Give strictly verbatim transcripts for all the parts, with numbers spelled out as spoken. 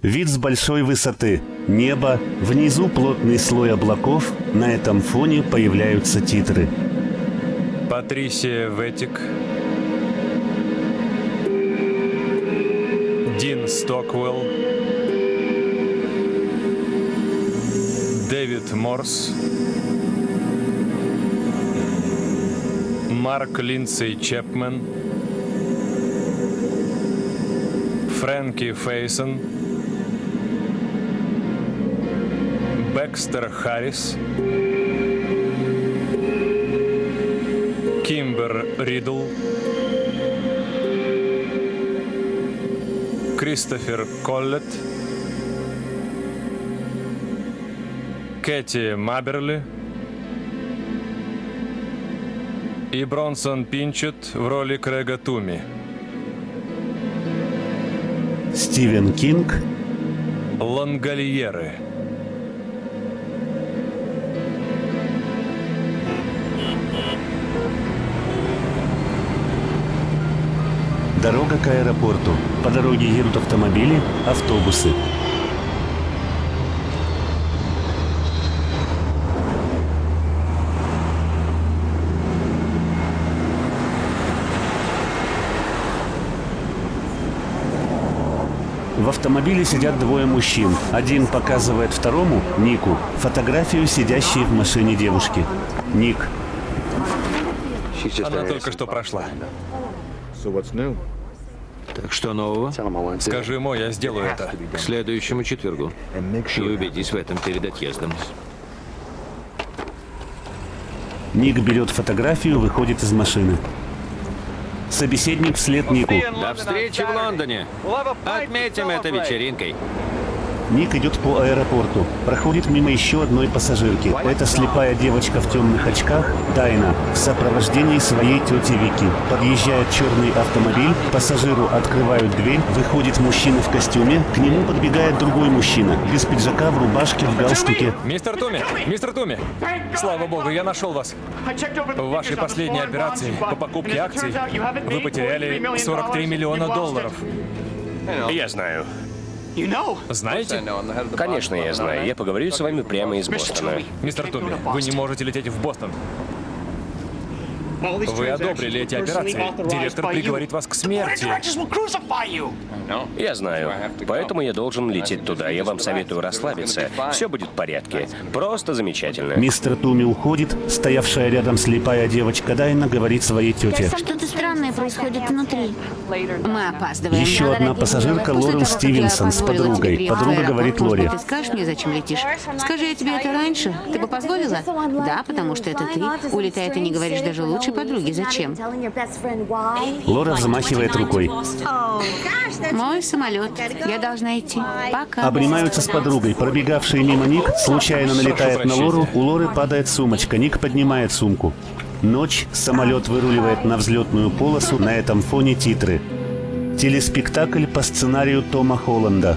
Вид с большой высоты. Небо, внизу плотный слой облаков. На этом фоне появляются титры. Патрисия Ветик, Дин Стоквелл, Дэвид Морс, Марк Линдсей Чепмен, Фрэнки Фейсон, Бекстер Харрис, Кимбер Ридл, Кристофер Коллетт, Кэти Маберли и Бронсон Пинчет в роли Крэга Туми. Стивен Кинг. Лангольеры. Дорога к аэропорту. По дороге едут автомобили, автобусы. В автомобиле сидят двое мужчин. Один показывает второму, Нику, фотографию сидящей в машине девушки. Ник. Она только что прошла. Так что нового? Скажи ему, я сделаю это. К следующему четвергу. И убедись в этом перед отъездом. Ник берет фотографию, выходит из машины. Собеседник вслед Нику. До встречи в Лондоне. Отметим это вечеринкой. Ник идет по аэропорту. Проходит мимо еще одной пассажирки. Это слепая девочка в темных очках, Дайна, в сопровождении своей тети Вики. Подъезжает черный автомобиль, пассажиру открывают дверь, выходит мужчина в костюме, к нему подбегает другой мужчина, без пиджака, в рубашке, в галстуке. Мистер Туми! Мистер Туми! Слава богу, я нашел вас. В вашей последней операции по покупке акций вы потеряли сорок три миллиона долларов. Я знаю. Знаете? Конечно, я знаю. Я поговорю с вами прямо из Бостона. Мистер Туми, вы не можете лететь в Бостон. Вы одобрили эти операции. Директор приговорит вас к смерти. Я знаю. Поэтому я должен лететь туда. Я вам советую расслабиться. Все будет в порядке. Просто замечательно. Мистер Туми уходит. Стоявшая рядом слепая девочка Дайна говорит своей тете. Что-то странное происходит внутри. Мы опаздываем. Еще одна пассажирка Лорен Стивенсон с подругой. Подруга говорит Лоре. Ты скажешь мне, зачем летишь? Скажи я тебе это раньше. Ты бы позволила? Да, потому что это ты. Улетай, ты не говоришь даже лучше подруги. Зачем? Лора взмахивает рукой. Мой самолет. Я должна идти. Пока. Обнимаются с подругой. Пробегавший мимо Ник случайно налетает на Лору. У Лоры падает сумочка. Ник поднимает сумку. Ночь. Самолет выруливает на взлетную полосу. На этом фоне титры. Телеспектакль по сценарию Тома Холланда.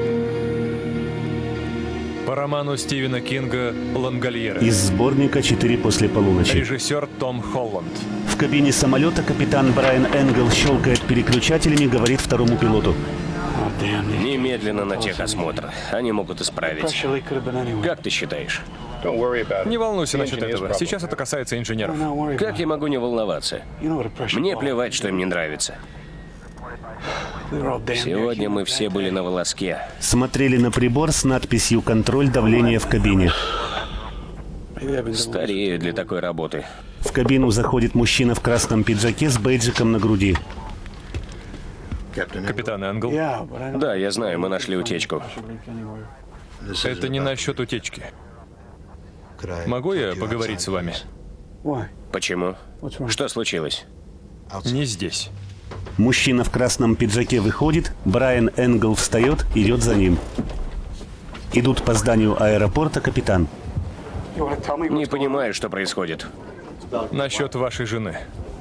По роману Стивена Кинга «Лангольеры». Из сборника «Четыре после полуночи». Режиссер Том Холланд. В кабине самолета капитан Брайан Энгел щелкает переключателями, говорит второму пилоту. Немедленно на техосмотр. Они могут исправить. Как ты считаешь? Не волнуйся насчет этого. Сейчас это касается инженеров. Как я могу не волноваться? Мне плевать, что им не нравится. Сегодня мы все были на волоске. Смотрели на прибор с надписью «Контроль давления в кабине». Старею для такой работы. В кабину заходит мужчина в красном пиджаке с бейджиком на груди. Капитан Энгл. Да, я знаю, мы нашли утечку. Это не насчет утечки. Могу я поговорить с вами? Почему? Что случилось? Не здесь. Мужчина в красном пиджаке выходит, Брайан Энгл встает, идет за ним. Идут по зданию аэропорта, капитан. Не понимаю, что происходит. Насчет вашей жены.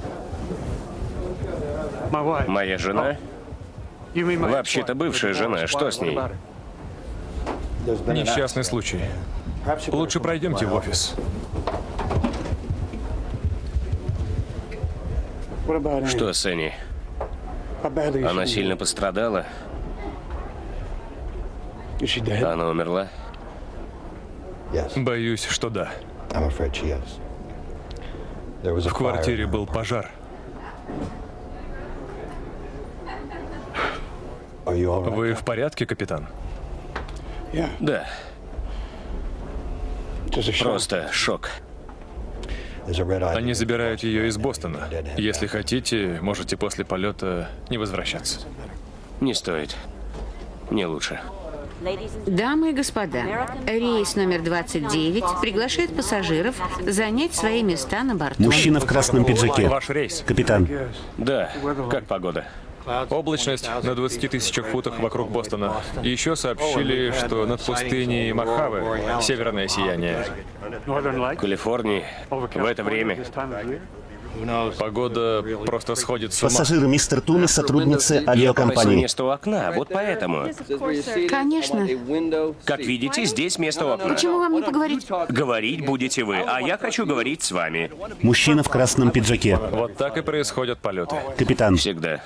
Моя жена? Вообще-то бывшая жена. Что с ней? Несчастный случай. Лучше пройдемте в офис. Что с Энни? Она сильно пострадала? Она умерла? Боюсь, что да. В квартире был пожар. Вы в порядке, капитан? Да. Просто шок. Они забирают ее из Бостона. Если хотите, можете после полета не возвращаться. Не стоит. Не лучше. Дамы и господа, рейс номер двадцать девять приглашает пассажиров занять свои места на борту. Мужчина в красном пиджаке. Ваш рейс. Капитан. Да. Как погода? Облачность на двадцати тысячах футах вокруг Бостона. Еще сообщили, что над пустыней Мохаве северное сияние. В Калифорнии в это время. Погода просто сходит с ума. Пассажиры мистер Туми, сотрудницы авиакомпании. Место у окна, вот поэтому. Конечно. Как видите, здесь место у окна. Почему вам не поговорить? Говорить будете вы, а я хочу говорить с вами. Мужчина в красном пиджаке. Вот так и происходят полеты. Капитан. Всегда.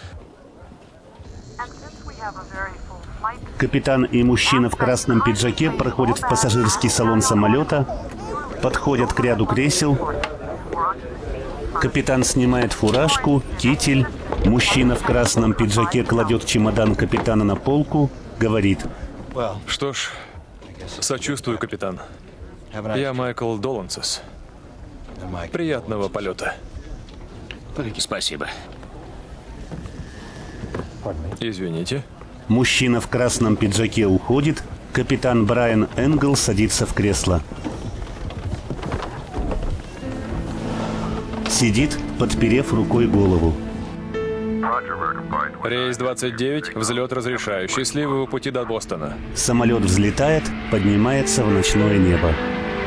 Капитан и мужчина в красном пиджаке проходят в пассажирский салон самолета, подходят к ряду кресел. Капитан снимает фуражку, китель. Мужчина в красном пиджаке кладет чемодан капитана на полку, говорит. Что ж, сочувствую, капитан. Я Майкл Долансес. Приятного полета. Спасибо. Извините. Мужчина в красном пиджаке уходит. Капитан Брайан Энгл садится в кресло. Сидит, подперев рукой голову. Рейс двадцать девять, взлет разрешаю. Счастливого пути до Бостона. Самолет взлетает, поднимается в ночное небо.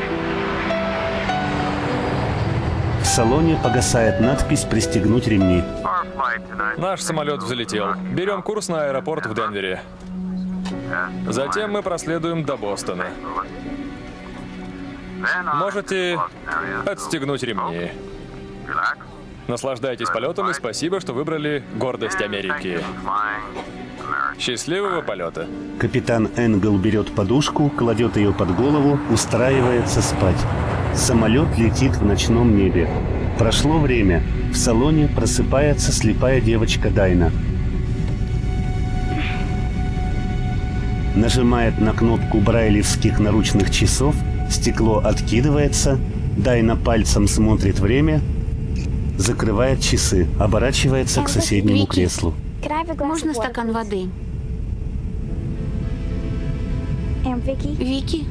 В салоне погасает надпись «Пристегнуть ремни». Наш самолет взлетел. Берем курс на аэропорт в Денвере. Затем мы проследуем до Бостона. Можете отстегнуть ремни. Наслаждайтесь полетом и спасибо, что выбрали гордость Америки. Счастливого полета. Капитан Энгл берет подушку, кладет ее под голову, устраивается спать. Самолет летит в ночном небе. Прошло время. В салоне просыпается слепая девочка Дайна. Нажимает на кнопку брайлевских наручных часов, стекло откидывается, Дайна пальцем смотрит время, закрывает часы, оборачивается к соседнему Вики, креслу. Можно стакан воды? Вики?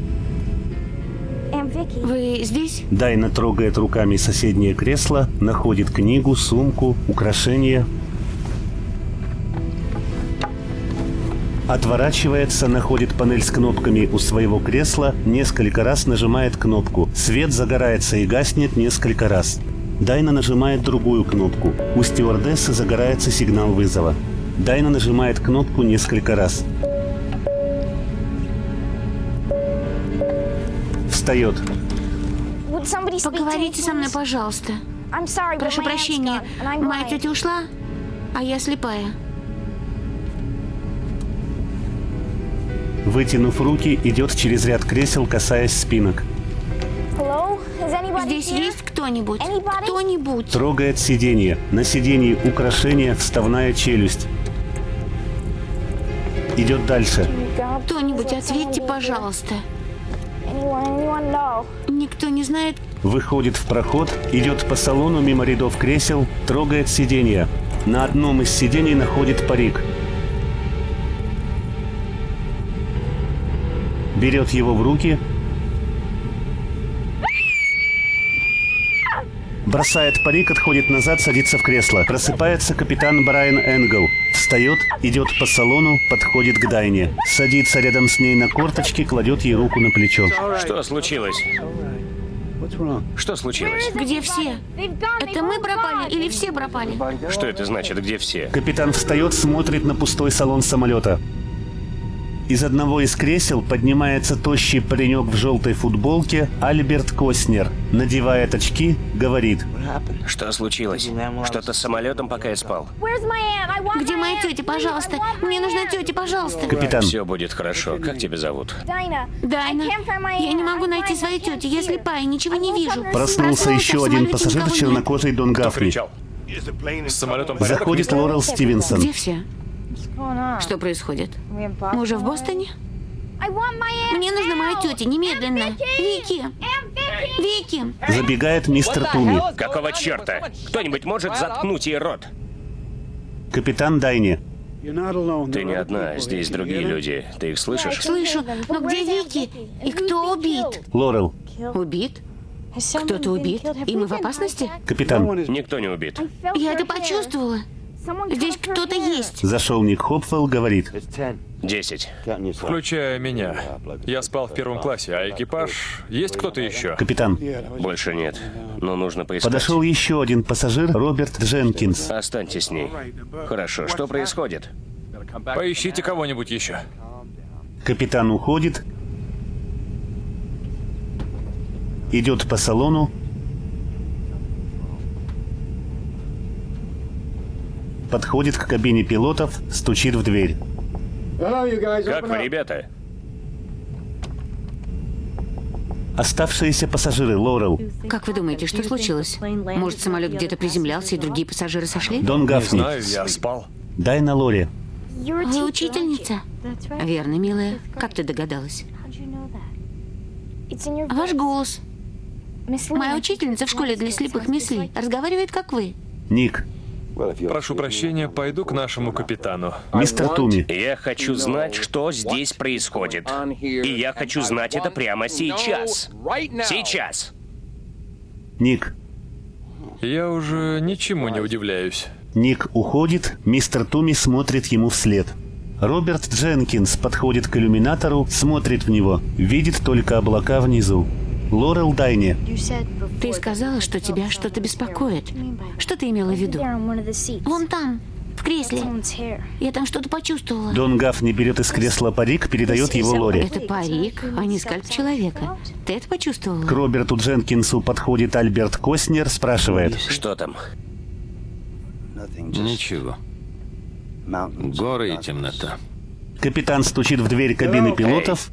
Вы здесь? Дайна трогает руками соседнее кресло, находит книгу, сумку, украшения. Отворачивается, находит панель с кнопками у своего кресла, несколько раз нажимает кнопку. Свет загорается и гаснет несколько раз. Дайна нажимает другую кнопку. У стюардессы загорается сигнал вызова. Дайна нажимает кнопку несколько раз. Встает. Поговорите со мной, пожалуйста. Прошу прощения, моя тетя ушла, а я слепая. Вытянув руки, идет через ряд кресел, касаясь спинок. Здесь есть кто-нибудь? Кто-нибудь? Трогает сиденье. На сиденье украшение, вставная челюсть. Идет дальше. Кто-нибудь, ответьте, пожалуйста. Никто не знает? Выходит в проход, идет по салону мимо рядов кресел, трогает сиденье. На одном из сидений находит парик. Берет его в руки. Бросает парик, отходит назад, садится в кресло. Просыпается капитан Брайан Энгл. Встает, идет по салону, подходит к Дайне. Садится рядом с ней на корточки, кладет ей руку на плечо. Что случилось? Что случилось? Где все? Это мы пропали или все пропали? Что это значит, где все? Капитан встает, смотрит на пустой салон самолета. Из одного из кресел поднимается тощий паренек в желтой футболке Альберт Коснер. Надевает очки, говорит. Что случилось? Что-то с самолетом, пока я спал? Где моя тетя, пожалуйста? Мне нужна тетя, пожалуйста. Капитан. Все будет хорошо. Как тебя зовут? Дайна. Я не могу найти свою тетю. Я слепая, ничего не вижу. Проснулся еще один пассажир, чернокожий Дон Гафни. С самолетом порядок, Заходит мистер? Лорел Стивенсон. Где все? Что происходит? Мы уже в Бостоне? Мне нужна моя тетя, немедленно. Вики! Вики! Забегает мистер Туми. Какого черта? Кто-нибудь может заткнуть ей рот? Капитан Дайне. Ты не одна, здесь другие люди. Ты их слышишь? Слышу, но где Вики? И кто убит? Лорел. Убит? Кто-то убит? И мы в опасности? Капитан. Никто не убит. Я это почувствовала. Здесь кто-то есть. Зашел Ник Хопвелл, говорит. Десять. Включая меня. Я спал в первом классе, а экипаж... Есть кто-то еще? Капитан. Больше нет. Но нужно поискать. Подошел еще один пассажир, Роберт Дженкинс. Останьтесь с ней. Хорошо, что происходит? Поищите кого-нибудь еще. Капитан уходит. Идет по салону. Подходит к кабине пилотов, стучит в дверь. Как вы, ребята? Оставшиеся пассажиры, Лорел. Как вы думаете, что случилось? Может, самолет где-то приземлялся, и другие пассажиры сошли? Дон Не Гафни. знаю, я спал. Дайна Лори. Вы учительница? Верно, милая. Как ты догадалась? Ваш голос. Моя учительница в школе для слепых, мисс Ли, разговаривает, как вы. Ник. Прошу прощения, пойду к нашему капитану. Мистер Туми. Я хочу знать, что здесь происходит. И я хочу знать это прямо сейчас. Сейчас. Ник. Я уже ничему не удивляюсь. Ник уходит, мистер Туми смотрит ему вслед. Роберт Дженкинс подходит к иллюминатору, смотрит в него, видит только облака внизу. Лорел Дайне. Ты сказала, что тебя что-то беспокоит. Что ты имела в виду? Вон там, в кресле. Я там что-то почувствовала. Дон Гафни берет из кресла парик, передает его Лори. Это парик, а не скальп человека. Ты это почувствовала? К Роберту Дженкинсу подходит Альберт Коснер, спрашивает. Что там? Ничего. Горы и темнота. Капитан стучит в дверь кабины пилотов.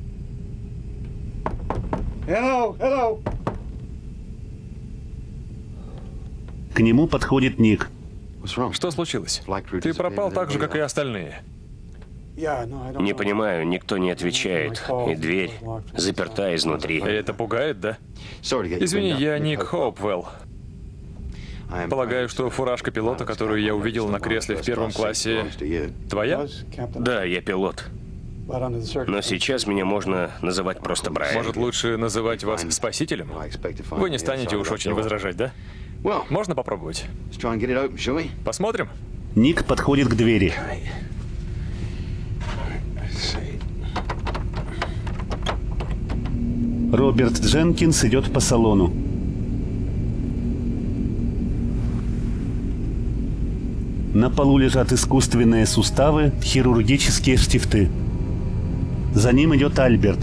К нему подходит Ник. Что случилось? Ты пропал так же, как и остальные. Не понимаю, никто не отвечает. И дверь заперта изнутри. И это пугает, да? Извини, я Ник Хоупвелл. Полагаю, что фуражка пилота, которую я увидел на кресле в первом классе, твоя? Да, я пилот. Но сейчас меня можно называть просто Брайан. Может, лучше называть вас спасителем? Вы не станете уж очень возражать, да? Можно попробовать? Посмотрим? Ник подходит к двери. Роберт Дженкинс идет по салону. На полу лежат искусственные суставы, хирургические штифты. За ним идет Альберт.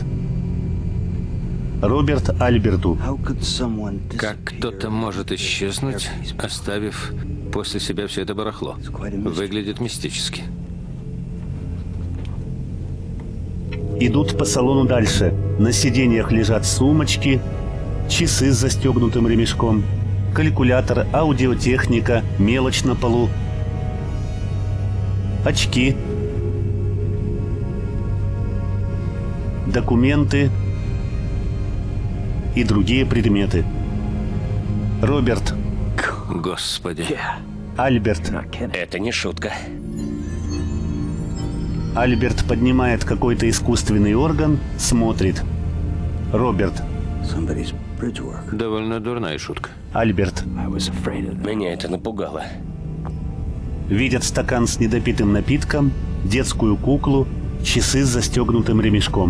Роберт Альберту. Как кто-то может исчезнуть, оставив после себя все это барахло? Выглядит мистически. Идут по салону дальше. На сиденьях лежат сумочки, часы с застегнутым ремешком, калькулятор, аудиотехника, мелочь на полу, очки, документы и другие предметы. Роберт. Господи. Альберт. Это не шутка. Альберт поднимает какой-то искусственный орган, смотрит. Роберт. Довольно дурная шутка. Альберт. Меня это напугало. Видят стакан с недопитым напитком, детскую куклу, часы с застегнутым ремешком.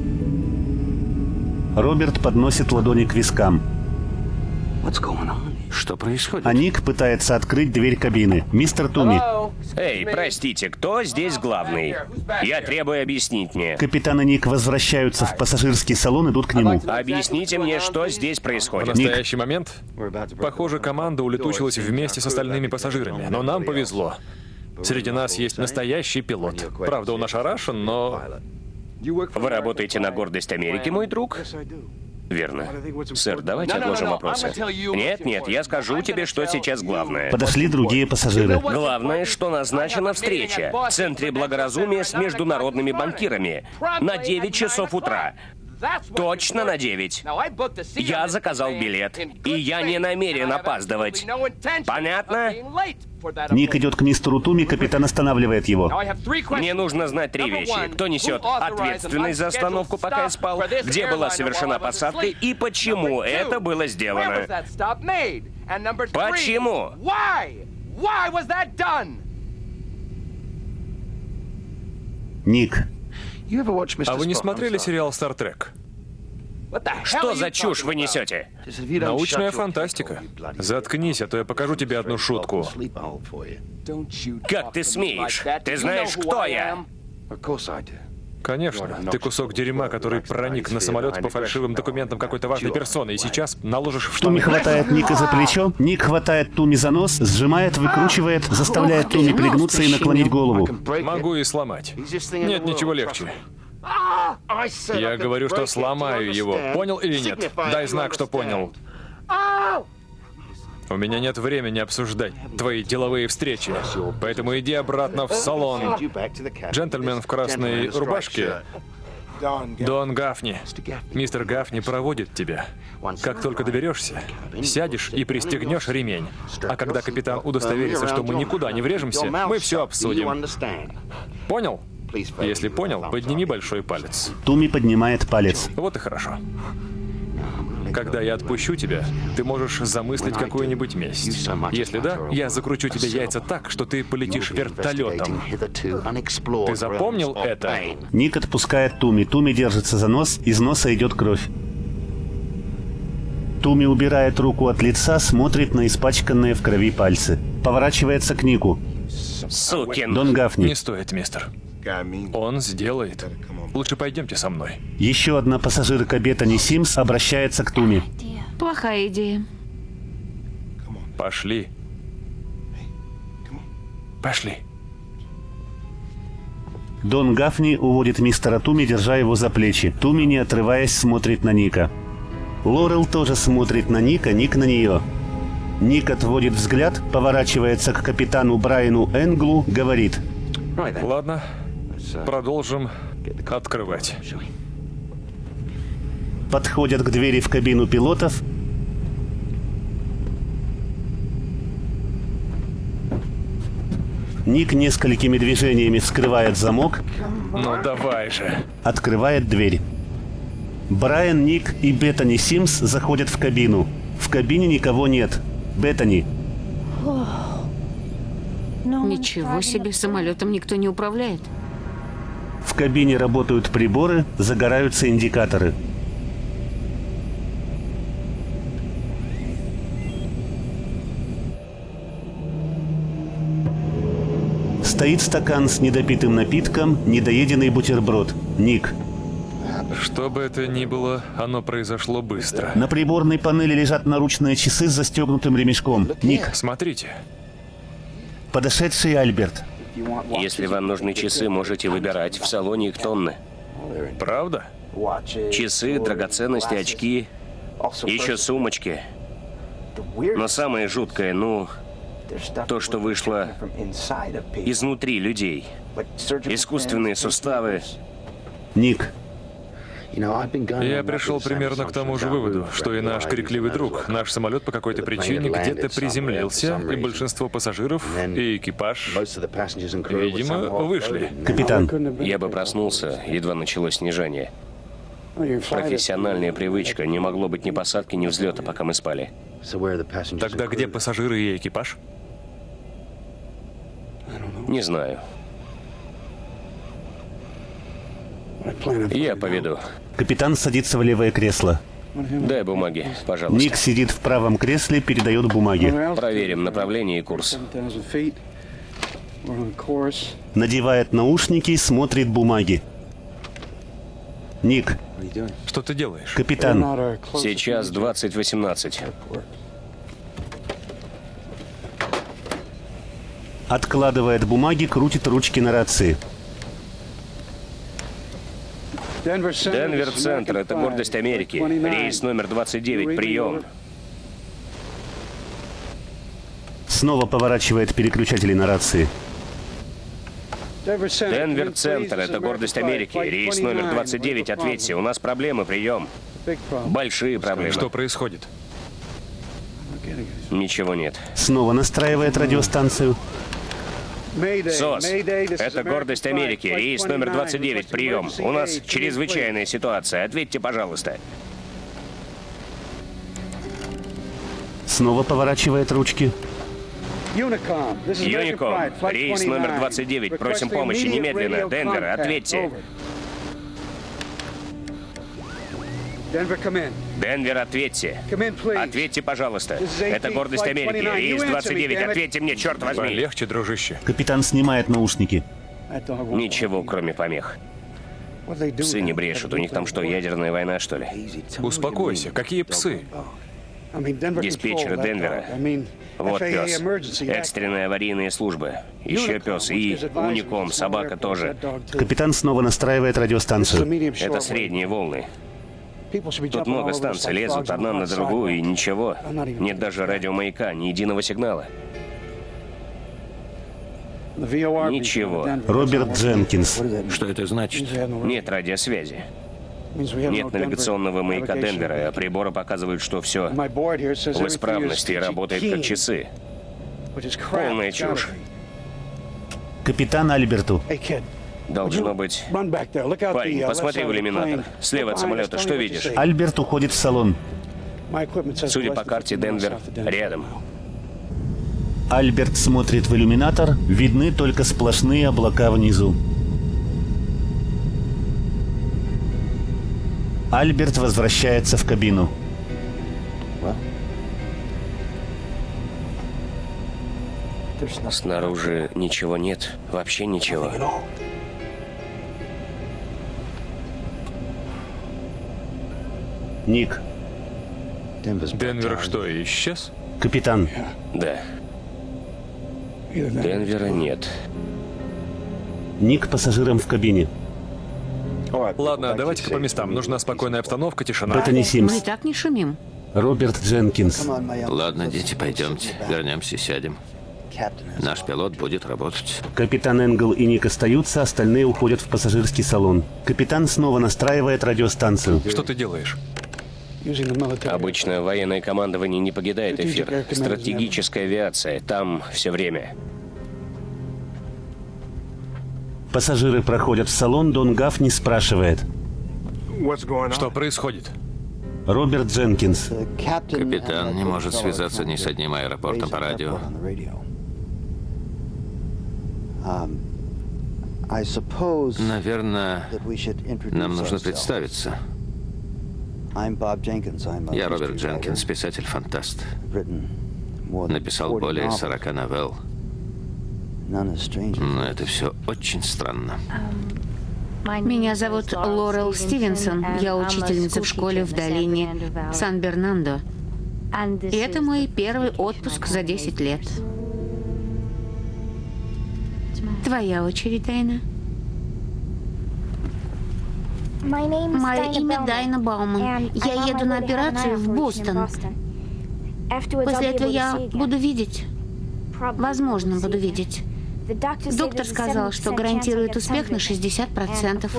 Роберт подносит ладони к вискам. Что происходит? А Ник пытается открыть дверь кабины. Мистер Туми. Эй, простите, кто здесь главный? Я требую объяснить мне. Капитан и Ник возвращаются в пассажирский салон, идут к нему. Объясните мне, что здесь В происходит. настоящий момент, похоже, команда улетучилась вместе с остальными пассажирами. Но нам повезло. Среди нас есть настоящий пилот. Правда, он ошарашен, но... Вы работаете на гордость Америки, мой друг? Верно. Сэр, давайте отложим вопросы. Нет, нет, я скажу тебе, что сейчас главное. Подошли другие пассажиры. Главное, что назначена встреча в Центре благоразумия с международными банкирами на девять часов утра. Точно на девять. Я заказал билет, и я не намерен опаздывать. Понятно? Ник идет к мистеру Туми, капитан останавливает его. Мне нужно знать три вещи. Кто несет ответственность за остановку, пока я спал? Где была совершена посадка? И почему это было сделано? Почему? Ник. А вы не смотрели сериал «Стар Трек»? Что за чушь вы несете? Научная фантастика. Заткнись, а то я покажу тебе одну шутку. Как ты смеешь? Ты знаешь, кто я? Конечно. Ты кусок дерьма, который проник на самолет по фальшивым документам какой-то важной персоны, и сейчас наложишь в Туми штаны. хватает Ника за плечо, Ник хватает Туми за нос, сжимает, выкручивает, заставляет Туми пригнуться и наклонить голову. Могу и сломать. Нет ничего легче. Я говорю, что сломаю его. Понял или нет? Дай знак, что понял. У меня нет времени обсуждать твои деловые встречи. Поэтому иди обратно в салон. Джентльмен в красной рубашке. Дон Гафни. Мистер Гафни проводит тебя. Как только доберешься, сядешь и пристегнешь ремень. А когда капитан удостоверится, что мы никуда не врежемся, мы все обсудим. Понял? Если понял, подними большой палец. Туми поднимает палец. Вот и хорошо. Когда я отпущу тебя, ты можешь замыслить какую-нибудь месть. Если да, я закручу тебе яйца так, что ты полетишь вертолетом. Ты запомнил это? Ник отпускает Туми. Туми держится за нос, из носа идет кровь. Туми убирает руку от лица, смотрит на испачканные в крови пальцы. Поворачивается к Нику. Сукин. Дон Гафни. Не стоит, мистер. Он сделает. Лучше пойдемте со мной. Еще одна пассажирка Беттани Симс обращается к Туми. Плохая идея. Пошли. Пошли. Дон Гафни уводит мистера Туми, держа его за плечи. Туми, не отрываясь, смотрит на Ника. Лорел тоже смотрит на Ника, Ник на нее. Ник отводит взгляд, поворачивается к капитану Брайану Энглу, говорит: Ладно, продолжим открывать. Подходят к двери в кабину пилотов. Ник несколькими движениями вскрывает замок. Ну давай же. Открывает дверь. Брайан, Ник и Беттани Симс заходят в кабину. В кабине никого нет. Беттани. Ничего себе, самолетом никто не управляет. В кабине работают приборы, загораются индикаторы. Стоит стакан с недопитым напитком, недоеденный бутерброд. Ник. Что бы это ни было, оно произошло быстро. На приборной панели лежат наручные часы с застегнутым ремешком. Ник. Смотрите. Подошедший Альберт. Если вам нужны часы, можете выбирать. В салоне их тонны. Правда? Часы, драгоценности, очки, еще сумочки. Но самое жуткое, ну, то, что вышло изнутри людей. Искусственные суставы. Ник. Я пришел примерно к тому же выводу, что и наш крикливый друг. Наш самолет по какой-то причине где-то приземлился, и большинство пассажиров и экипаж, видимо, вышли. Капитан. Я бы проснулся, едва началось снижение. Профессиональная привычка. Не могло быть ни посадки, ни взлета, пока мы спали. Тогда где пассажиры и экипаж? Не знаю. Я поведу. Капитан садится в левое кресло. Дай бумаги, пожалуйста. Ник сидит в правом кресле, передает бумаги. Проверим направление и курс. Надевает наушники и смотрит бумаги. Ник. Что ты делаешь? Капитан. Сейчас двадцать восемнадцать. Откладывает бумаги, крутит ручки на рации. Денвер-центр, это гордость Америки. Рейс номер двадцать девять, прием. Снова поворачивает переключатели на рации. Денвер-центр, это гордость Америки. Рейс номер двадцать девять, ответьте. У нас проблемы, прием. Большие проблемы. Что происходит? Ничего нет. Снова настраивает радиостанцию. СОС, это гордость Америки. Рейс номер двадцать девять, прием. У нас чрезвычайная ситуация. Ответьте, пожалуйста. Снова поворачивает ручки. Юником, рейс номер двадцать девять. Просим помощи немедленно. Денвер, ответьте. Денвер, ответьте. Ответьте, пожалуйста. Это гордость Америки. Рейс двадцать девять. Ответьте мне, черт возьми. Полегче, дружище. Капитан снимает наушники. Ничего, кроме помех. Псы не брешут. У них там что, ядерная война, что ли? Успокойся. Какие псы? Диспетчеры Денвера. Вот пес. Экстренные аварийные службы. Еще пес. И Уником. Собака тоже. Капитан снова настраивает радиостанцию. Это средние волны. Тут много станций лезут одна на другую, и ничего. Нет даже радиомаяка, ни единого сигнала. Ничего. Роберт Дженкинс. Что это значит? Нет радиосвязи. Нет навигационного маяка Денвера, а приборы показывают, что все в исправности и работает как часы. Полная чушь. Капитан Альберту. Должно быть... Парень, посмотри в иллюминатор. Слева от самолета, что видишь? Альберт уходит в салон. Судя по карте, Денвер рядом. Альберт смотрит в иллюминатор. Видны только сплошные облака внизу. Альберт возвращается в кабину. Снаружи ничего нет. Вообще ничего. Ник. Денвер что, исчез? Капитан. Да. Денвера нет. Ник пассажиром в кабине. Ладно, давайте-ка по местам. Нужна спокойная обстановка, тишина. Беттани Симс. Мы и так не шумим. Роберт Дженкинс. Ладно, дети, пойдемте. Вернемся, сядем. Наш пилот будет работать. Капитан Энгл и Ник остаются, остальные уходят в пассажирский салон. Капитан снова настраивает радиостанцию. Что ты делаешь? Обычно военное командование не покидает эфир. Стратегическая авиация. Там все время. Пассажиры проходят в салон, Дон Гафни спрашивает. Что происходит? Роберт Дженкинс. Капитан не может связаться ни с одним аэропортом по радио. Наверное, нам нужно представиться. Я Роберт Дженкинс, писатель-фантаст. Написал более сорока новелл. Но это все очень странно. Меня зовут Лорел Стивенсон. Я учительница в школе в долине Сан-Бернандо. И это мой первый отпуск за десять лет. Твоя очередь, Дайна. Мое имя Дайна Бауман. Я еду на операцию в Бостон. После этого я буду видеть. Возможно, буду видеть. Доктор сказал, что гарантирует успех на шестьдесят процентов.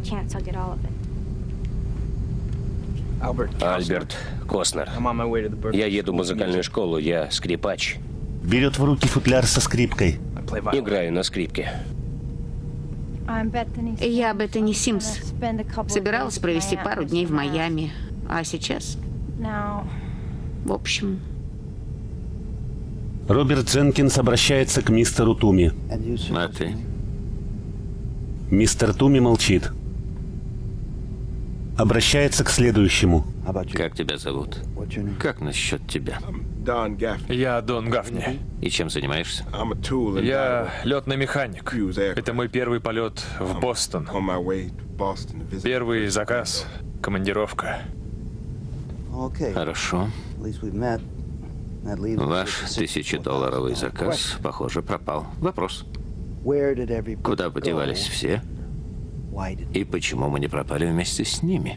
Альберт Коснер. Я еду в музыкальную школу, я скрипач. Берет в руки футляр со скрипкой. Играю на скрипке. Я Беттани Симс. Собиралась провести пару дней в Майами. А сейчас... В общем... Роберт Дженкинс обращается к мистеру Туми. А ты? Мистер Туми молчит. Обращается к следующему. Как тебя зовут? Как насчет тебя? Я Дон Гафни. И чем занимаешься? Я летный механик. Это мой первый полет в Бостон. Первый заказ, командировка. Хорошо. Ваш тысячедолларовый заказ, похоже, пропал. Вопрос. Куда подевались все? И почему мы не пропали вместе с ними?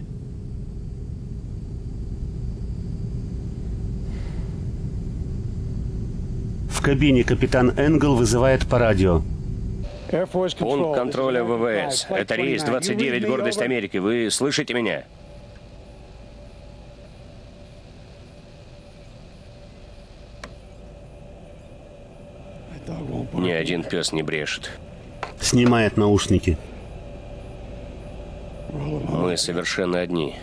В кабине капитан Энгл вызывает по радио. Пункт контроля ВВС. Это рейс двадцать девять, гордость Америки. Вы слышите меня? Ни один пес не брешет. Снимает наушники. Мы совершенно одни.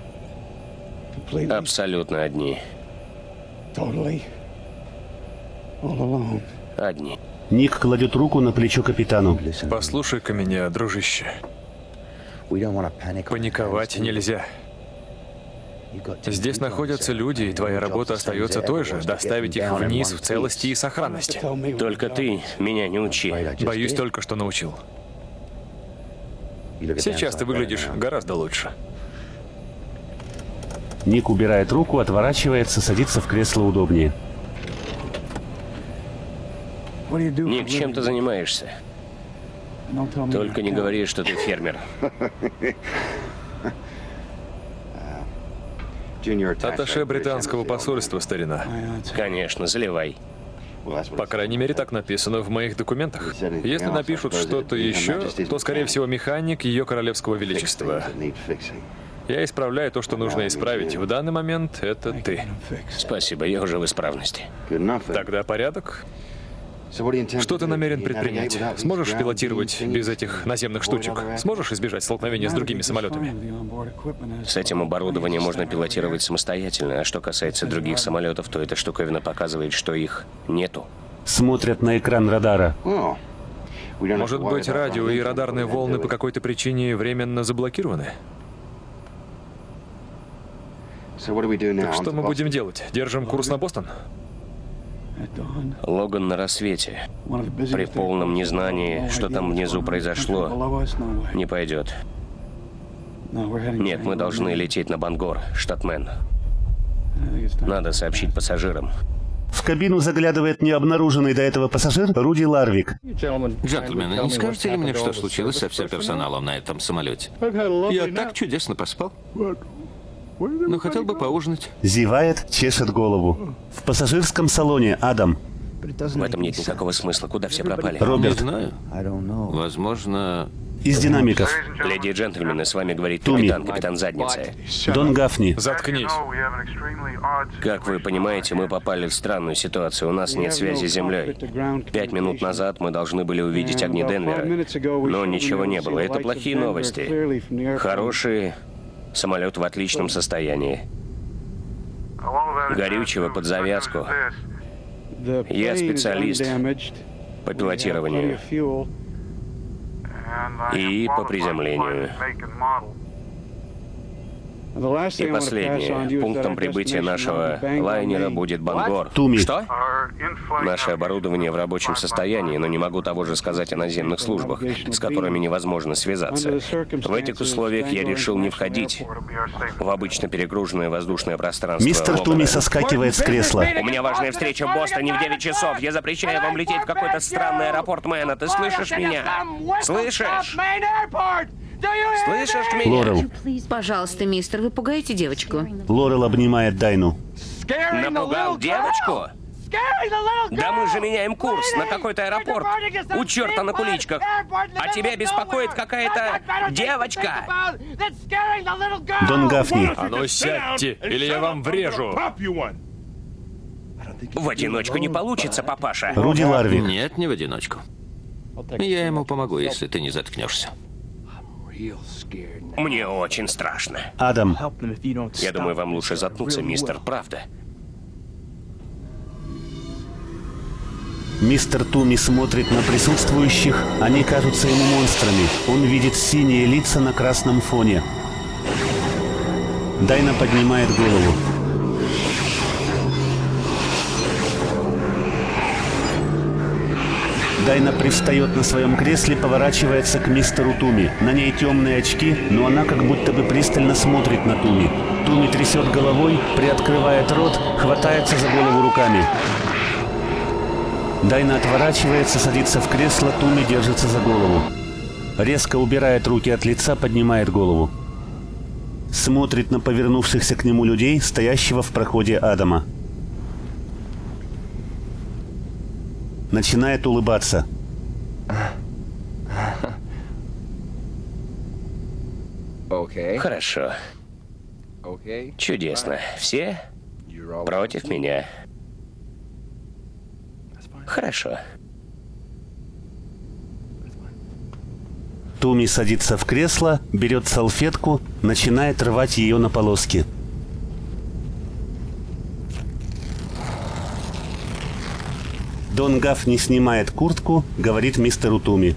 Абсолютно одни. Одни. Ник кладет руку на плечо капитану. Послушай-ка меня, дружище. Паниковать нельзя. Здесь находятся люди, и твоя работа остается той же — доставить их вниз в целости и сохранности. Только ты меня не учи. Боюсь, только что научил. Сейчас ты выглядишь гораздо лучше. Ник убирает руку, отворачивается, садится в кресло удобнее. Ник, чем ты занимаешься? Только не говори, что ты фермер. Атташе британского посольства, старина. Конечно, заливай. По крайней мере, так написано в моих документах. Если напишут что-то еще, то, скорее всего, механик Ее Королевского Величества. Я исправляю то, что нужно исправить. В данный момент это ты. Спасибо, я уже в исправности. Тогда порядок. Что ты намерен предпринять? Сможешь пилотировать без этих наземных штучек? Сможешь избежать столкновения с другими самолетами? С этим оборудованием можно пилотировать самостоятельно, а что касается других самолетов, то эта штуковина показывает, что их нету. Смотрят на экран радара. Может быть, радио и радарные волны по какой-то причине временно заблокированы? Так что мы будем делать? Держим курс на Бостон? Логан на рассвете. При полном незнании, что там внизу произошло, не пойдет. Нет, мы должны лететь на Бангор, штат Мэн. Надо сообщить пассажирам. В кабину заглядывает необнаруженный до этого пассажир Руди Ларвик. Джентльмены, не скажете ли мне, что случилось со всем персоналом на этом самолете? Я так чудесно поспал. Но хотел бы поужинать. Зевает, чешет голову. В пассажирском салоне Адам. В этом нет никакого смысла. Куда все пропали? Роберт. Не знаю. Возможно... Из динамиков. Леди и джентльмены, с вами говорит Туми. капитан, капитан задницы. Дон Гафни. Заткнись. Как вы понимаете, мы попали в странную ситуацию. У нас нет связи с землей. Пять минут назад мы должны были увидеть огни Денвера, но ничего не было. Это плохие новости. Хорошие. Самолет в отличном состоянии. Горючего под завязку. Я специалист по пилотированию и по приземлению. И последнее. Пунктом прибытия нашего лайнера будет Бангор. Туми. Что? Наше оборудование в рабочем состоянии, но не могу того же сказать о наземных службах, с которыми невозможно связаться. В этих условиях я решил не входить в обычно перегруженное воздушное пространство. Мистер Логана. Туми соскакивает с кресла. У меня важная встреча в Бостоне в девять часов. Я запрещаю вам лететь в какой-то странный аэропорт Мэна. Ты слышишь меня? Слышишь? Слышишь меня? Лорел. Пожалуйста, мистер, вы пугаете девочку. Лорел обнимает Дайну. Напугал девочку? Да мы же меняем курс на какой-то аэропорт. У черта на куличках. А тебя беспокоит какая-то девочка? Дон Гафни. А ну сядьте, или я вам врежу. В одиночку не получится, папаша. Руди Ларвик. Нет, не в одиночку. Я ему помогу, если ты не заткнешься. Мне очень страшно. Адам. Я думаю, вам лучше заткнуться, мистер, правда. Мистер Туми смотрит на присутствующих. Они кажутся ему монстрами. Он видит синие лица на красном фоне. Дайна поднимает голову. Дайна привстает на своем кресле, поворачивается к мистеру Туми. На ней темные очки, но она как будто бы пристально смотрит на Туми. Туми трясет головой, приоткрывает рот, хватается за голову руками. Дайна отворачивается, садится в кресло, Туми держится за голову. Резко убирает руки от лица, поднимает голову. Смотрит на повернувшихся к нему людей, стоящего в проходе Адама. Начинает улыбаться. Хорошо. Чудесно. Все против меня. Хорошо. Туми садится в кресло, берет салфетку, начинает рвать ее на полоски. Дон Гафни снимает куртку, говорит мистеру Туми.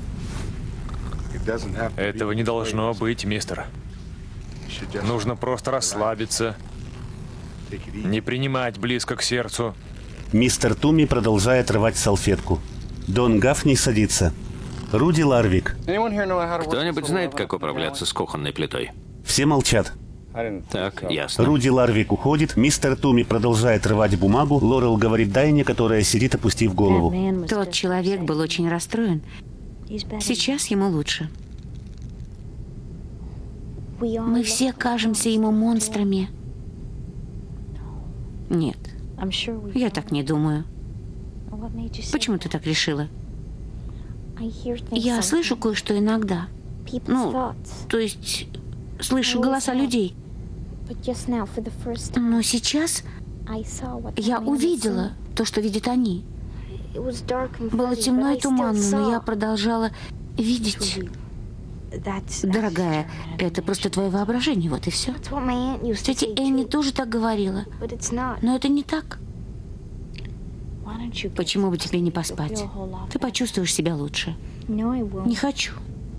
Этого не должно быть, мистер. Нужно просто расслабиться, не принимать близко к сердцу. Мистер Туми продолжает рвать салфетку. Дон Гафни садится. Руди Ларвик. Кто-нибудь знает, как управляться с кухонной плитой? Все молчат. Так, ясно. Руди Ларвик уходит, мистер Туми продолжает рвать бумагу, Лорел говорит Дайне, которая сидит, опустив голову. Тот человек был очень расстроен. Сейчас ему лучше. Мы все кажемся ему монстрами. Нет, я так не думаю. Почему ты так решила? Я слышу кое-что иногда. Ну, то есть, слышу голоса людей. Но сейчас я увидела то, что видят они. Было темно и туманно, но я продолжала видеть. Дорогая, это просто твое воображение, вот и все. Тетя Энни тоже так говорила. Но это не так. Почему бы тебе не поспать? Ты почувствуешь себя лучше. Не хочу.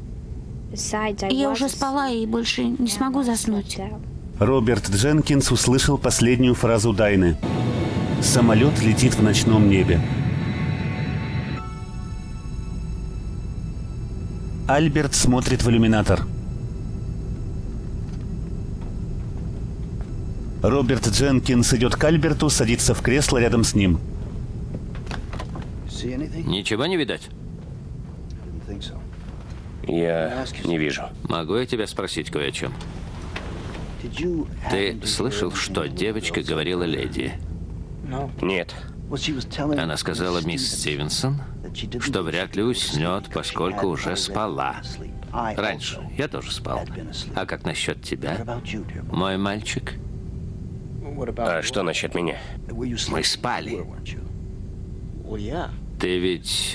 Я уже спала и больше не смогу заснуть. Роберт Дженкинс услышал последнюю фразу Дайны. Самолет летит в ночном небе. Альберт смотрит в иллюминатор. Роберт Дженкинс идет к Альберту, садится в кресло рядом с ним. Ничего не видать? Я не вижу. Могу я тебя спросить кое о чем? Ты слышал, что девочка говорила леди? Нет. Она сказала мисс Стивенсон, что вряд ли уснет, поскольку уже спала. Раньше я тоже спал. А как насчет тебя, мой мальчик? А что насчет меня? Мы спали. Ты ведь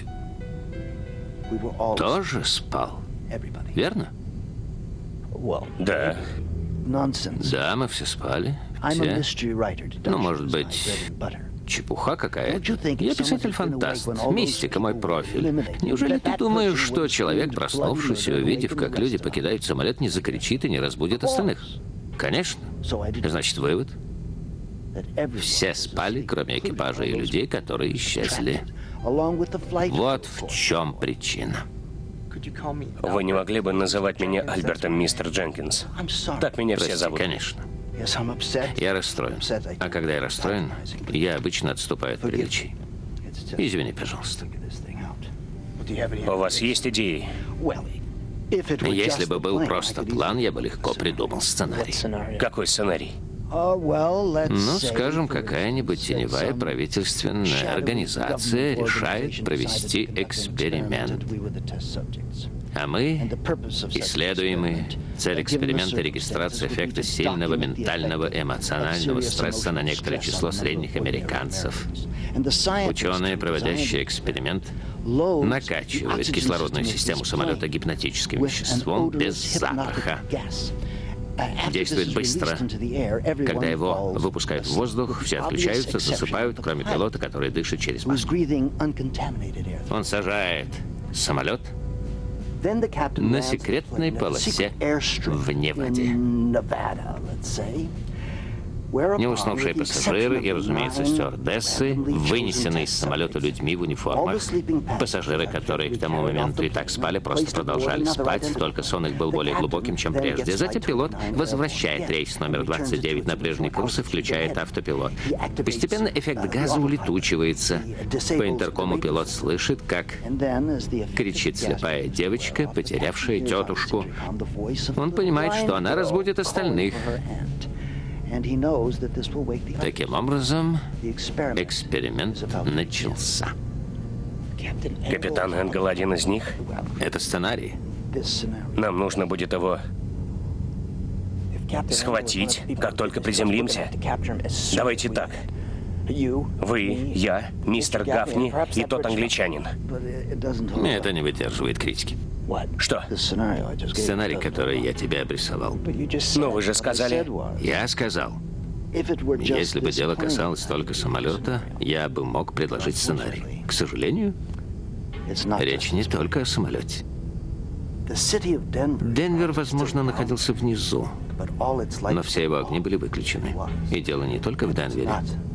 тоже спал, верно? Да. Да, мы все спали. Все. Ну, может быть, чепуха какая-то. Я писатель-фантаст. Мистика мой профиль. Неужели ты думаешь, что человек, проснувшись и увидев, как люди покидают самолет, не закричит и не разбудит остальных? Конечно. Значит, вывод? Все спали, кроме экипажа и людей, которые исчезли. Вот в чем причина. Вы не могли бы называть меня Альбертом, мистер Дженкинс? Так меня все Прости, зовут. конечно. Я расстроен. А когда я расстроен, я обычно отступаю от приличий. Извини, пожалуйста. У вас есть идеи? Если бы был просто план, я бы легко придумал сценарий. Какой сценарий? Ну, скажем, какая-нибудь теневая правительственная организация решает провести эксперимент. А мы, исследуемые, цель эксперимента — регистрация эффекта сильного ментального эмоционального стресса на некоторое число средних американцев. Ученые, проводящие эксперимент, накачивают кислородную систему самолета гипнотическим веществом без запаха. Действует быстро. Когда его выпускают в воздух, все отключаются, засыпают, кроме пилота, который дышит через маску. Он сажает самолет на секретной полосе в Неваде. Не уснувшие пассажиры и, разумеется, стюардессы, вынесенные из самолета людьми в униформах. Пассажиры, которые к тому моменту и так спали, просто продолжали спать, только сон их был более глубоким, чем прежде. Затем пилот возвращает рейс номер двадцать девять на прежний курс и включает автопилот. Постепенно эффект газа улетучивается. По интеркому пилот слышит, как кричит слепая девочка, потерявшая тетушку. Он понимает, что она разбудит остальных. Таким образом, эксперимент начался. Капитан Энгел один из них? Это сценарий. Нам нужно будет его схватить, как только приземлимся. Давайте так. Вы, я, мистер Гафни и тот англичанин. Это не выдерживает критики. Что? Сценарий, который я тебе обрисовал. Но вы же сказали... Я сказал. Если бы дело касалось только самолета, я бы мог предложить сценарий. К сожалению, речь не только о самолете. Денвер, возможно, находился внизу, но все его огни были выключены. И дело не только в Денвере.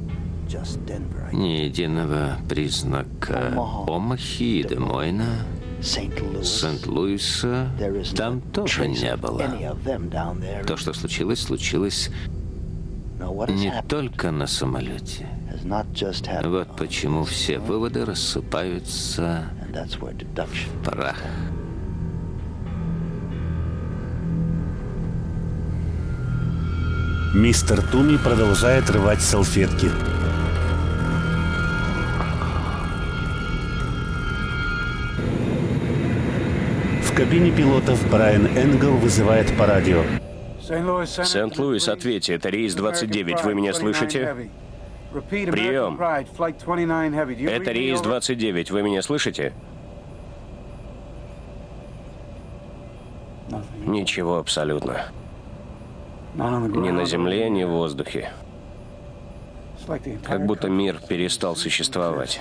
Ни единого признака Омахи и Демойна, Сент-Луиса там тоже не было. То, что случилось, случилось не только на самолете. Вот почему все выводы рассыпаются в прах. Мистер Туми продолжает рвать салфетки. В кабине пилотов Брайан Энгел вызывает по радио. Сент-Луис, ответьте, это рейс двадцать девять, вы меня слышите? Прием. Это рейс двадцать девять, вы меня слышите? Ничего абсолютно. Ни на земле, ни в воздухе. Как будто мир перестал существовать.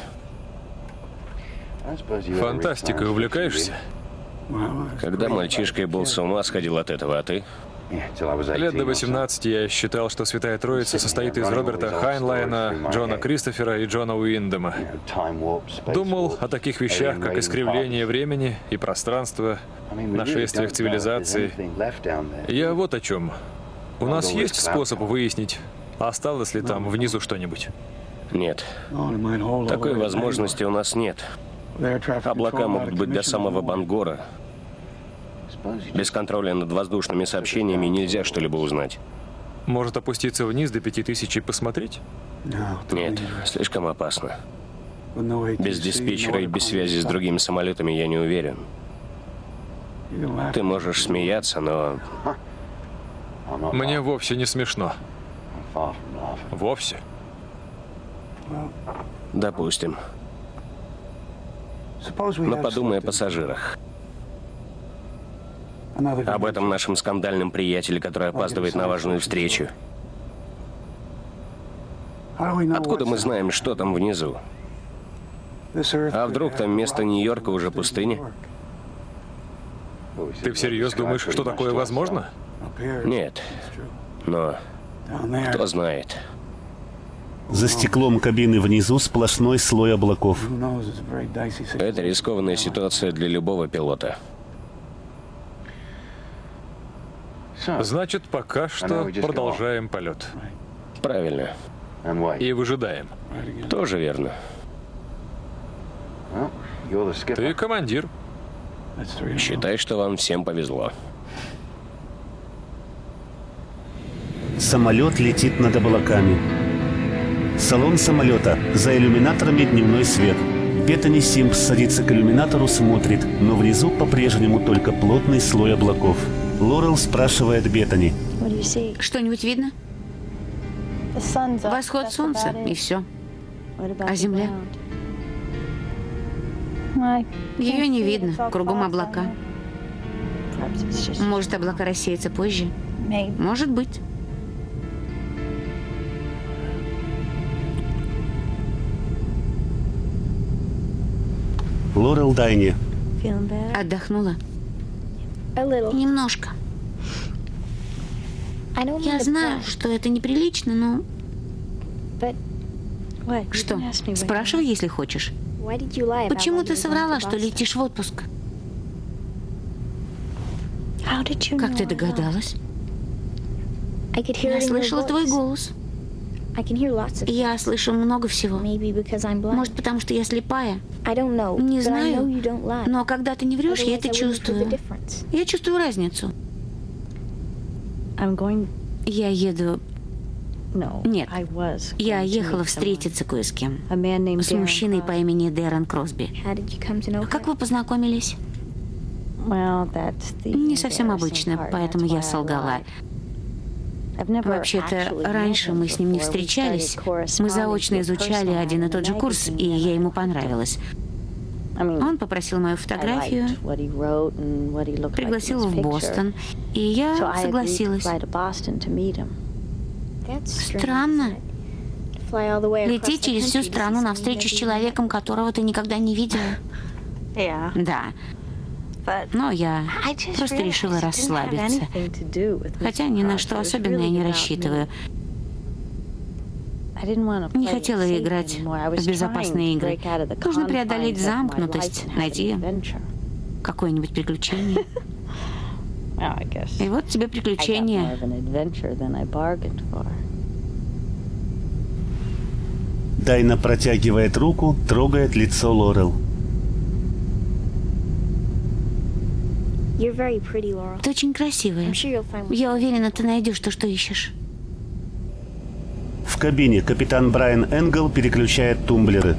Фантастикой увлекаешься? Когда мальчишкой был, с ума сходил от этого, а ты? Лет до восемнадцати я считал, что Святая Троица состоит из Роберта Хайнлайна, Джона Кристофера и Джона Уиндема. Думал о таких вещах, как искривление времени и пространства, нашествиях цивилизации. Я вот о чем. У нас есть способ выяснить, осталось ли там внизу что-нибудь? Нет. Такой возможности у нас нет. Облака могут быть до самого Бангора. Без контроля над воздушными сообщениями нельзя что-либо узнать. Может опуститься вниз до пяти тысяч и посмотреть? Нет, слишком опасно. Без диспетчера и без связи с другими самолетами я не уверен. Ты можешь смеяться, но... Мне вовсе не смешно. Вовсе. Допустим. Но подумай о пассажирах. Об этом нашем скандальном приятеле, который опаздывает на важную встречу. Откуда мы знаем, что там внизу? А вдруг там вместо Нью-Йорка уже пустыня? Ты всерьез думаешь, что такое возможно? Нет. Но кто знает. За стеклом кабины внизу сплошной слой облаков. Это рискованная ситуация для любого пилота. Значит, пока что продолжаем полет. Правильно. И выжидаем. Тоже верно. Ты командир. Считай, что вам всем повезло. Самолет летит над облаками. Салон самолета. За иллюминаторами дневной свет. Беттани Симпс садится к иллюминатору, смотрит, но внизу по-прежнему только плотный слой облаков. Лорел спрашивает Беттани. Что-нибудь видно? Восход солнца, и все. А земля? Ее не видно, кругом облака. Может, облака рассеются позже? Может быть. Лорел Дайни. Отдохнула? Немножко. Я знаю, что это неприлично, но... Что? Спрашивай, если хочешь. Почему ты соврала, что летишь в отпуск? Как ты догадалась? Я слышала твой голос. Я слышу много всего. Может, потому что я слепая? Не знаю. Но когда ты не врешь, я это чувствую. Я чувствую разницу. Я еду... Нет, я ехала встретиться кое с кем. С мужчиной по имени Дэрон Кросби. Как вы познакомились? Не совсем обычно, поэтому я солгала. Вообще-то, раньше мы с ним не встречались. Мы заочно изучали один и тот же курс, и я ему понравилась. Он попросил мою фотографию, пригласил в Бостон, и я согласилась. Странно. Лететь через всю страну навстречу с человеком, которого ты никогда не видела. Да. Но я просто решила расслабиться. Хотя ни на что особенное не рассчитываю. Не хотела играть в безопасные игры. Нужно преодолеть замкнутость, найти какое-нибудь приключение. И вот тебе приключение. Дайна протягивает руку, трогает лицо Лорел. Ты очень красивая. Я уверена, ты найдешь то, что ищешь. В кабине капитан Брайан Энгл переключает тумблеры.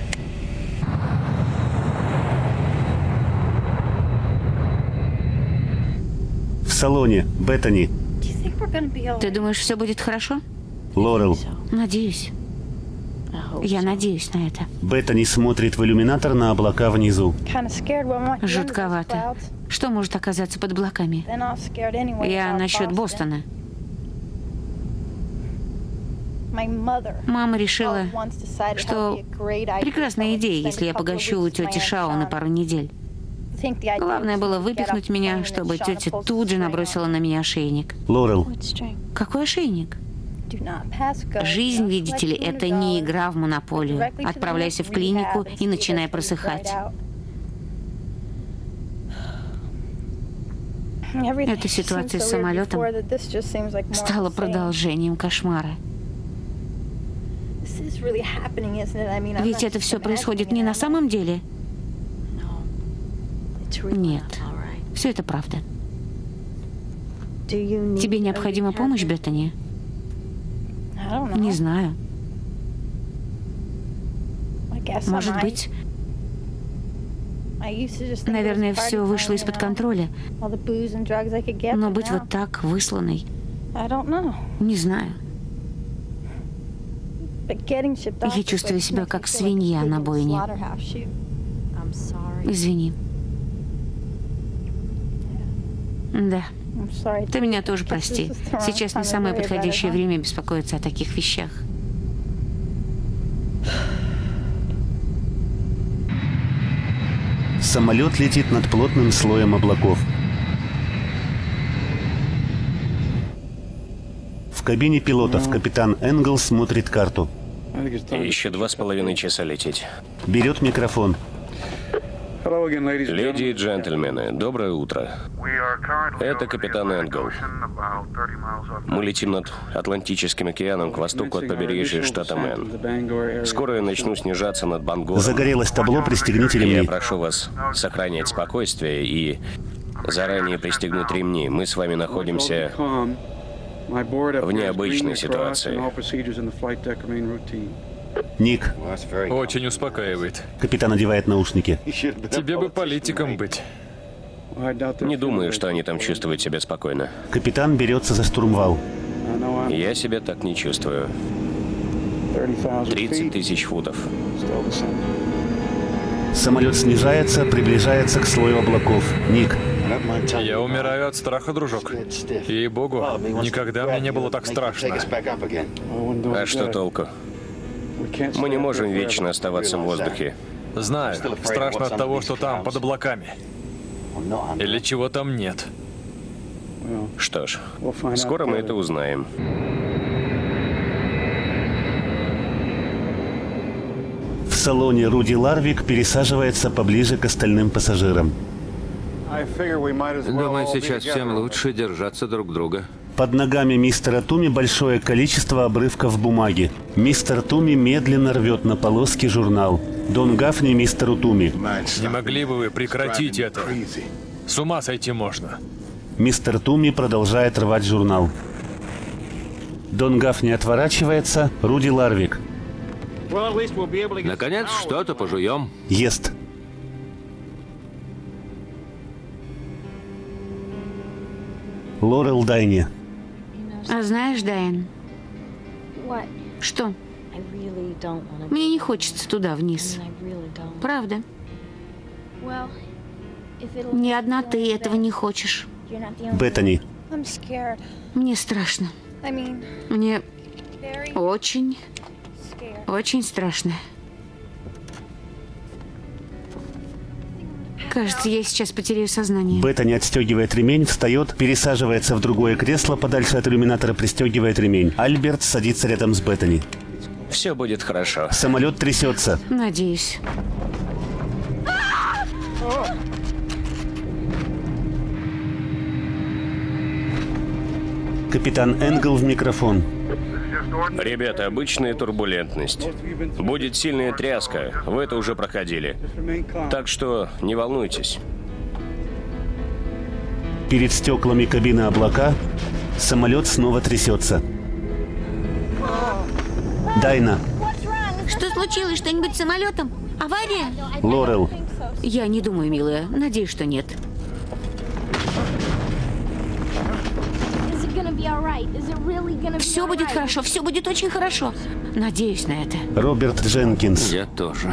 В салоне Беттани. Ты думаешь, все будет хорошо? Лорел. Надеюсь. Я надеюсь на это. Беттани смотрит в иллюминатор на облака внизу. Жутковато. Что может оказаться под облаками? Я насчет Бостона. Мама решила, что прекрасная идея, если я погощу у тети Шао на пару недель. Главное было выпихнуть меня, чтобы тетя тут же набросила на меня ошейник. Лорел. Какой ошейник? Жизнь, видите ли, это не игра в монополию. Отправляйся в клинику и начинай просыхать. Эта ситуация с самолетом стала продолжением кошмара. Ведь это все происходит не на самом деле? Нет, все это правда. Тебе необходима помощь, Беттани? Не знаю. Может быть, наверное, все вышло из-под контроля. Но быть вот так высланной, не знаю. Я чувствую себя как свинья на бойне. Извини. Да. Ты меня тоже прости. Сейчас не самое подходящее время беспокоиться о таких вещах. Самолет летит над плотным слоем облаков. В кабине пилотов капитан Энгл смотрит карту. Еще два с половиной часа лететь. Берет микрофон. Леди и джентльмены, доброе утро. Это капитан Энгл. Мы летим над Атлантическим океаном к востоку от побережья штата Мэн. Скоро я начну снижаться над Бангором. Загорелось табло, пристегните ремни. Я прошу вас сохранять спокойствие и заранее пристегнуть ремни. Мы с вами находимся в необычной ситуации. Ник. Очень успокаивает. Капитан надевает наушники. Тебе бы политиком быть. Не думаю, что они там чувствуют себя спокойно. Капитан берется за штурмвал. Я себя так не чувствую. тридцать тысяч футов. Самолет снижается, приближается к слою облаков. Ник. Я умираю от страха, дружок. Ей-богу, никогда мне не было так страшно. А что толку? Мы не можем вечно оставаться в воздухе. Знаю, страшно от того, что там, под облаками. Или чего там нет. Что ж, скоро мы это узнаем. В салоне Руди Ларвик пересаживается поближе к остальным пассажирам. Думаю, сейчас всем лучше держаться друг друга. Под ногами мистера Туми большое количество обрывков бумаги. Мистер Туми медленно рвет на полоски журнал. Дон Гафни мистеру Туми. Не могли бы вы прекратить это? С ума сойти можно. Мистер Туми продолжает рвать журнал. Дон Гафни отворачивается. Руди Ларвик. Наконец, что-то пожуем. Ест. Лорел Дайни. А знаешь, Дайан, что? Мне не хочется туда вниз. Правда. Ни одна ты этого не хочешь. Беттани. Мне страшно. Мне очень, очень страшно. Кажется, я сейчас потеряю сознание. Беттани отстегивает ремень, встает, пересаживается в другое кресло, подальше от иллюминатора пристегивает ремень. Альберт садится рядом с Беттани. Все будет хорошо. Самолет трясется. Надеюсь. Капитан Энгл в микрофон. Ребята, обычная турбулентность. Будет сильная тряска, вы это уже проходили. Так что не волнуйтесь. Перед стеклами кабины облака. Самолет снова трясется. Дайна. Что случилось? Что-нибудь с самолетом? Авария? Лорел. Я не думаю, милая. Надеюсь, что нет. Все будет хорошо, все будет очень хорошо. Надеюсь на это. Роберт Дженкинс. Я тоже.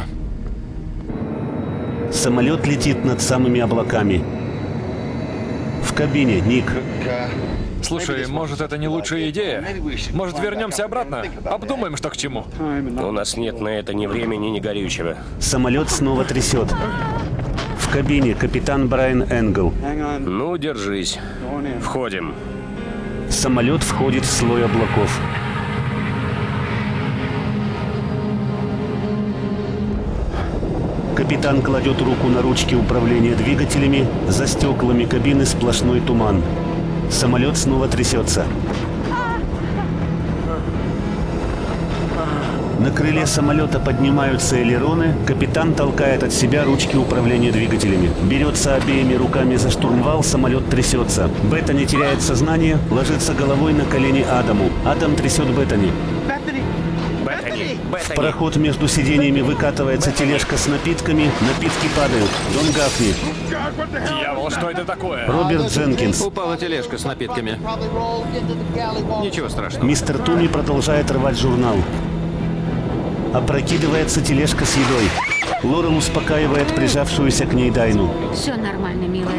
Самолет летит над самыми облаками. В кабине Ник. Слушай, может, это не лучшая идея? Может, вернемся обратно? Обдумаем, что к чему. У нас нет на это ни времени, ни горючего. Самолет снова трясет. В кабине капитан Брайан Энгл. Ну, держись. Входим. Самолет входит в слой облаков. Капитан кладет руку на ручки управления двигателями. За стеклами кабины сплошной туман. Самолет снова трясется. На крыле самолета поднимаются элероны. Капитан толкает от себя ручки управления двигателями. Берется обеими руками за штурвал, самолет трясется. Беттани теряет сознание, ложится головой на колени Адаму. Адам трясет Беттани. Беттани, В проход между сиденьями выкатывается тележка с напитками. Напитки падают. Дон Гафни. Дьявол, что это такое? Роберт Дженкинс. Упала тележка с напитками. Ничего страшного. Мистер Туми продолжает рвать журнал. Опрокидывается тележка с едой. Лорел успокаивает прижавшуюся к ней Дайну. Все нормально, милая.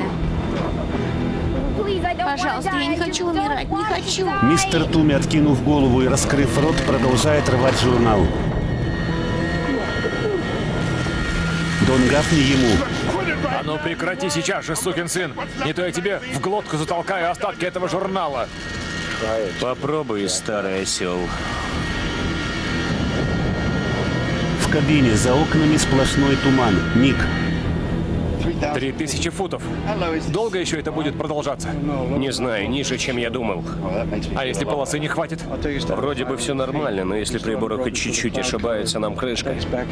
Пожалуйста, я не хочу умирать, не хочу. Мистер Туми, откинув голову и раскрыв рот, продолжает рвать журнал. Дон Гафни ему. А ну прекрати сейчас же, сукин сын. Не то я тебе в глотку затолкаю остатки этого журнала. Попробуй, старый осел. В кабине за окнами сплошной туман. Ник. Три тысячи футов. Долго еще это будет продолжаться? Не знаю, ниже, чем я думал. А если полосы не хватит? Вроде бы все нормально, но если приборы хоть чуть-чуть ошибаются, нам крышка.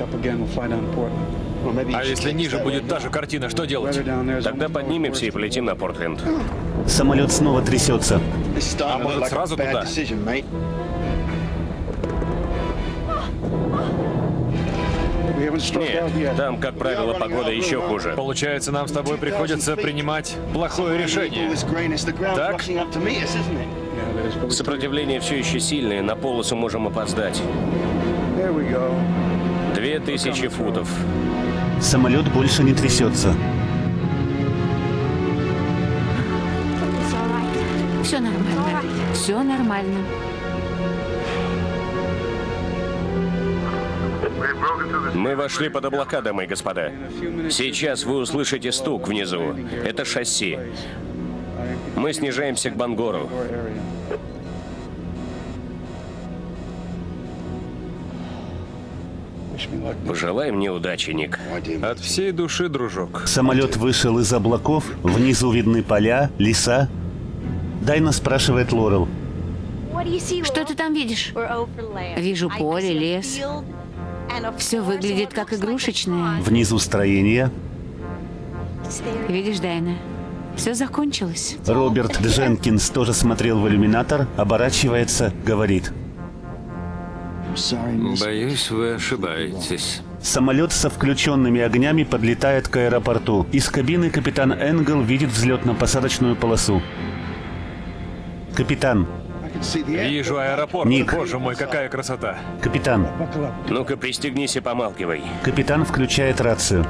А если ниже будет та же картина, что делать? Тогда поднимемся и полетим на Портленд. Самолет снова трясется. А может, сразу туда? Нет, там, как правило, погода еще хуже. Получается, нам с тобой приходится принимать плохое решение. Так? Сопротивление все еще сильное, на полосу можем опоздать. Две тысячи футов. Самолет больше не трясется. Все нормально. Все нормально. Мы вошли под облака, дамы и господа. Сейчас вы услышите стук внизу. Это шасси. Мы снижаемся к Бангору. Пожелай мне удачи, Ник. От всей души, дружок. Самолет вышел из облаков, внизу видны поля, леса. Дайна спрашивает Лорел. Что ты там видишь? Вижу поле, лес. Все выглядит как игрушечное. Внизу строение. Видишь, Дайна? Все закончилось. Роберт Дженкинс тоже смотрел в иллюминатор, оборачивается, говорит. Боюсь, вы ошибаетесь. Самолет со включенными огнями подлетает к аэропорту. Из кабины капитан Энгл видит взлетно-посадочную полосу. Капитан. Вижу аэропорт. Ник. Боже мой, какая красота. Капитан. Ну-ка, пристегнись и помалкивай. Капитан включает рацию.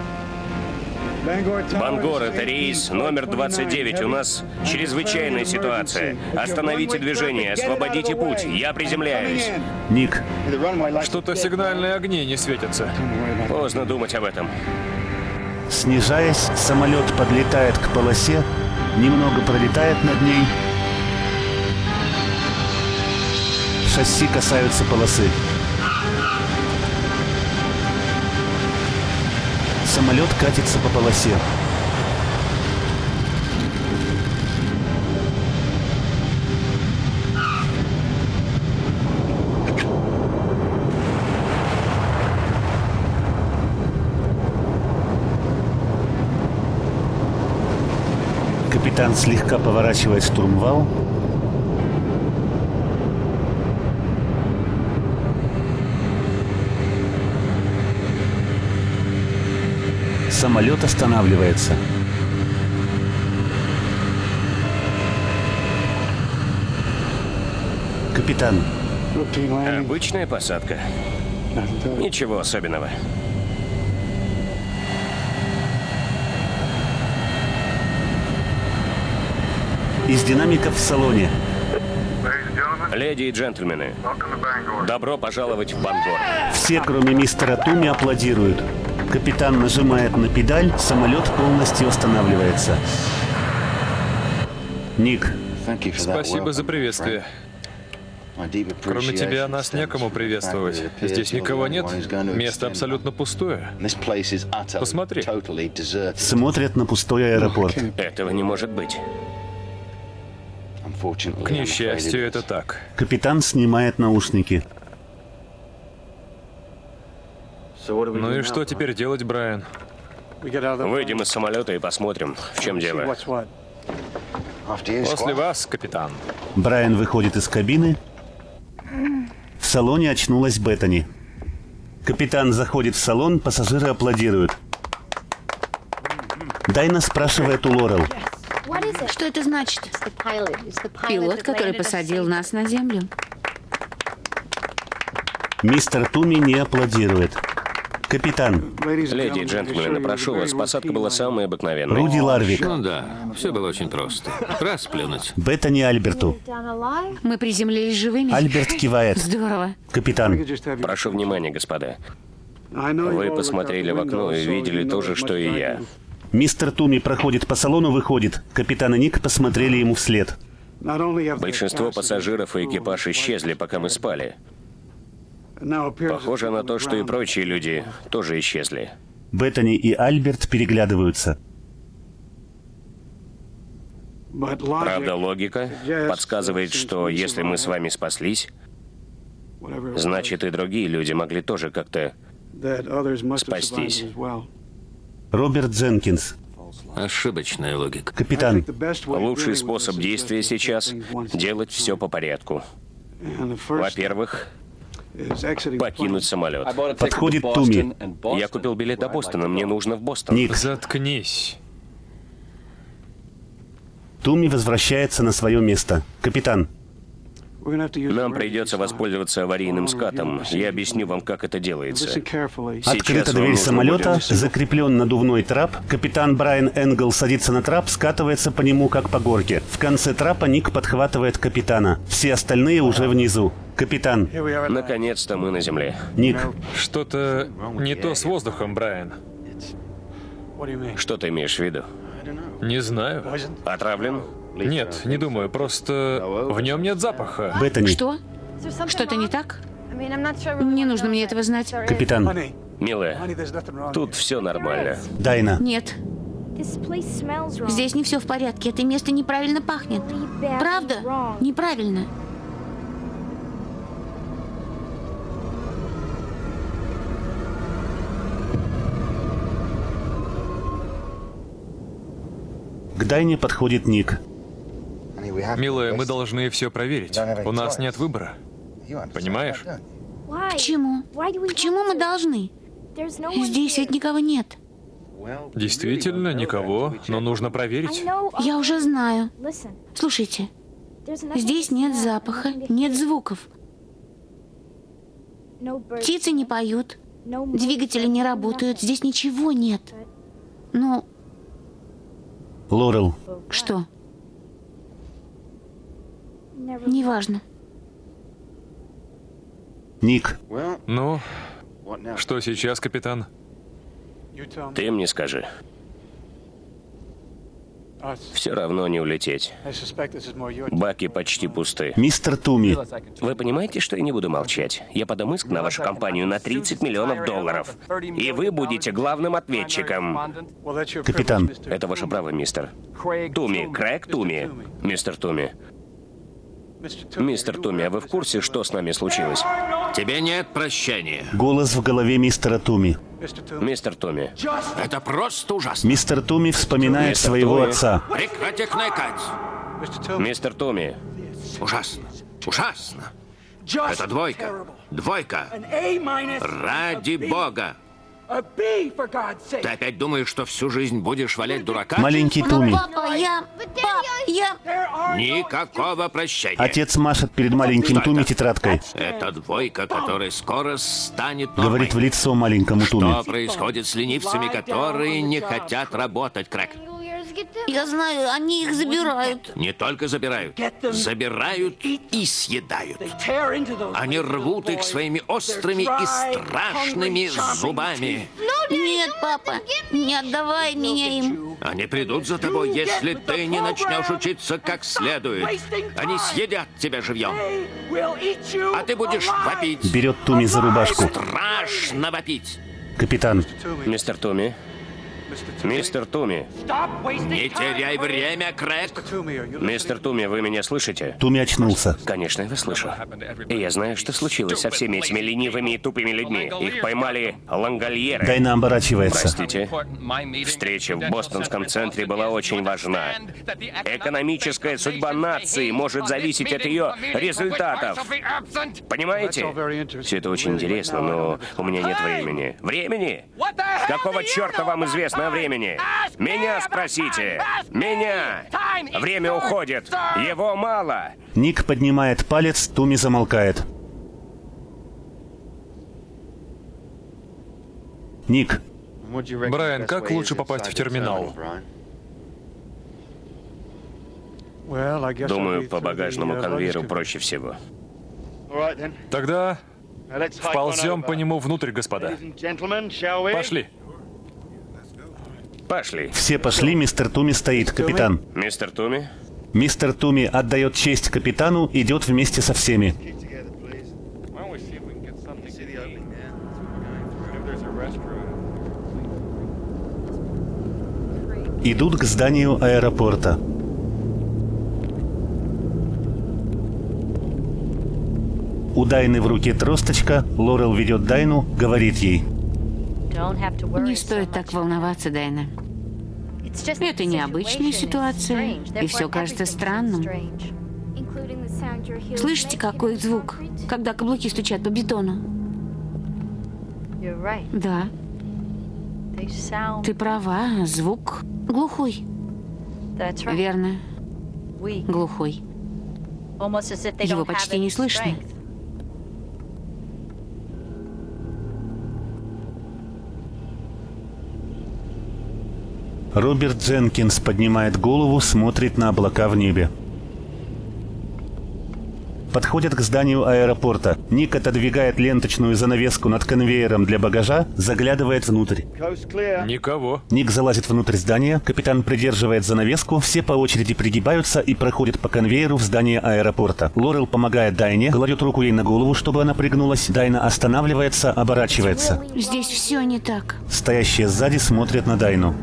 Бангор, это рейс номер двадцать девять. У нас чрезвычайная ситуация. Остановите движение, освободите путь. Я приземляюсь. Ник. Что-то сигнальные огни не светятся. Поздно думать об этом. Снижаясь, самолет подлетает к полосе, немного пролетает над ней. Шасси касаются полосы. Самолет катится по полосе. Капитан слегка поворачивает штурмвал. Самолет останавливается. Капитан. Обычная посадка. Ничего особенного. Из динамиков в салоне. Леди и джентльмены, добро пожаловать в Бангор. Все, кроме мистера Туми, аплодируют. Капитан нажимает на педаль, самолет полностью останавливается. Ник. Спасибо за приветствие. Кроме тебя нас некому приветствовать. Здесь никого нет. Место абсолютно пустое. Посмотри. Смотрят на пустой аэропорт. Этого не может быть. К несчастью, это так. Капитан снимает наушники. Ну и что теперь делать, Брайан? Выйдем из самолета и посмотрим, в чем дело. После вас, капитан. Брайан выходит из кабины. В салоне очнулась Беттани. Капитан заходит в салон, пассажиры аплодируют. Дайна спрашивает у Лорел. Что это значит? Пилот, который посадил нас на землю. Мистер Туми не аплодирует. Капитан. Леди и джентльмены, прошу вас, посадка была самой обыкновенной. Руди Ларвик. Ну да, все было очень просто. Расплюнуть. Беттани Альберту. Мы приземлились живыми. Альберт кивает. Здорово. Капитан. Прошу внимания, господа. Вы посмотрели в окно и видели то же, что и я. Мистер Туми проходит по салону, выходит. Капитан и Ник посмотрели ему вслед. Большинство пассажиров и экипаж исчезли, пока мы спали. Похоже на то, что и прочие люди тоже исчезли. Беттани и Альберт переглядываются. Правда, логика подсказывает, что если мы с вами спаслись, значит и другие люди могли тоже как-то спастись. Роберт Дженкинс. Ошибочная логика. Капитан. Лучший способ действия сейчас – делать все по порядку. Во-первых, покинуть самолет. Подходит Туми. Я купил билет до Бостона, мне нужно в Бостон. Ник. Заткнись. Туми возвращается на свое место. Капитан. Нам придется воспользоваться аварийным скатом. Я объясню вам, как это делается. Открыта дверь самолета, закреплен надувной трап. Капитан Брайан Энгл садится на трап, скатывается по нему, как по горке. В конце трапа Ник подхватывает капитана. Все остальные уже внизу. Капитан. Наконец-то мы на земле. Ник. Что-то не то с воздухом, Брайан. Что ты имеешь в виду? Не знаю. Отравлен? Нет, не думаю, просто в нем нет запаха. Беттани. Что? Что-то не так? Не нужно мне этого знать. Капитан. Милая, тут все нормально. Дайна. Нет. Здесь не все в порядке. Это место неправильно пахнет. Правда? Неправильно. К Дайне подходит Ник. Милая, мы должны все проверить. У нас нет выбора. Понимаешь? Почему? Почему мы должны? Здесь ведь никого нет. Действительно, никого, но нужно проверить. Я уже знаю. Слушайте, здесь нет запаха, нет звуков. Птицы не поют, двигатели не работают, здесь ничего нет. Ну, Лорел. что? Неважно. Ник. Ну, что сейчас, капитан? Ты мне скажи. Все равно не улететь. Баки почти пусты. Мистер Туми. Вы понимаете, что я не буду молчать? Я подам иск на вашу компанию на тридцать миллионов долларов. И вы будете главным ответчиком. Капитан. Это ваше право, мистер. Туми. Крэг Туми. Мистер Туми. Мистер Туми, а вы в курсе, что с нами случилось? Тебе нет прощения. Голос в голове мистера Туми. Мистер Туми. Это просто ужасно. Мистер Туми вспоминает Мистер своего Туми. отца. Прекрати кныкать. Мистер Туми. Ужасно. Ужасно. Это двойка. Двойка. Ради бога. Ты опять думаешь, что всю жизнь будешь валять дурака? Маленький Туми. Папа, я... Пап, я... Никакого прощения. Отец машет перед маленьким Что Туми это? тетрадкой. Это двойка, которая скоро станет нормой. Говорит в лицо маленькому Туми. Что происходит с ленивцами, которые не хотят работать, Крэг? Я знаю, они их забирают. Не только забирают, забирают и съедают. Они рвут их своими острыми и страшными зубами. Нет, папа, не отдавай меня им. Они придут за тобой, если ты не начнешь учиться как следует. Они съедят тебя живьем. А ты будешь вопить. Берет Туми за рубашку. Страшно вопить. Капитан. Мистер Туми. Мистер Туми. Не теряй время, Крэг. Мистер Туми, вы меня слышите? Туми очнулся. Конечно, я вас слышу. И я знаю, что случилось со всеми этими ленивыми и тупыми людьми. Их поймали лангольеры. Дайна оборачивается. Простите. Встреча в бостонском центре была очень важна. Экономическая судьба нации может зависеть от ее результатов. Понимаете? Все это очень интересно, но у меня нет времени. Времени? Какого черта вам известно о времени? Меня спросите. Меня. Время уходит. Его мало. Ник поднимает палец, Туми замолкает. Ник. Брайан, как лучше попасть в терминал? Думаю, по багажному конвейеру проще всего. Тогда вползем по нему внутрь, господа. Пошли. Пошли. Все пошли, мистер Туми стоит. Капитан. Мистер Туми? Мистер Туми отдает честь капитану, идет вместе со всеми. Идут к зданию аэропорта. У Дайны в руке тросточка, Лорел ведет Дайну, говорит ей. Не стоит так волноваться, Дайна. Это необычная ситуация, и все кажется странным. Слышите, какой звук, когда каблуки стучат по бетону? Да. Ты права, звук глухой. Верно, глухой. Его почти не слышно. Роберт Дженкинс поднимает голову, смотрит на облака в небе. подходят к зданию аэропорта. Ник отодвигает ленточную занавеску над конвейером для багажа, заглядывает внутрь. Никого. Ник залазит внутрь здания, капитан придерживает занавеску, все по очереди пригибаются и проходят по конвейеру в здание аэропорта. Лорел помогает Дайне, кладет руку ей на голову, чтобы она пригнулась. Дайна останавливается, оборачивается. Здесь все не так. Стоящие сзади смотрят на Дайну.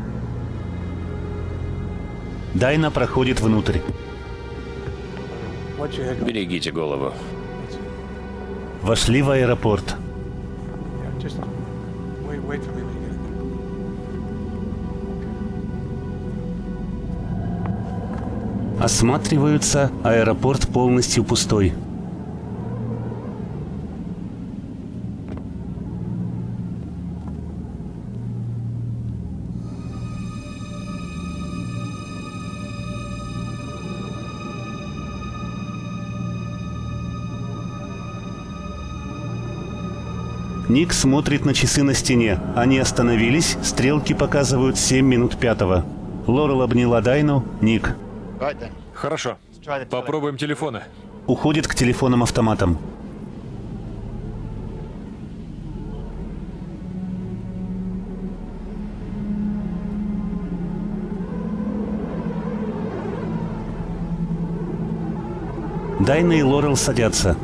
Дайна проходит внутрь. Берегите голову. Вошли в аэропорт. Осматриваются, аэропорт полностью пустой. Ник смотрит на часы на стене. Они остановились, стрелки показывают семь минут пятого. Лорел обняла Дайну. Ник. Хорошо. Попробуем телефоны. Уходит к телефонам-автоматам. Дайна и Лорел садятся.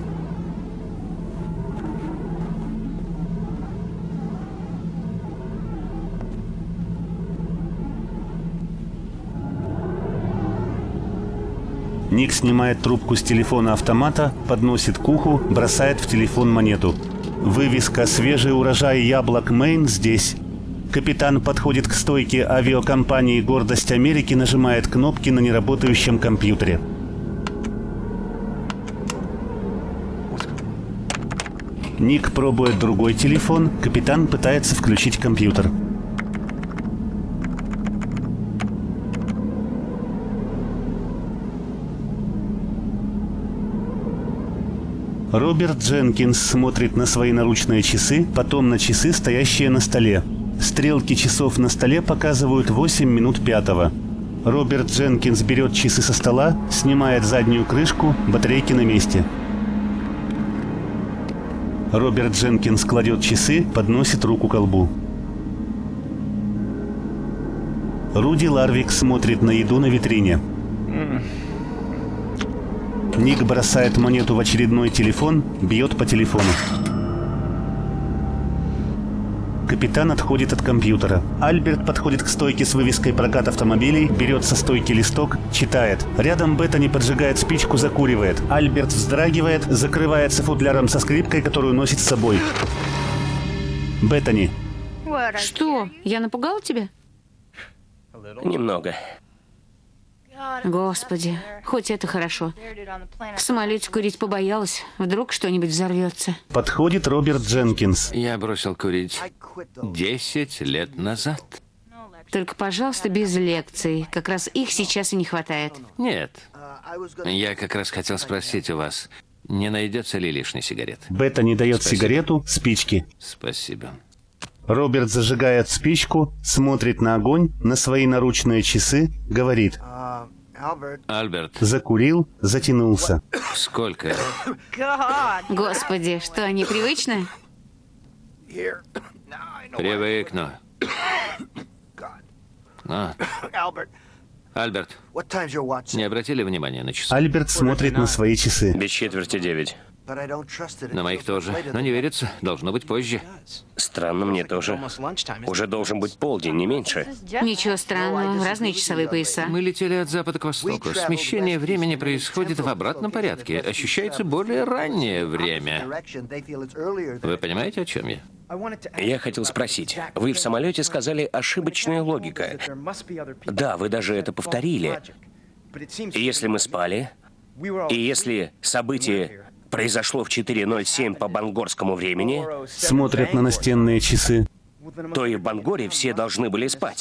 Ник снимает трубку с телефона автомата, подносит к уху, бросает в телефон монету. Вывеска «Свежий урожай яблок Мэйн» здесь. Капитан подходит к стойке авиакомпании «Гордость Америки», нажимает кнопки на неработающем компьютере. Ник пробует другой телефон, капитан пытается включить компьютер. Роберт Дженкинс смотрит на свои наручные часы, потом на часы, стоящие на столе. Стрелки часов на столе показывают восемь минут пятого. Роберт Дженкинс берет часы со стола, снимает заднюю крышку, батарейки на месте. Роберт Дженкинс кладет часы, подносит руку к колбу. Руди Ларвик смотрит на еду на витрине. Ник бросает монету в очередной телефон, бьет по телефону. Капитан отходит от компьютера. Альберт подходит к стойке с вывеской «Прокат автомобилей», берет со стойки листок, читает. Рядом Беттани поджигает спичку, закуривает. Альберт вздрагивает, закрывается футляром со скрипкой, которую носит с собой. Беттани. Что? Я напугал тебя? Немного. Господи, хоть это хорошо. В самолете курить побоялась. Вдруг что-нибудь взорвется. Подходит Роберт Дженкинс. Я бросил курить десять лет назад. Только, пожалуйста, без лекций. Как раз их сейчас и не хватает. Нет. Я как раз хотел спросить у вас, не найдется ли лишней сигарет? Беттани дает Спасибо. сигарету, спички. Спасибо. Роберт зажигает спичку, смотрит на огонь, на свои наручные часы, говорит. Альберт, Закурил, затянулся. сколько? Господи, что, непривычно? Привыкну. А. Альберт, не обратили внимания на часы? Альберт смотрит на свои часы. Без четверти девять. На моих тоже. Но не верится. Должно быть позже. Странно мне тоже. Уже должен быть полдень, не меньше. Ничего странного, разные часовые пояса. Мы летели от запада к востоку. Смещение времени происходит в обратном порядке. Ощущается более раннее время. Вы понимаете, о чем я? Я хотел спросить. Вы в самолете сказали «ошибочная логика». Да, вы даже это повторили. И если мы спали, и если событие произошло в четыре ноль семь по бангорскому времени, Смотрят на настенные часы. то и в Бангоре все должны были спать.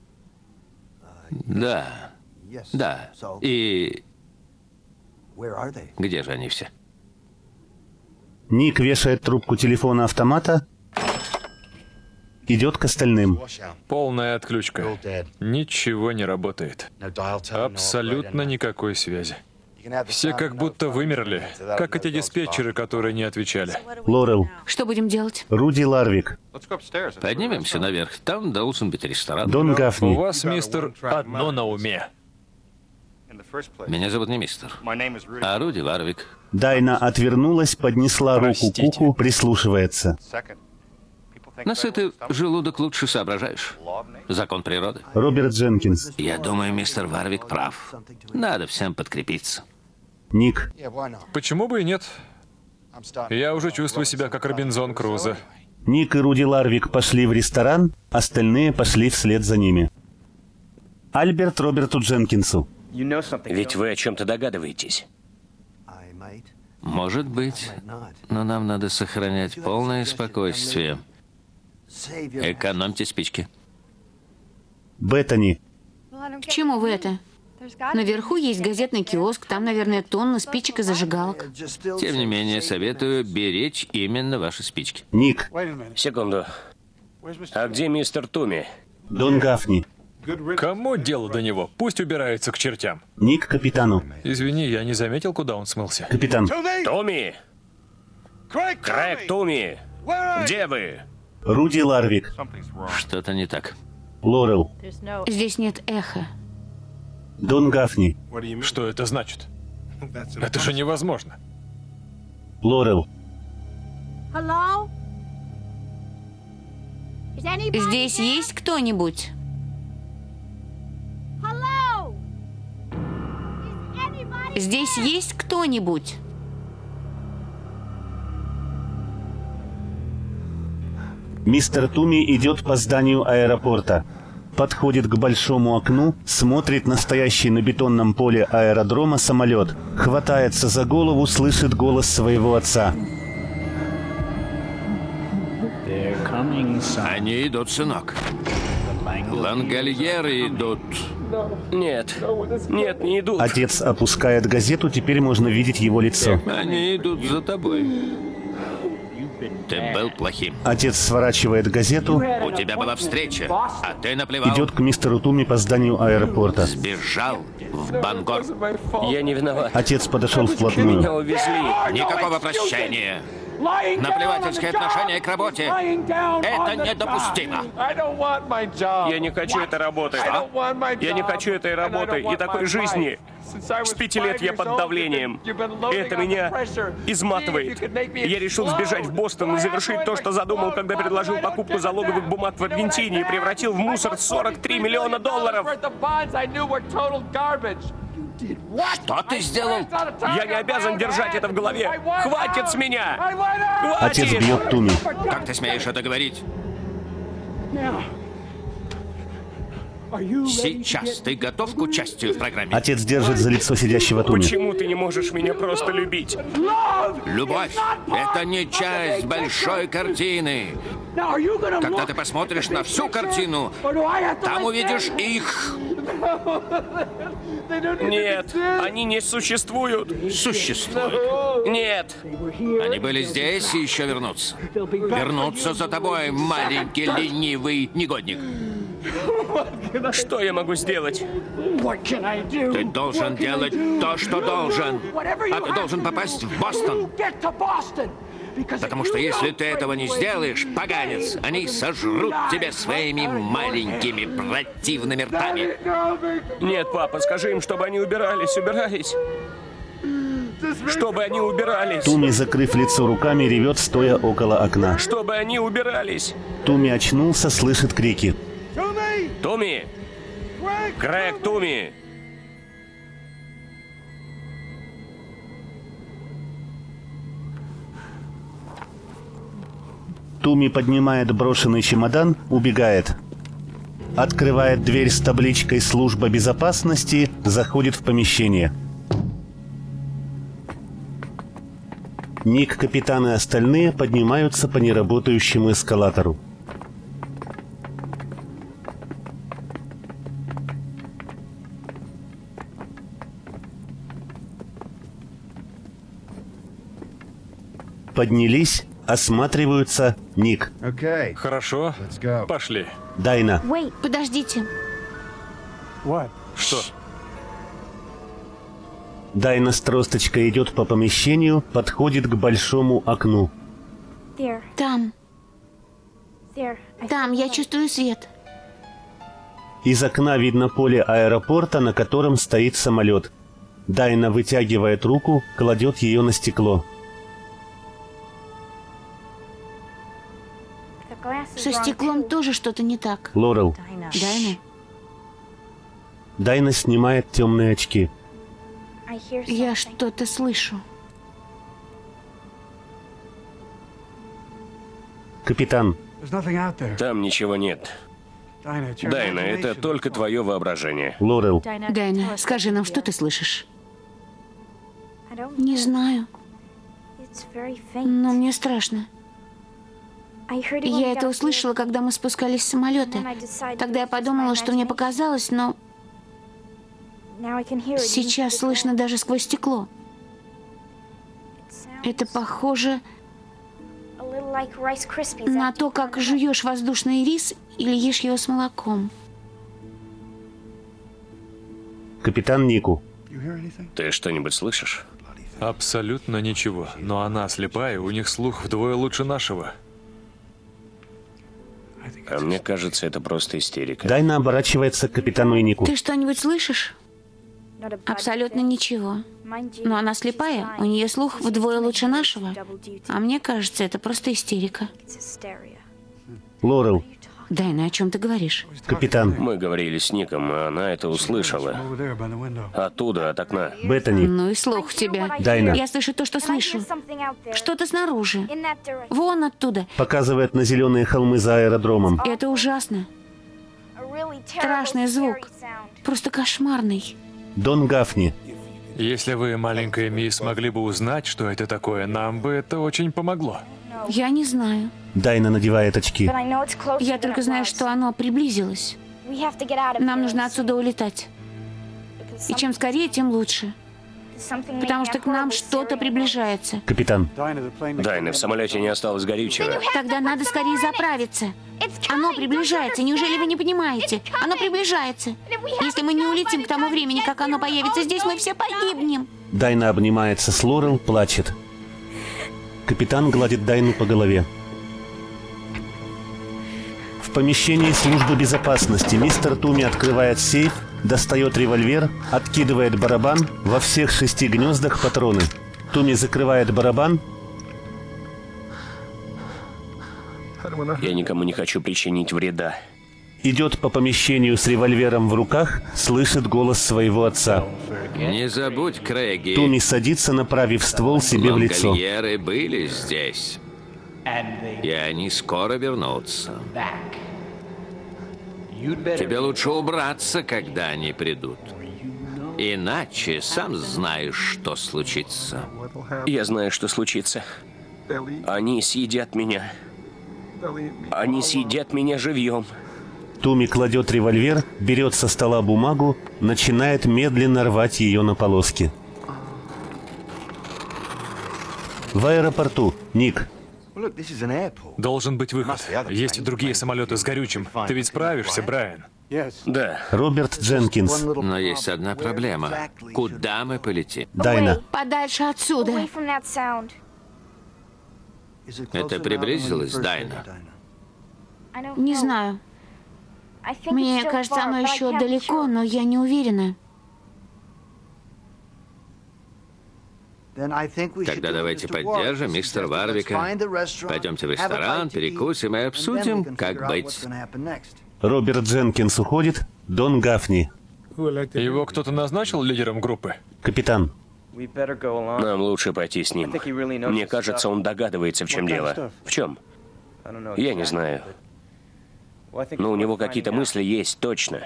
Да. Да. И где же они все? Ник вешает трубку телефона автомата, идет к остальным. Полная отключка. Ничего не работает. Абсолютно никакой связи. Все как будто вымерли, как эти диспетчеры, которые не отвечали. Лорел. Что будем делать? Руди Ларвик. Поднимемся наверх. Там должен быть ресторан. Дон У Гафни. вас, мистер, одно на уме. Меня зовут не мистер, а Руди Ларвик. Дайна отвернулась, поднесла руку к Простите. уху, прислушивается. Насытый желудок лучше соображаешь. Закон природы. Роберт Дженкинс. Я думаю, мистер Варвик прав. Надо всем подкрепиться. Ник. Почему бы и нет? Я уже чувствую себя как Робинзон Крузо. Ник и Руди Ларвик пошли в ресторан, остальные пошли вслед за ними. Альберт Роберту Дженкинсу. Ведь вы о чем-то догадываетесь. Может быть, но нам надо сохранять полное спокойствие. Экономьте спички. Беттани. К чему вы это? Наверху есть газетный киоск, там, наверное, тонна спичек и зажигалок. Тем не менее, советую беречь именно ваши спички. Ник. Секунду. А где мистер Туми? Дон Гафни. Кому дело до него? Пусть убирается к чертям. Ник капитану. Извини, я не заметил, куда он смылся. Капитан. Туми! Крэг Туми! Где вы? Руди Ларвик. Что-то не так. Лорел. Здесь нет эха. Дон Гафни. Что это значит? Это же невозможно. Лорел. Здесь есть кто-нибудь? Здесь есть кто-нибудь? Мистер Туми идет по зданию аэропорта. Подходит к большому окну, смотрит на стоящий на бетонном поле аэродрома самолет. Хватается за голову, слышит голос своего отца. Они идут, сынок. Лангольеры идут. Нет. Нет, не идут. Отец опускает газету, теперь можно видеть его лицо. Они идут за тобой. Ты был плохим. Отец сворачивает газету, У тебя была встреча, а ты наплевал. идет к мистеру Туми по зданию аэропорта. Сбежал в Бангор. Я не виноват. Отец подошел Меня вплотную. увезли. Никакого прощения. Наплевательское отношение к работе. Это недопустимо. Я не хочу этой работы. Я не хочу этой работы и такой жизни. С пяти лет я под давлением. И это меня изматывает. Я решил сбежать в Бостон и завершить то, что задумал, когда предложил покупку залоговых бумаг в Аргентине и превратил в мусор сорок три миллиона долларов. Что ты сделал? Я не обязан держать это в голове. Хватит с меня! Отец Хватит! бьет Туми. Как ты смеешь это говорить? Сейчас ты готов к участию в программе? Отец держит за лицо сидящего Туми. Почему ты не можешь меня просто любить? Любовь — это не часть большой картины. Когда ты посмотришь на всю картину, там увидишь их. Нет, они не существуют. Существуют. Нет. Они были здесь и еще вернутся. Вернутся за тобой, маленький ленивый негодник. Что я могу сделать? Ты должен делать то, что должен. А ты должен попасть в Бостон. Потому что если ты этого не сделаешь, поганец, они сожрут тебя своими маленькими противными ртами. Нет, папа, скажи им, чтобы они убирались, убирались. Чтобы они убирались. Туми, закрыв лицо руками, ревет, стоя около окна. Чтобы они убирались. Туми очнулся, слышит крики. Туми! Крэг Туми! Туми поднимает брошенный чемодан, убегает. Открывает дверь с табличкой «Служба безопасности», заходит в помещение. Ник, капитан и остальные поднимаются по неработающему эскалатору. Поднялись, осматриваются. Ник. Хорошо, пошли. Дайна. Подождите. Что? Дайна с тросточкой идет по помещению, подходит к большому окну. Там. Там, я чувствую свет. Из окна видно поле аэропорта, на котором стоит самолет. Дайна вытягивает руку, кладет ее на стекло. Со стеклом тоже что-то не так. Лорел. Дайна? Дайна снимает темные очки. Я что-то слышу. Капитан. Там ничего нет. Дайна, это только твое воображение. Лорел. Дайна, скажи нам, что ты слышишь? Не знаю. Но мне страшно. Я это услышала, когда мы спускались с самолета. Тогда я подумала, что мне показалось, но сейчас слышно даже сквозь стекло. Это похоже на то, как жуешь воздушный рис или ешь его с молоком. Капитан Нику. Ты что-нибудь слышишь? Абсолютно ничего. Но она слепая, у них слух вдвое лучше нашего. А мне кажется, это просто истерика. Дайна оборачивается к капитану и Нику. Ты что-нибудь слышишь? Абсолютно ничего. Но она слепая, у нее слух вдвое лучше нашего. А мне кажется, это просто истерика. Лорел. Дайна, о чем ты говоришь? Капитан. Мы говорили с Ником, а она это услышала. Оттуда, от окна. Беттани. Ну и слух у тебя. Дайна. Я слышу то, что слышу. Что-то снаружи. Вон оттуда. Показывает на зеленые холмы за аэродромом. Это ужасно. Страшный звук. Просто кошмарный. Дон Гафни. Если вы, маленькая мисс, могли бы узнать, что это такое, нам бы это очень помогло. Я не знаю. Дайна надевает очки. Я только знаю, что оно приблизилось. Нам нужно отсюда улетать. И чем скорее, тем лучше. Потому что к нам что-то приближается. Капитан. Дайна, в самолете не осталось горючего. Тогда надо скорее заправиться. Оно приближается. Неужели вы не понимаете? Оно приближается. Если мы не улетим к тому времени, как оно появится здесь, мы все погибнем. Дайна обнимается с Лорел, плачет. Капитан гладит Дайну по голове. В помещении службы безопасности мистер Туми открывает сейф, достает револьвер, откидывает барабан, во всех шести гнездах патроны. Туми закрывает барабан. Я никому не хочу причинить вреда. Идет по помещению с револьвером в руках, слышит голос своего отца. Не забудь, Крейги. Туми садится, направив ствол себе в лицо. Лонгольеры были здесь. И они скоро вернутся. Тебе лучше убраться, когда они придут. Иначе сам знаешь, что случится. Я знаю, что случится. Они съедят меня. Они съедят меня живьем. Туми кладет револьвер, берет со стола бумагу, начинает медленно рвать ее на полоски. В аэропорту. Ник. Должен быть выход. Есть и другие самолеты с горючим. Ты ведь справишься, Брайан? Да. Роберт Дженкинс. Но есть одна проблема. Куда мы полетим? Дайна. Подальше отсюда. Это приблизилось, Дайна? Не знаю. Мне кажется, оно еще далеко, но я не уверена. Тогда давайте поддержим мистера Варвика. Пойдемте в ресторан, перекусим и обсудим, как быть. Роберт Дженкинс уходит. Дон Гафни. Его кто-то назначил лидером группы? Капитан. Нам лучше пойти с ним. Мне кажется, он догадывается, в чем дело. В чем? Я не знаю. Но у него какие-то мысли есть, точно.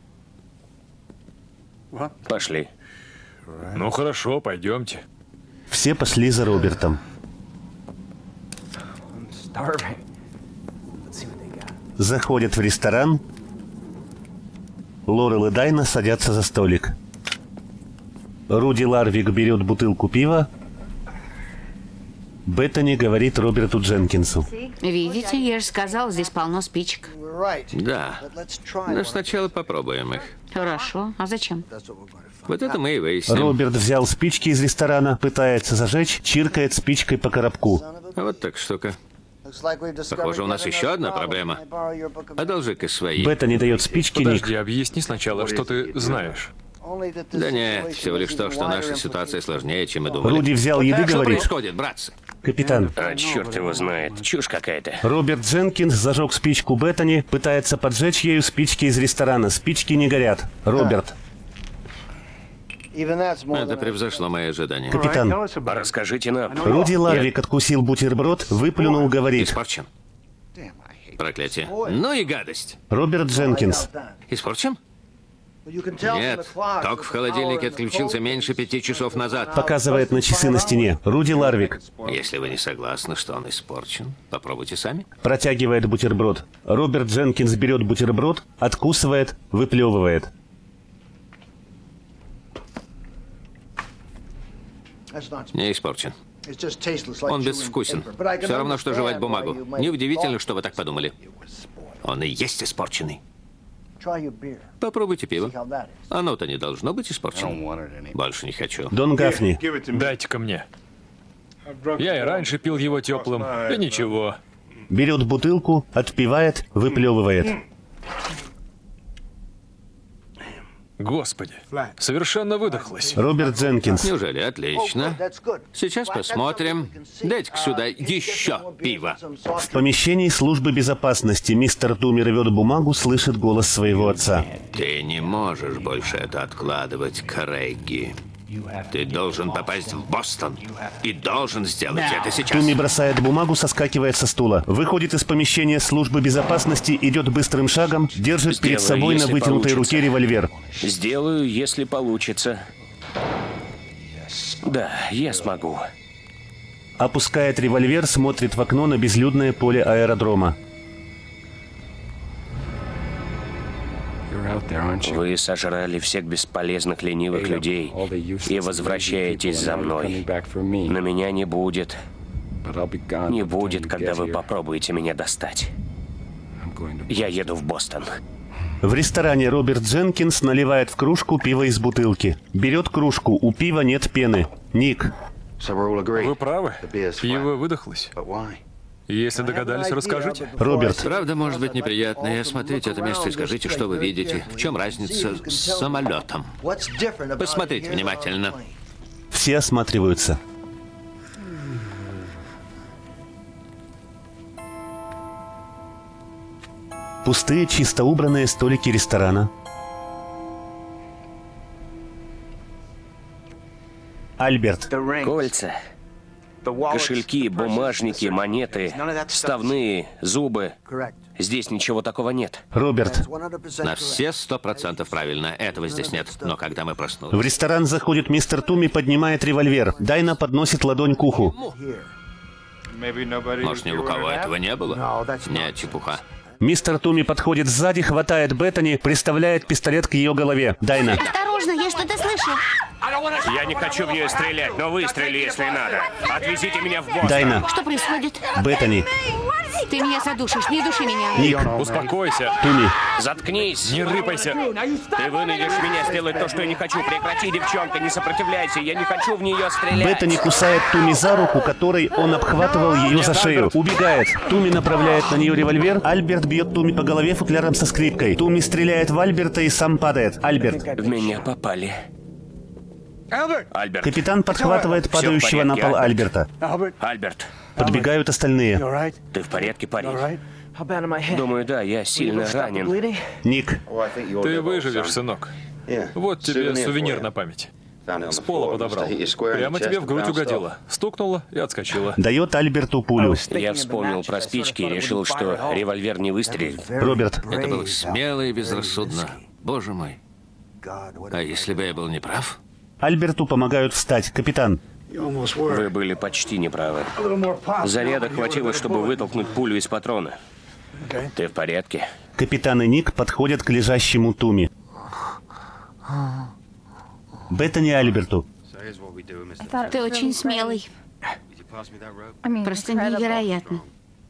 Пошли. Ну хорошо, пойдемте. Все пошли за Робертом. Заходят в ресторан. Лорел и Дайна садятся за столик. Руди Ларвик берет бутылку пива. Беттани говорит Роберту Дженкинсу. Видите, я же сказал, здесь полно спичек. Да. Но сначала попробуем их. Хорошо. А зачем? Вот это мы и выясним. Роберт взял спички из ресторана, пытается зажечь, чиркает спичкой по коробку. Вот так штука. Похоже, у нас еще одна проблема. Одолжи-ка свои. Беттани дает спички Ник. Подожди, объясни сначала, что ты знаешь. Да нет, всего лишь то, что наша ситуация сложнее, чем мы думали. Руди взял еды, Что говорит. происходит, братцы? Капитан. А черт его знает, чушь какая-то. Роберт Дженкинс зажег спичку Беттани, пытается поджечь ею спички из ресторана. Спички не горят. Роберт. Это превзошло мои ожидания. Капитан. Расскажите нам. Руди Ларвик откусил бутерброд, выплюнул, говорит. Испорчен. Проклятие. Ну и гадость. Роберт Дженкинс. Испорчен? Нет, ток в холодильнике отключился меньше пяти часов назад. Показывает на часы на стене. Руди Ларвик. Если вы не согласны, что он испорчен, попробуйте сами. Протягивает бутерброд. Роберт Дженкинс берет бутерброд, откусывает, выплевывает. Не испорчен. Он безвкусен. Все равно, что жевать бумагу. Неудивительно, что вы так подумали. Он и есть испорченный. Попробуйте пиво. Оно-то не должно быть испорченным. Больше не хочу. Дон Гафни. Дайте-ка мне. Я и раньше пил его теплым, и ничего. Берет бутылку, отпивает, выплевывает. Господи, совершенно выдохлась. Роберт Дженкинс. Неужели? Отлично. Сейчас посмотрим. Дайте-ка сюда еще пиво. В помещении службы безопасности мистер Туми рвет бумагу, слышит голос своего отца. Ты не можешь больше это откладывать, Крейги. Ты должен попасть в Бостон. И должен сделать это сейчас. Туми бросает бумагу, соскакивает со стула. Выходит из помещения службы безопасности, идет быстрым шагом, держит Сделаю, перед собой на если вытянутой получится. руке револьвер. Сделаю, если получится. Да, я смогу. Опускает револьвер, смотрит в окно на безлюдное поле аэродрома. Вы сожрали всех бесполезных ленивых людей и возвращаетесь за мной. Но меня не будет. Не будет, когда вы попробуете меня достать. Я еду в Бостон. В ресторане Роберт Дженкинс наливает в кружку пиво из бутылки. Берет кружку, у пива нет пены. Ник. Вы правы. Пиво выдохлось. Если догадались, расскажите. Роберт. Правда может быть неприятной. Осмотрите это место и скажите, что вы видите. В чем разница с самолетом? Посмотрите внимательно. Все осматриваются. Пустые, чисто убранные столики ресторана. Альберт. Кольца, кошельки, бумажники, монеты, вставные, зубы. Здесь ничего такого нет. Роберт. На все сто процентов правильно. Этого здесь нет. Но когда мы В проснулись... ресторан заходит мистер Туми, поднимает револьвер. Дайна подносит ладонь к уху. Может, ни у кого этого не было? Нет, чепуха. Мистер Туми подходит сзади, хватает Беттани, приставляет пистолет к ее голове. Дайна. Осторожно, я что-то слышу. Я не хочу в нее стрелять, но выстрели, если надо. Отвезите меня в Бостон. Дайна. Что происходит? Беттани. Ты меня задушишь, не души меня. Ник. Успокойся. Туми. Заткнись. Не рыпайся. Ты вынудишь меня сделать то, что я не хочу. Прекрати, девчонка, не сопротивляйся. Я не хочу в нее стрелять. Беттани кусает Туми за руку, которой он обхватывал ее за шею. Убегает. Туми направляет на нее револьвер. Альберт бьет Туми по голове футляром со скрипкой. Туми стреляет в Альберта и сам падает. Альберт. В меня попали. Альберт. Капитан подхватывает падающего на пол Альберта. Альберт, Подбегают остальные. ты в порядке, парень? Думаю, да, я сильно ранен. Ник. Ты выживешь, сынок. Вот тебе сувенир на память. С пола подобрал. Прямо тебе в грудь угодила. Стукнула и отскочила. Дает Альберту пулю. Я вспомнил про спички и решил, что револьвер не выстрелит. Роберт. Это было смело и безрассудно. Боже мой. А если бы я был неправ? Альберту помогают встать. Капитан. Вы были почти неправы. Заряда хватило, чтобы вытолкнуть пулю из патрона. Ты в порядке? Капитан и Ник подходят к лежащему Туми. Беттани Альберту. Ты очень смелый. Просто невероятно.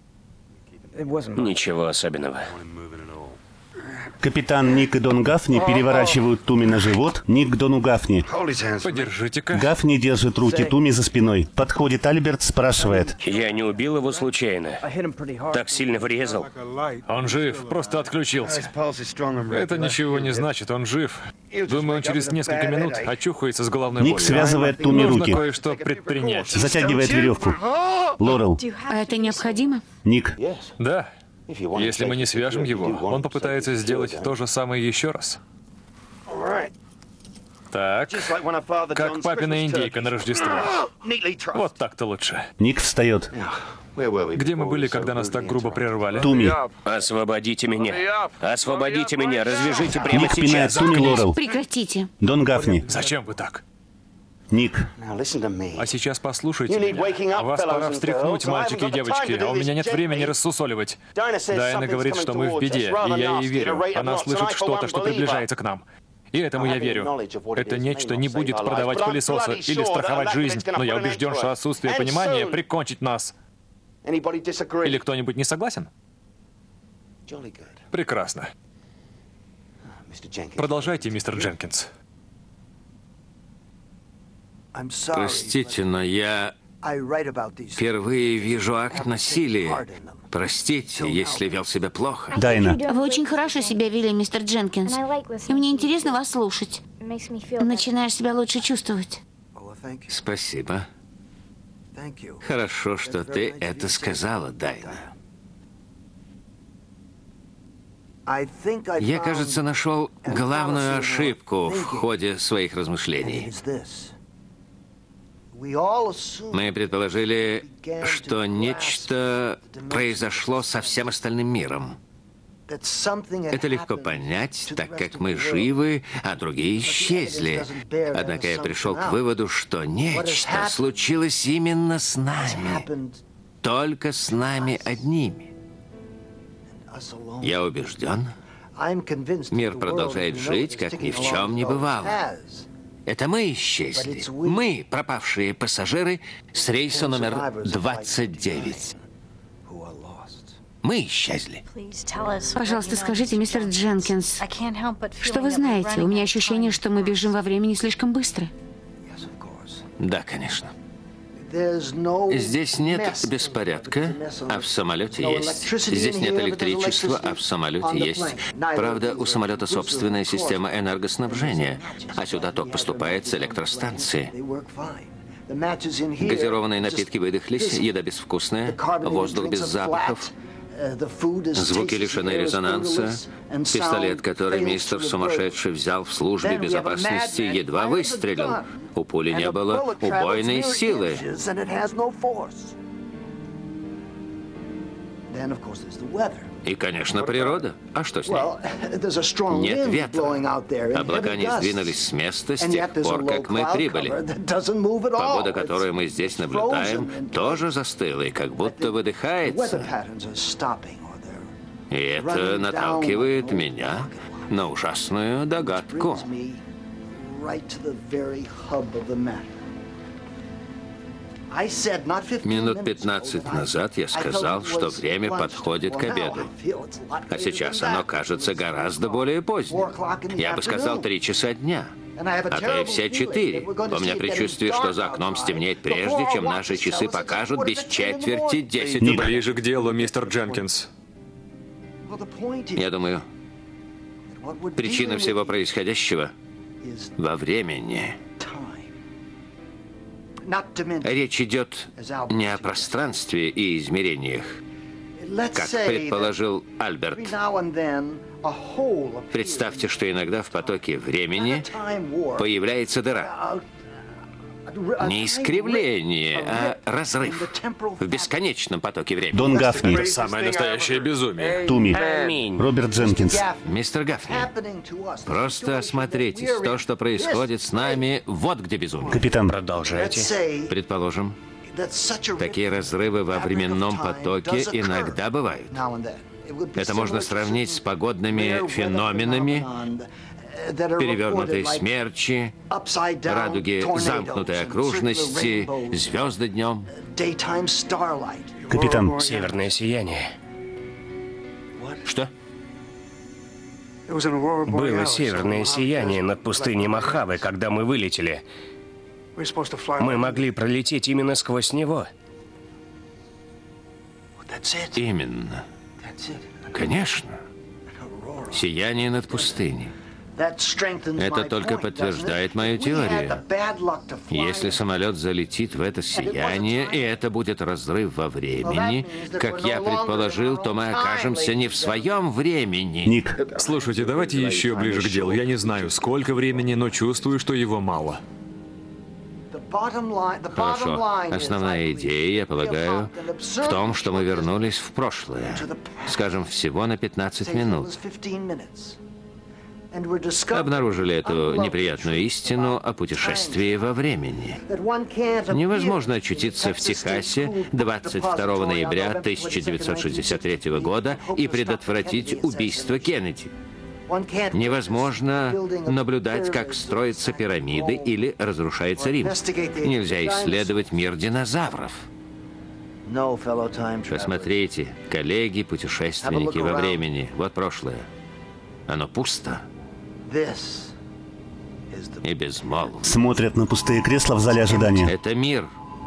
Ничего особенного. Капитан Ник и Дон Гафни переворачивают Туми на живот. Ник к Дону Гафни. Подержите-ка. Гафни держит руки Туми за спиной. Подходит Альберт, спрашивает. Я не убил его случайно. Так сильно врезал. Он жив, просто отключился. Это ничего не значит, он жив. Думаю, он через несколько минут очухается с головной болью. Ник связывает Туми Нужно руки. кое-что предпринять. Затягивает веревку. Лорел. А это необходимо? Ник. Да. Если мы не свяжем его, он попытается сделать то же самое еще раз. Так, как папина индейка на Рождество. Вот так-то лучше. Ник встает. Где мы были, когда нас так грубо прервали? Туми. Освободите меня. Освободите меня. Развяжите прямо Ник пинает сейчас. Туми, Лорел. Прекратите. Дон Гафни. Зачем вы так? Ник. А сейчас послушайте меня. Вас пора встряхнуть, мальчики и девочки, а у меня нет времени рассусоливать. Дайна говорит, что мы в беде, и я ей верю. Она слышит что-то, что приближается к нам. И этому я верю. Это нечто не будет продавать пылесосы или страховать жизнь, но я убежден, что отсутствие понимания прикончит нас. Или кто-нибудь не согласен? Прекрасно. Продолжайте, мистер Дженкинс. Простите, но я впервые вижу акт насилия. Простите, если вел себя плохо. Дайна. Вы очень хорошо себя вели, мистер Дженкинс. И мне интересно вас слушать. Начинаешь себя лучше чувствовать. Спасибо. Хорошо, что ты это сказала, Дайна. Я, кажется, нашел главную ошибку в ходе своих размышлений. Мы предположили, что нечто произошло со всем остальным миром. Это легко понять, так как мы живы, а другие исчезли. Однако я пришел к выводу, что нечто случилось именно с нами. Только с нами одними. Я убежден, мир продолжает жить, как ни в чем не бывало. Это мы исчезли. Мы, пропавшие пассажиры с рейса номер двадцать девять. Мы исчезли. Пожалуйста, скажите, мистер Дженкинс, что вы знаете? У меня ощущение, что мы бежим во времени слишком быстро. Да, конечно. Здесь нет беспорядка, а в самолете есть. Здесь нет электричества, а в самолете есть. Правда, у самолета собственная система энергоснабжения, а сюда ток поступает с электростанции. Газированные напитки выдохлись, еда безвкусная, воздух без запахов. Звуки лишены резонанса. Пистолет, который мистер Сумасшедший взял в службе безопасности, едва выстрелил. У пули не было убойной силы. И, конечно, природа. А что с ней? Нет ветра. Облака не сдвинулись с места с тех пор, как мы прибыли. Погода, которую мы здесь наблюдаем, тоже застыла и как будто выдыхается. И это наталкивает меня на ужасную догадку. Минут пятнадцать назад я сказал, что время подходит к обеду. А сейчас оно кажется гораздо более поздним. Я бы сказал, три часа дня. А то и все четыре. У меня предчувствие, что за окном стемнеет прежде, чем наши часы покажут без четверти десять утра. Ближе к делу, мистер Дженкинс. Я думаю, причина всего происходящего во времени. Речь идет не о пространстве и измерениях, как предположил Альберт. Представьте, что иногда в потоке времени появляется дыра. Не искривление, а разрыв в бесконечном потоке времени. Дон Гафни. Это самое настоящее безумие. Туми. Аминь. Роберт Дженкинс. Мистер Гафни, просто осмотритесь. То, что происходит с нами, вот где безумие. Капитан. Продолжайте. Предположим, такие разрывы во временном потоке иногда бывают. Это можно сравнить с погодными феноменами перевернутые смерчи, радуги замкнутой окружности, звезды днем. Капитан. Северное сияние. Что? Было северное сияние над пустыней Мохаве, когда мы вылетели. Мы могли пролететь именно сквозь него. Именно. Конечно. Сияние над пустыней. Это только подтверждает мою теорию. Если самолет залетит в это сияние, и это будет разрыв во времени, как я предположил, то мы окажемся не в своем времени. Ник. Слушайте, давайте еще ближе к делу. Я не знаю, сколько времени, но чувствую, что его мало. Хорошо. Основная идея, я полагаю, в том, что мы вернулись в прошлое. Скажем, всего на пятнадцать минут. Обнаружили эту неприятную истину о путешествии во времени. Невозможно очутиться в Техасе двадцать второго ноября тысяча девятьсот шестьдесят третьего года и предотвратить убийство Кеннеди. Невозможно наблюдать, как строятся пирамиды или разрушается Рим. Нельзя исследовать мир динозавров. Посмотрите, коллеги, путешественники во времени. Вот прошлое. Оно пусто и безмолвно. Смотрят на пустые кресла в зале ожидания. Это мир,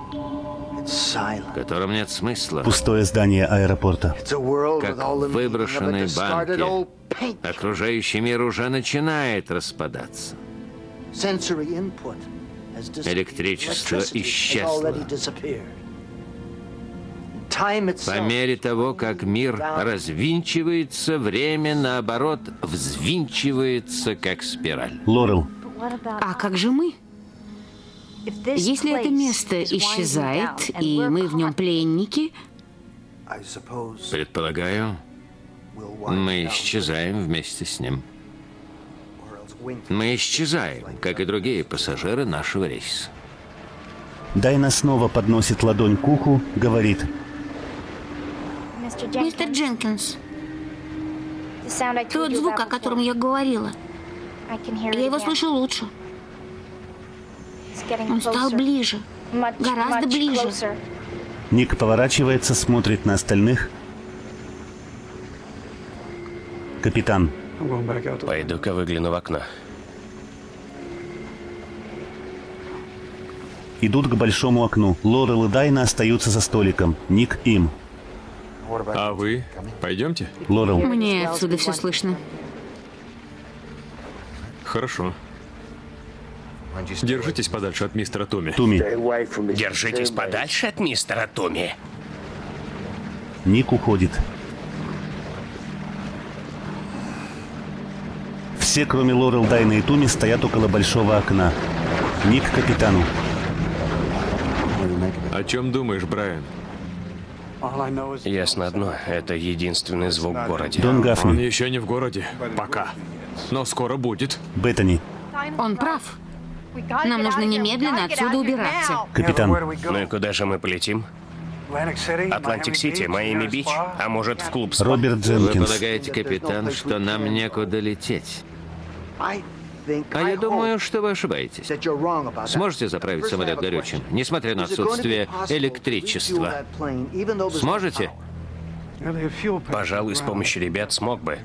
в котором нет смысла. Пустое здание аэропорта. Как в выброшенной банке. Окружающий мир уже начинает распадаться. Электричество исчезло. По мере того, как мир развинчивается, время, наоборот, взвинчивается, как спираль. Лорел. А как же мы? Если это место исчезает, и мы в нем пленники... Предполагаю, мы исчезаем вместе с ним. Мы исчезаем, как и другие пассажиры нашего рейса. Дайна снова подносит ладонь к уху, говорит. Мистер Дженкинс, тот звук, о котором я говорила, я его слышу лучше. Он стал ближе, гораздо ближе. Ник поворачивается, смотрит на остальных. Капитан. Пойду-ка выгляну в окно. Идут к большому окну. Лорел и Дайна остаются за столиком. Ник им. А вы? Пойдемте? Лорел. Мне отсюда все слышно. Хорошо. Держитесь подальше от мистера Томми. Туми. Держитесь подальше от мистера Томми. Ник уходит. Все, кроме Лорел, Дайны и Туми, стоят около большого окна. Ник капитану. О чем думаешь, Брайан? Ясно одно, это единственный звук в городе. Дон Он Гафни. еще не в городе. Пока. Но скоро будет. Беттани. Он прав. Нам нужно немедленно отсюда убираться. Капитан. Ну и куда же мы полетим? Атлантик-Сити, Майами-Бич, а может в клуб «Спа»? Роберт Вы Дженкинс. полагаете, капитан, что нам некуда лететь? А я думаю, что вы ошибаетесь. Сможете заправить самолет горючим, несмотря на отсутствие электричества? Сможете? Пожалуй, с помощью ребят смог бы.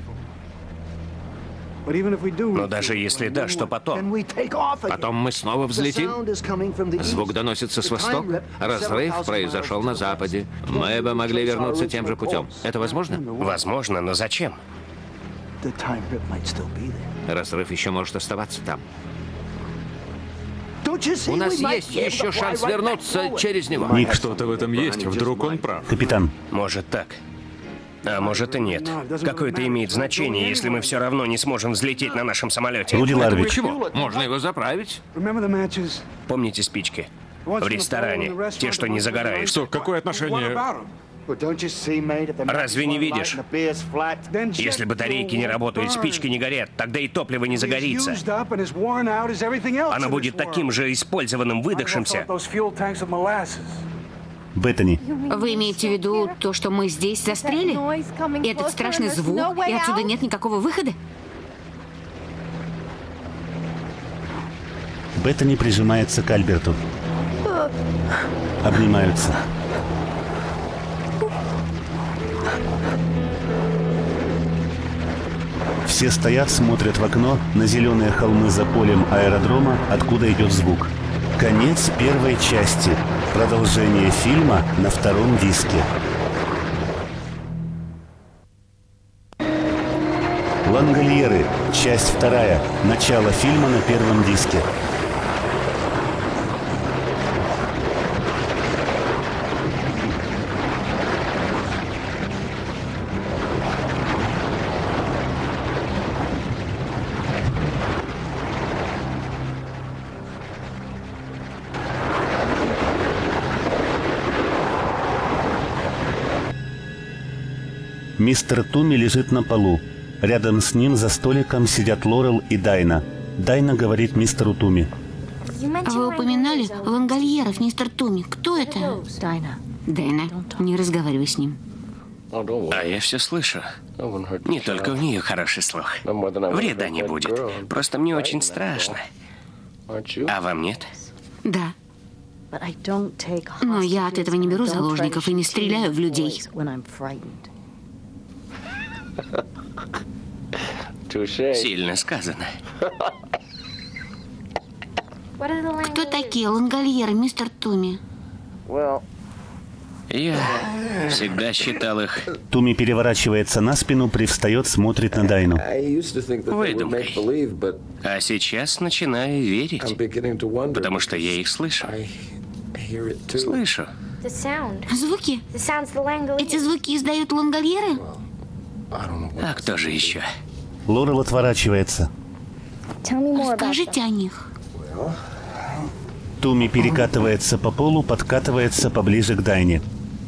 Но даже если да, что потом? Потом мы снова взлетим? Звук доносится с востока. Разрыв произошел на западе. Мы бы могли вернуться тем же путем. Это возможно? Возможно, но зачем? Разрыв еще может оставаться там. У нас есть еще шанс вернуться через него. Ник. Что-то в этом есть. Вдруг он прав. Капитан. Может так. А может и нет. Какое это имеет значение, если мы все равно не сможем взлететь на нашем самолете? Руди Ларвик. Чего? Можно его заправить. Помните спички? В ресторане. Те, что не загораешь. Что, какое отношение? Разве не видишь? Если батарейки не работают, спички не горят, тогда и топливо не загорится. Оно будет таким же использованным, выдохшимся. Беттани. Вы имеете в виду то, что мы здесь застряли? И этот страшный звук, и отсюда нет никакого выхода? Беттани прижимается к Альберту. Обнимаются. Все стоят, смотрят в окно на зеленые холмы за полем аэродрома, откуда идет звук. Конец первой части. Продолжение фильма на втором диске. Лангольеры. Часть вторая. Начало фильма на первом диске. Мистер Туми лежит на полу. Рядом с ним за столиком сидят Лорел и Дайна. Дайна говорит мистеру Туми. Вы упоминали лангольеров, мистер Туми. Кто это? Дайна, не разговаривай с ним. А я все слышу. Не только у нее хороший слух. Вреда не будет. Просто мне очень страшно. А вам нет? Да. Но я от этого не беру заложников и не стреляю в людей. Сильно сказано. Кто такие лангольеры, мистер Туми? Я всегда считал их Туми переворачивается на спину, привстает, смотрит на Дайну. выдумкой. А сейчас начинаю верить, потому что я их слышу. Слышу. Звуки? Эти звуки издают лангольеры? А кто же еще? Лорел отворачивается. Скажите о них. Туми перекатывается по полу, подкатывается поближе к Дайне.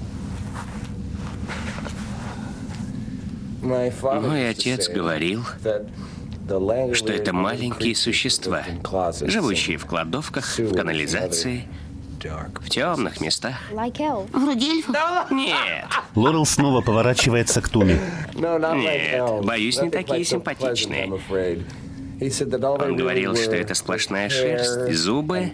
Мой отец говорил, что это маленькие существа, живущие в кладовках, в канализации, в темных местах. Вроде эльфов? Нет, Лорел снова поворачивается к Туми. нет, боюсь, не такие симпатичные. Он говорил, что это сплошная шерсть, зубы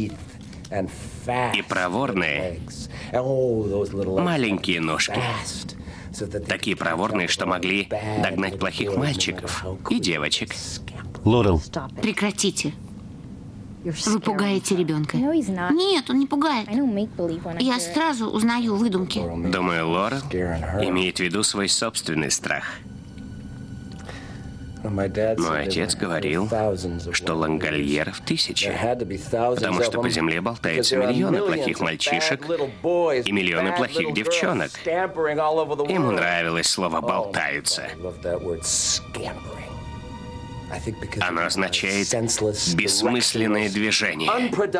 и проворные маленькие ножки. Такие проворные, что могли догнать плохих мальчиков и девочек. Лорел. Прекратите. Вы пугаете ребенка. Нет, он не пугает. Я сразу узнаю выдумки. Думаю, Лорел имеет в виду свой собственный страх. Мой отец говорил, что лангольеров тысячи, потому что по земле болтаются миллионы плохих мальчишек и миллионы плохих девчонок. Ему нравилось слово «болтаются». Оно означает «бессмысленное движение».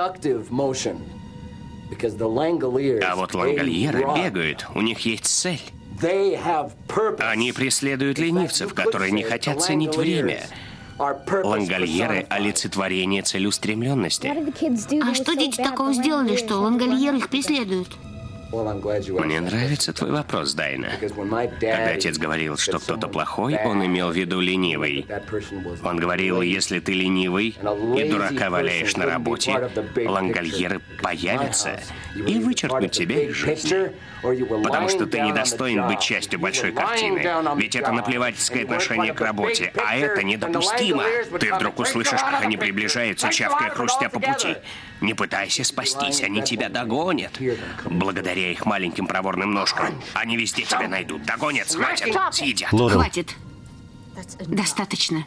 А вот лангольеры бегают, у них есть цель. Они преследуют ленивцев, которые не хотят ценить время. Лангольеры — олицетворение целеустремленности. А что дети такого сделали, что лангольеры их преследуют? Мне нравится твой вопрос, Дайна. Когда отец говорил, что кто-то плохой, он имел в виду ленивый. Он говорил, если ты ленивый и дурака валяешь на работе, лангольеры появятся и вычеркнут тебя из жизни. Потому что ты недостоин быть частью большой картины. Ведь это наплевательское отношение к работе, а это недопустимо. Ты вдруг услышишь, как они приближаются, чавкая, хрустя по пути. Не пытайся спастись, они тебя догонят. Благодаря их маленьким проворным ножкам. Они везде тебя найдут, догонят, схватят, съедят. Лорел. Хватит. Достаточно.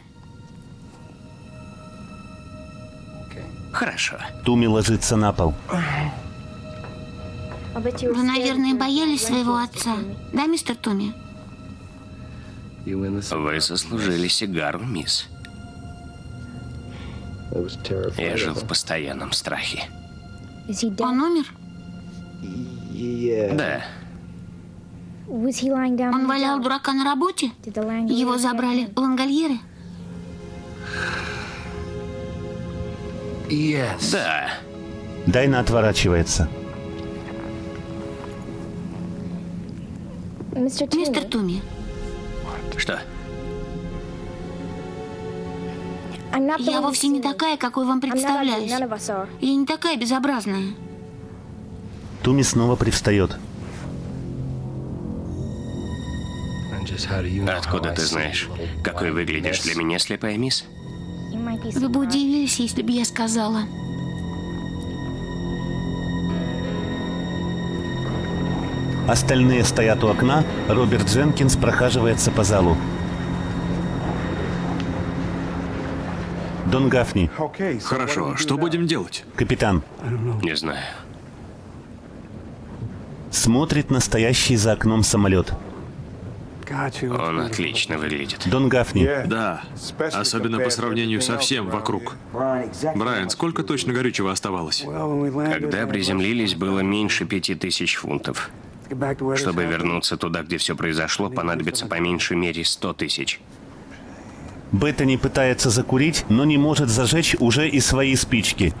Хорошо. Туми ложится на пол. Вы, наверное, боялись своего отца. Да, мистер Туми? Вы заслужили сигару, мисс. Я жил в постоянном страхе. Он умер? Да. Он валял дурака на работе? Его забрали лангольеры? Да. Дайна отворачивается. Мистер Туми, Что? Я вовсе не такая, какой вам представляюсь. Я не такая безобразная. Туми снова привстает. Откуда ты знаешь, какой выглядишь для меня, слепая мисс? Вы бы удивились, если бы я сказала. Остальные стоят у окна, Роберт Дженкинс прохаживается по залу. Дон Гафни. Хорошо, что будем делать? Капитан. Не знаю. Смотрит на стоящий за окном самолет. Он отлично выглядит. Дон Гафни. Да, особенно по сравнению со всем вокруг. Брайан, сколько точно горючего оставалось? Когда приземлились, было меньше пяти тысяч фунтов. Чтобы вернуться туда, где все произошло, понадобится по меньшей мере сто тысяч. Беттани пытается закурить, но не может зажечь уже и свои спички.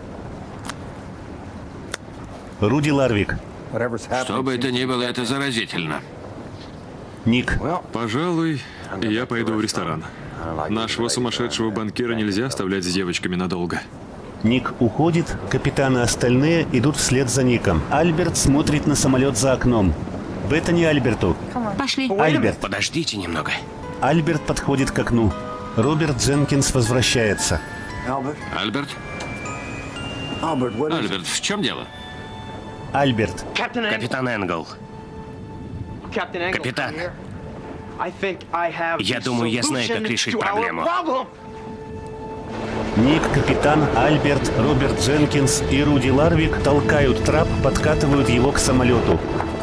Руди Ларвик. Что бы это ни было, это заразительно. Ник. Пожалуй, я пойду в ресторан. Нашего сумасшедшего банкира нельзя оставлять с девочками надолго. Ник уходит, капитан и остальные идут вслед за Ником. Альберт смотрит на самолет за окном. Беттани Альберту. Пошли. Альберт. Подождите немного. Альберт подходит к окну. Роберт Дженкинс возвращается. Альберт? Альберт, в чем дело? Альберт. Капитан Энгл. Капитан. Я думаю, я знаю, как решить проблему. Ник, капитан, Альберт, Роберт Дженкинс и Руди Ларвик толкают трап, подкатывают его к самолету.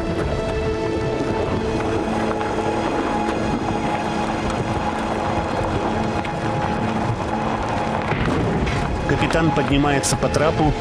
Капитан поднимается по трапу,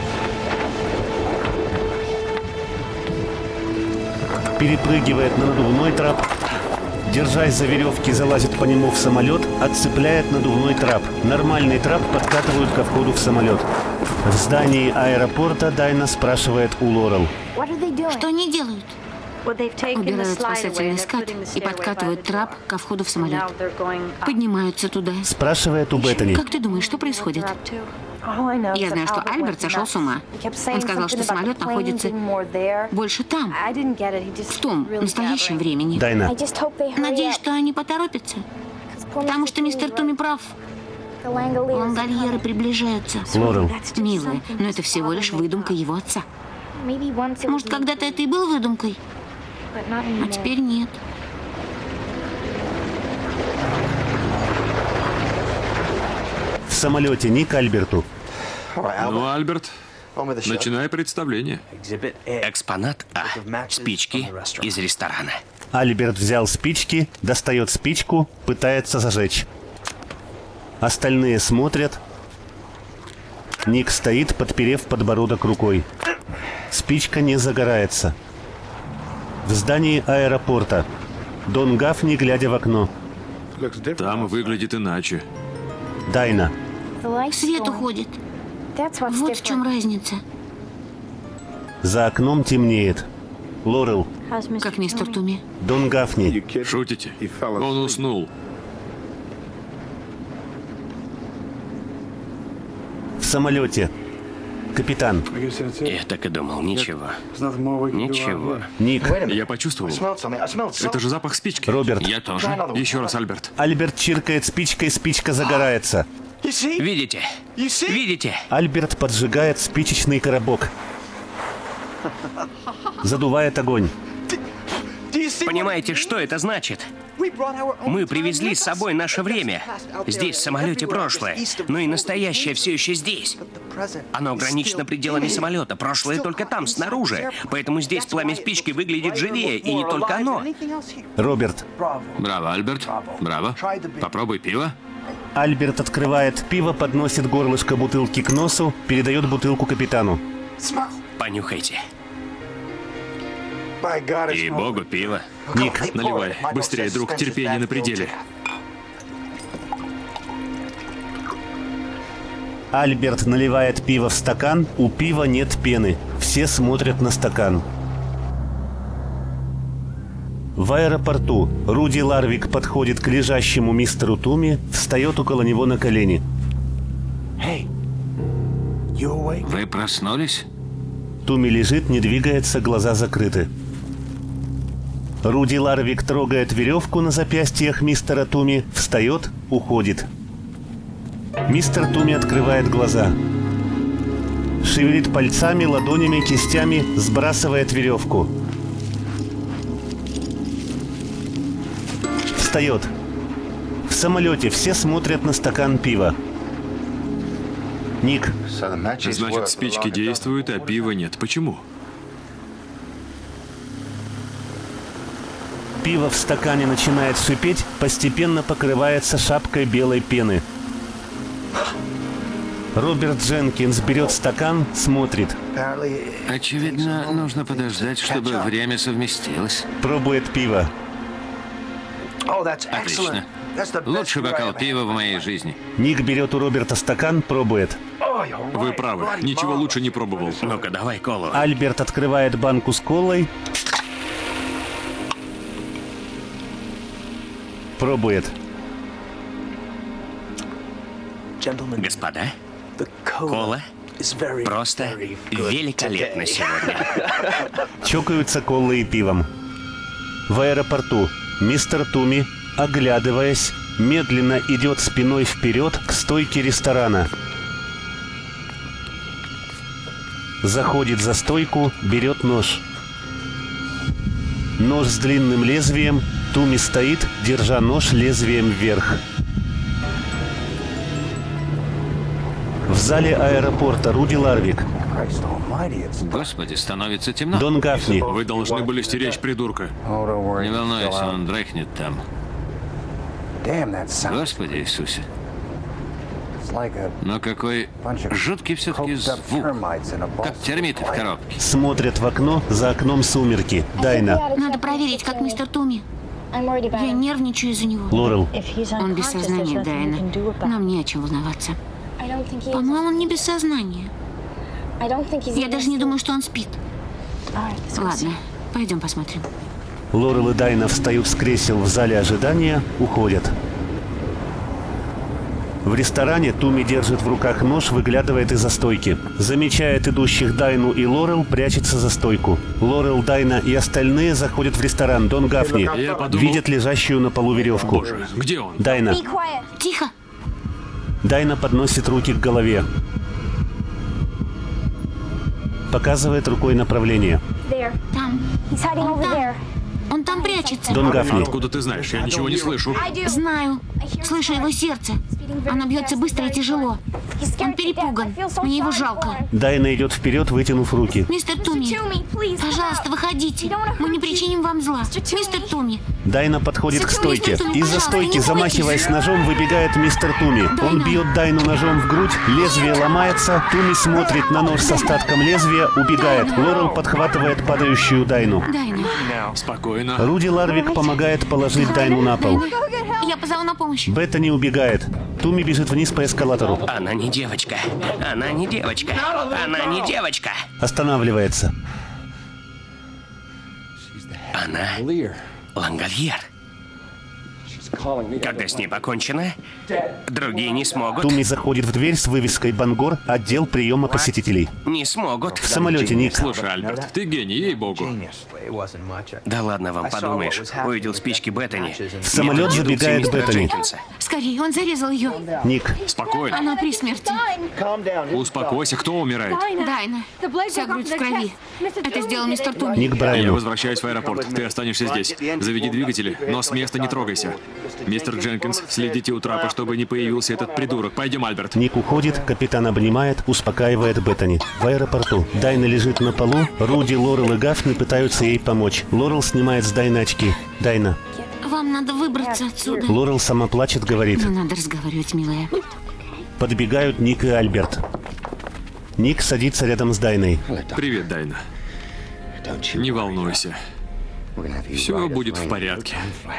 перепрыгивает на надувной трап, держась за веревки, залазит по нему в самолет, отцепляет надувной трап. Нормальный трап подкатывают ко входу в самолет. В здании аэропорта Дайна спрашивает у Лорел. Что они делают? Убирают спасательный скат и подкатывают трап ко входу в самолет. Поднимаются туда. Спрашивает у Беттани. Как ты думаешь, что происходит? Я знаю, что Альберт сошел с ума. Он сказал, что самолет находится больше там, в том настоящем времени. Дайна. Надеюсь, что они поторопятся. Потому что мистер Туми прав. Лангольеры приближаются. Лорел. Милая, но это всего лишь выдумка его отца. Может, когда-то это и было выдумкой? А теперь нет. В самолете Ник Альберту. Ну, Альберт, начинай представление. Экспонат А. Спички из ресторана. Альберт взял спички, достает спичку, пытается зажечь. Остальные смотрят. Ник стоит, подперев подбородок рукой. Спичка не загорается. В здании аэропорта. Дон Гафни, глядя в окно. Там выглядит иначе. Дайна. Свет уходит. Вот в чем разница. За окном темнеет. Лорел. Как мистер Туми. Дон Гафни. Шутите? Он уснул. В самолете. Капитан. Я так и думал. Ничего. Ничего. Ник. Я почувствовал. Это же запах спички. Роберт. Я тоже. Еще раз, Альберт. Альберт чиркает спичкой, спичка загорается. Видите? Видите? Альберт поджигает спичечный коробок. Задувает огонь. Понимаете, что это значит? Мы привезли с собой наше время. Здесь в самолете прошлое, но и настоящее все еще здесь. Оно ограничено пределами самолета. Прошлое только там, снаружи. Поэтому здесь пламя спички выглядит живее, и не только оно. Роберт. Браво, Альберт. Браво. Попробуй пиво. Альберт открывает пиво, подносит горлышко бутылки к носу, передает бутылку капитану. Понюхайте. И богу пиво. Ник, наливай. Быстрее, друг, терпение на пределе. Альберт наливает пиво в стакан, у пива нет пены. Все смотрят на стакан. В аэропорту Руди Ларвик подходит к лежащему мистеру Туми, встает около него на колени. Вы проснулись? Туми лежит, не двигается, глаза закрыты. Руди Ларвик трогает веревку на запястьях мистера Туми, встает, уходит. Мистер Туми открывает глаза. Шевелит пальцами, ладонями, кистями, сбрасывает веревку. Встает. В самолете все смотрят на стакан пива. Ник. Значит, спички действуют, а пива нет. Почему? Пиво в стакане начинает шипеть, постепенно покрывается шапкой белой пены. Роберт Дженкинс берет стакан, смотрит. Очевидно, нужно подождать, чтобы время совместилось. Пробует пиво. Отлично. Лучший бокал пива в моей жизни. Ник берет у Роберта стакан, пробует. Вы правы. Ничего лучше не пробовал. Ну-ка, давай колу. Альберт открывает банку с колой. Пробует. Господа, кола просто великолепна сегодня. Чокаются колой и пивом. В аэропорту мистер Туми, оглядываясь, медленно идет спиной вперед к стойке ресторана. Заходит за стойку, берет нож. Нож с длинным лезвием. Туми стоит, держа нож лезвием вверх. В зале аэропорта Руди Ларвик. Господи, становится темно. Дон Гафни. Вы должны были стеречь придурка. Не волнуйся, он дрыхнет там. Господи Иисусе. Но какой жуткий все-таки звук. Как термиты в коробке. Смотрят в окно, за окном сумерки. Дайна. Надо проверить, как мистер Туми. Я нервничаю из-за него. Лорел. Он без сознания, Дайна. Нам не о чем волноваться. По-моему, он не без сознания. Я даже не думаю, что он спит. Ладно, пойдем посмотрим. Лорел и Дайна встают с кресел в зале ожидания, уходят. В ресторане Туми держит в руках нож, выглядывает из-за стойки. Замечает идущих Дайну и Лорел, прячется за стойку. Лорел, Дайна и остальные заходят в ресторан. Дон Гафни подумал... видят лежащую на полу веревку. Боже, где он? Дайна. Тихо. Дайна подносит руки к голове. Показывает рукой направление. Там. Он там. Он там прячется. Дон Гафни. Откуда ты знаешь? Я ничего не слышу. Знаю. Слышу его сердце. Оно бьется быстро и тяжело. Он перепуган. Мне его жалко. Дайна идет вперед, вытянув руки. Мистер Туми, пожалуйста, выходите. Мы не причиним вам зла. Мистер Туми. Дайна подходит к стойке. Мистер Туми, Из-за пожалуйста, стойки, не замахиваясь бойтесь. ножом, выбегает мистер Туми. Он бьет Дайну ножом в грудь, лезвие ломается. Туми смотрит на нож с остатком лезвия, убегает. Лорел подхватывает падающую Дайну. Дайна. Спокойно. Руди Ларвик помогает положить Дайну на пол. Я позову на помощь. Беттани убегает. Туми бежит вниз по эскалатору. Она не девочка. Она не девочка. Она не девочка. Останавливается. Она Лангольер. Когда с ней покончено, другие не смогут. Туми заходит в дверь с вывеской «Бангор», отдел приема посетителей. Не смогут. В самолете Ник. Слушай, Альберт, ты гений, ей-богу. Да ладно вам, подумаешь. Увидел спички Беттани. В самолет забегает Беттани. Скорее, он зарезал ее. Ник. Спокойно. Она при смерти. Успокойся, кто умирает? Дайна. Вся грудь в крови. Это сделал мистер Туми. Ник Я Брайану. возвращаюсь в аэропорт. Ты останешься здесь. Заведи двигатели, но с места не трогайся. Мистер Дженкинс, следите у трапа, чтобы не появился этот придурок. Пойдем, Альберт. Ник уходит, капитан обнимает, успокаивает Беттани. В аэропорту. Дайна лежит на полу, Руди, Лорел и Гафни пытаются ей помочь. Лорел снимает с Дайны очки. Дайна. Вам надо выбраться отсюда. Лорел сама плачет, говорит. Не надо разговаривать, милая. Подбегают Ник и Альберт. Ник садится рядом с Дайной. Привет, Дайна. Не волнуйся. Все будет в порядке.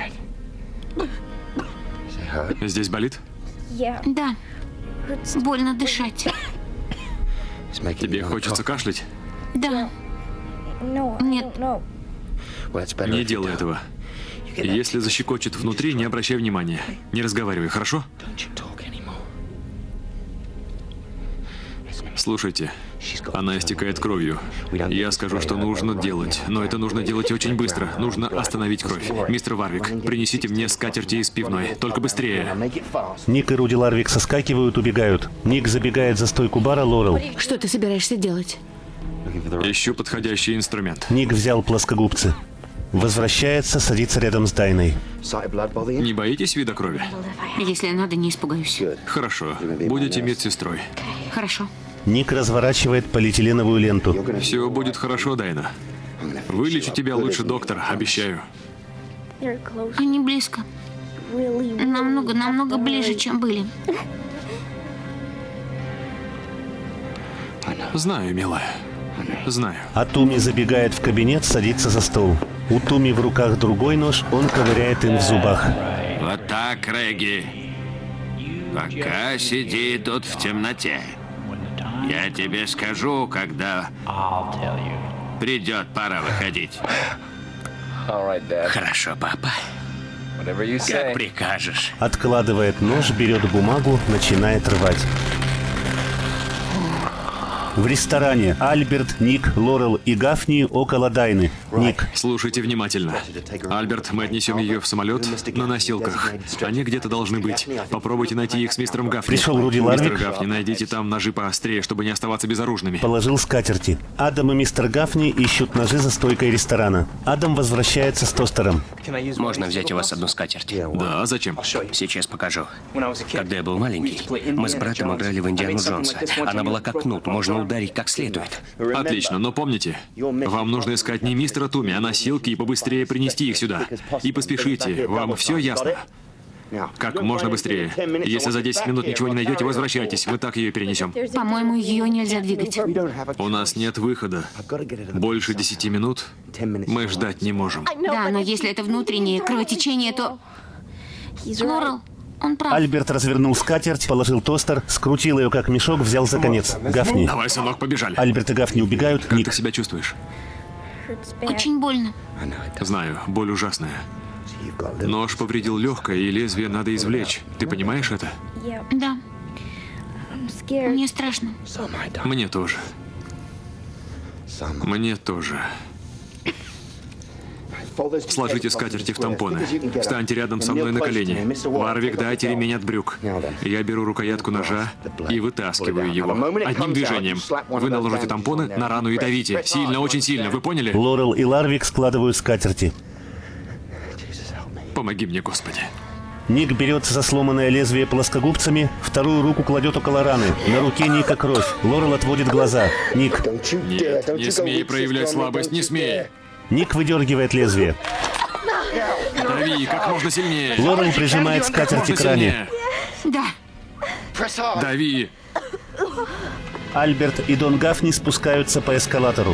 Здесь болит? Да. Больно дышать. Тебе хочется кашлять? Да. Нет. Не делай этого. Если защекочет внутри, не обращай внимания. Не разговаривай, хорошо? Слушайте, она истекает кровью. Я скажу, что нужно делать, но это нужно делать очень быстро. Нужно остановить кровь. Мистер Варвик, принесите мне скатерти из пивной. Только быстрее. Ник и Руди Ларвик соскакивают, убегают. Ник забегает за стойку бара Лорел. Что ты собираешься делать? Ищу подходящий инструмент. Ник взял плоскогубцы. Возвращается, садится рядом с Дайной. Не боитесь вида крови? Если надо, не испугаюсь. Хорошо. Будете медсестрой. Хорошо. Ник разворачивает полиэтиленовую ленту. Все будет хорошо, Дайна. Вылечу тебя лучше, доктор, обещаю. Они близко. Намного, намного ближе, чем были. Знаю, милая. Знаю. А Туми забегает в кабинет, садится за стол. У Туми в руках другой нож, он ковыряет им в зубах. Вот так, Регги. Пока сиди тут в темноте. Я тебе скажу, когда придет пора выходить. Хорошо, папа. Как прикажешь. Откладывает нож, берет бумагу, начинает рвать. В ресторане Альберт, Ник, Лорел и Гафни около Дайны. Ник. Слушайте внимательно. Альберт, мы отнесем ее в самолет на носилках. Они где-то должны быть. Попробуйте найти их с мистером Гафни. Пришел Руди Ларвик. Мистер Гафни, найдите там ножи поострее, чтобы не оставаться безоружными. Положил скатерти. Адам и мистер Гафни ищут ножи за стойкой ресторана. Адам возвращается с тостером. Можно взять у вас одну скатерть? Да, зачем? Сейчас покажу. Когда я был маленький, мы с братом играли в Индиану Джонса. Она была как кнут, можно ударить как следует. Отлично, но помните, вам нужно искать не мистера Туми, а носилки и побыстрее принести их сюда. И поспешите, вам все ясно? Как можно быстрее. Если за десять минут ничего не найдете, возвращайтесь, мы так ее перенесем. По-моему, ее нельзя двигать. У нас нет выхода. Больше десяти минут мы ждать не можем. Да, но если это внутреннее кровотечение, то... Лорел, он прав. Альберт развернул скатерть, положил тостер, скрутил ее как мешок, взял за конец. Гафни. Давай, сынок, побежали. Альберт и Гафни убегают. Как Ник. ты себя чувствуешь? Очень больно. Знаю, боль ужасная. Нож повредил легкое, и лезвие надо извлечь. Ты понимаешь это? Да. Мне страшно. Мне тоже. Мне тоже. Сложите скатерти в тампоны. Встаньте рядом со мной на колени. Варвик, дайте ремень от брюк. Я беру рукоятку ножа и вытаскиваю его. Одним движением. Вы наложите тампоны на рану и давите. Сильно, очень сильно. Вы поняли? Лорел и Ларвик складывают скатерти. Помоги мне, Господи. Ник берется за сломанное лезвие плоскогубцами, вторую руку кладет около раны. На руке Ника кровь. Лорел отводит глаза. Ник. Нет, не смей проявлять слабость, не смей. Ник выдергивает лезвие. Дави, как можно сильнее. Лорел прижимает скатерти к ране. Да. Дави. Альберт и Дон Гафни спускаются по эскалатору.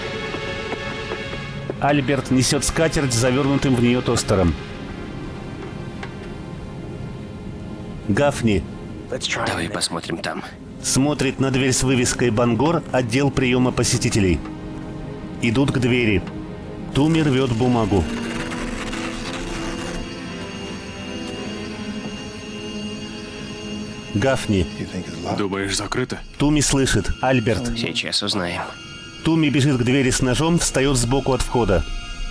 Альберт несет скатерть, завернутым в нее тостером. Гафни Давай посмотрим там. смотрит на дверь с вывеской «Бангор», отдел приема посетителей. Идут к двери. Туми рвет бумагу. Гафни. Думаешь, закрыто? Туми слышит. Альберт. Сейчас узнаем. Туми бежит к двери с ножом, встает сбоку от входа.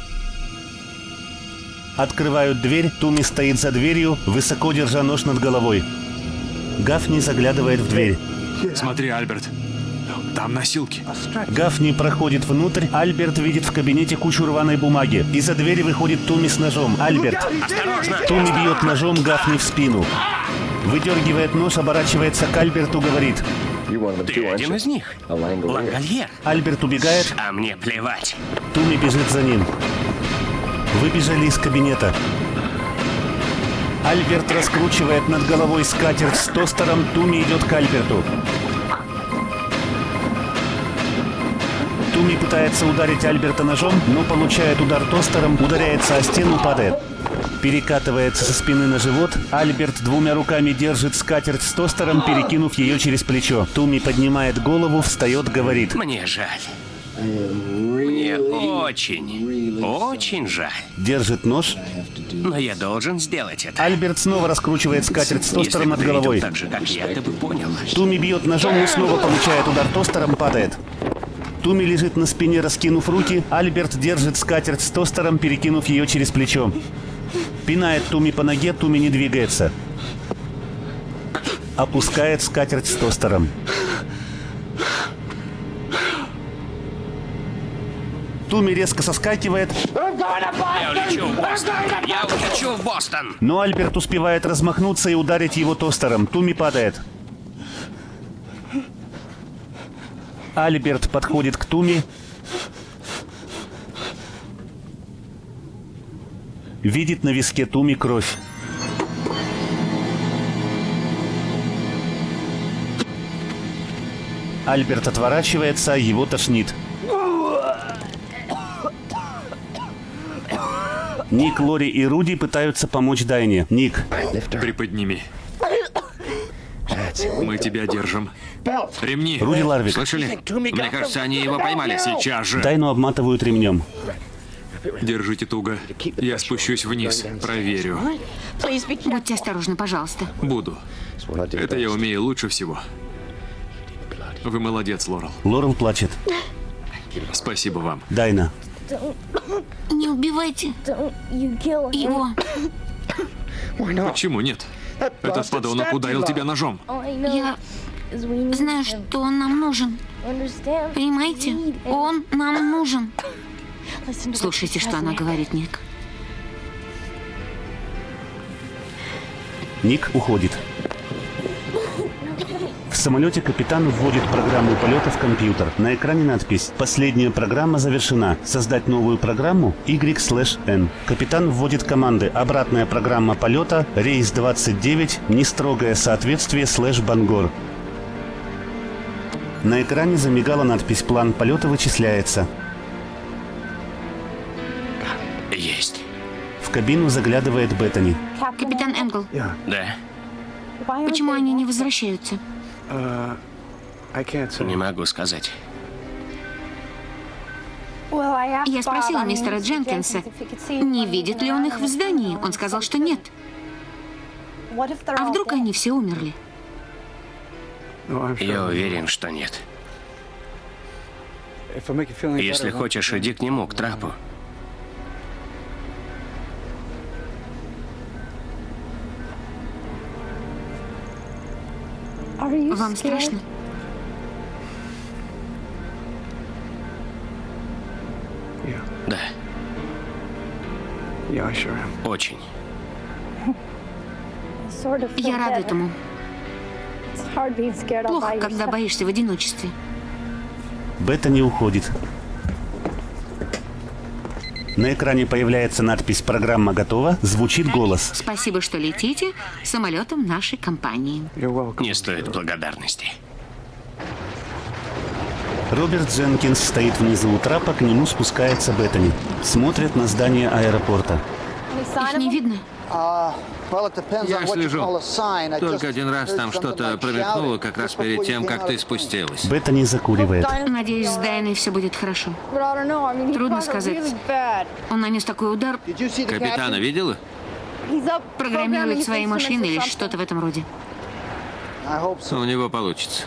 Открывают дверь, Туми стоит за дверью, высоко держа нож над головой. Гафни заглядывает в дверь. Смотри, Альберт. Там носилки. Гафни проходит внутрь, Альберт видит в кабинете кучу рваной бумаги. Из-за двери выходит Туми с ножом. Альберт. Осторожно! Туми бьет ножом Гафни в спину. Выдергивает нож, оборачивается к Альберту, говорит. Ты один из них. Лангольер. Альберт убегает, А мне плевать. Туми бежит за ним. Выбежали из кабинета. Альберт раскручивает над головой скатерть с тостером, Туми идет к Альберту. Туми пытается ударить Альберта ножом, но получает удар тостером, ударяется о стену, падает. Перекатывается со спины на живот. Альберт двумя руками держит скатерть с тостером, перекинув ее через плечо. Туми поднимает голову, встает, говорит. Мне жаль. Мне очень Очень жаль. Держит нож. Но я должен сделать это. Альберт снова раскручивает скатерть с тостером над головой. Так же, как я, ты бы понял. Туми бьет ножом и снова получает удар тостером, падает. Туми лежит на спине, раскинув руки. Альберт держит скатерть с тостером, перекинув ее через плечо. Пинает Туми по ноге, Туми не двигается. Опускает скатерть с тостером. Туми резко соскакивает. Я улечу в Бостон! Я улечу в Бостон! Но Альберт успевает размахнуться и ударить его тостером. Туми падает. Альберт подходит к Туми. Видит на виске Туми кровь. Альберт отворачивается, его тошнит. Ник, Лори и Руди пытаются помочь Дайне. Ник. Приподними. Мы тебя держим. Ремни. Руди Ларвик. Слышали? Мне кажется, они его поймали сейчас же. Дайну обматывают ремнем. Держите туго. Я спущусь вниз. Проверю. Будьте осторожны, пожалуйста. Буду. Это я умею лучше всего. Вы молодец, Лорел. Лорел плачет. Спасибо вам. Дайна. Не убивайте его. Почему нет? Этот подонок ударил тебя ножом. Я знаю, что он нам нужен. Понимаете? Он нам нужен. Слушайте, что она говорит, Ник. Ник уходит. В самолете капитан вводит программу полета в компьютер. На экране надпись «Последняя программа завершена. Создать новую программу Y/N». Капитан вводит команды «Обратная программа полета», «Рейс двадцать девять», «Нестрогое соответствие слэш Бангор». На экране замигала надпись «План полета вычисляется». Есть. В кабину заглядывает Беттани. Капитан Энгл, Да. почему они не возвращаются? Не могу сказать. Я спросила мистера Дженкинса, не видит ли он их в здании. Он сказал, что нет. А вдруг они все умерли? Я уверен, что нет. Если хочешь, иди к нему, к трапу. Вам страшно? Да. Очень. Я рада этому. Плохо, когда боишься в одиночестве. Беттани уходит. На экране появляется надпись «Программа готова», звучит голос. Спасибо, что летите самолетом нашей компании. Не стоит благодарности. Роберт Дженкинс стоит внизу у трапа, к нему спускается Беттани. Смотрят на здание аэропорта. Их не видно? Я слежу. Только один раз там что-то промелькнуло как раз перед тем, как ты спустилась. Беттани закуривает. Надеюсь, с Дайной все будет хорошо. Трудно сказать. Он нанес такой удар. Капитана видела? Программирует свои машины или что-то в этом роде. У него получится.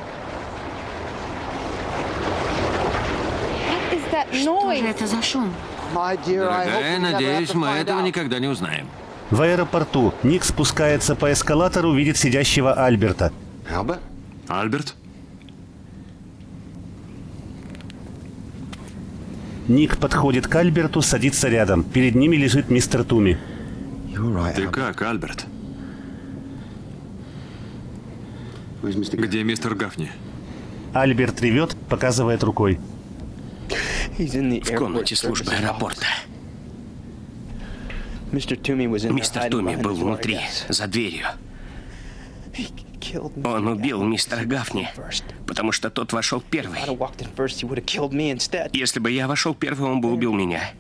Что же это за шум? Дорогая, надеюсь, мы этого никогда не узнаем. В аэропорту Ник спускается по эскалатору, видит сидящего Альберта. Альберт? Ник подходит к Альберту, садится рядом. Перед ними лежит мистер Туми. Ты как, Альберт? Где мистер Гафни? Альберт ревет, показывает рукой. В комнате службы аэропорта. Мистер Туми был внутри, за дверью. Он убил мистера Гафни, потому что тот вошел первый. Если бы я вошел первым, он бы убил меня.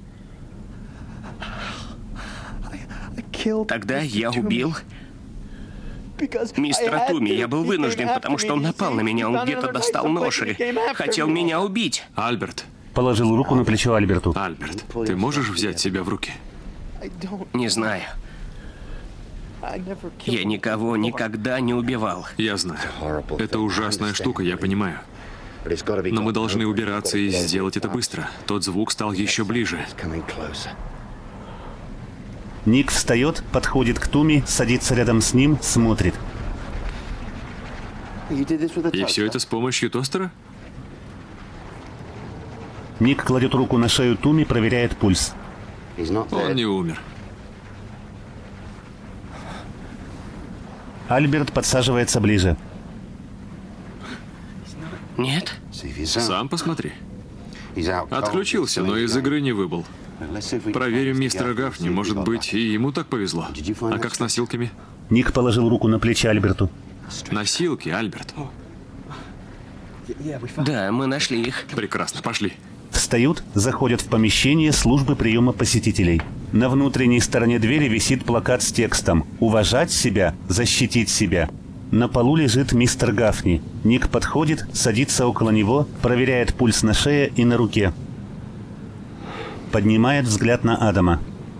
Тогда я убил мистера Туми. Я был вынужден, потому что он напал на меня. Он где-то достал нож и хотел меня убить. Альберт, Положил руку на плечо Альберту. Альберт, ты можешь взять себя в руки? Не знаю. Я никого никогда не убивал. Я знаю. Это ужасная штука, я понимаю. Но мы должны убираться и сделать это быстро. Тот звук стал еще ближе. Ник встает, подходит к Туми, садится рядом с ним, смотрит. И все это с помощью тостера? Ник кладет руку на шею Туми, проверяет пульс. Он не умер. Альберт подсаживается ближе. Нет? Сам посмотри. Отключился, но из игры не выбыл. Проверим мистера Гафни, может быть, и ему так повезло. А как с носилками? Ник положил руку на плечи Альберту. Носилки, Альберт. Да, мы нашли их. Прекрасно, пошли. Встают, заходят в помещение службы приема посетителей. На внутренней стороне двери висит плакат с текстом «Уважать себя, защитить себя». На полу лежит мистер Гафни. Ник подходит, садится около него, проверяет пульс на шее и на руке. Поднимает взгляд на Адама.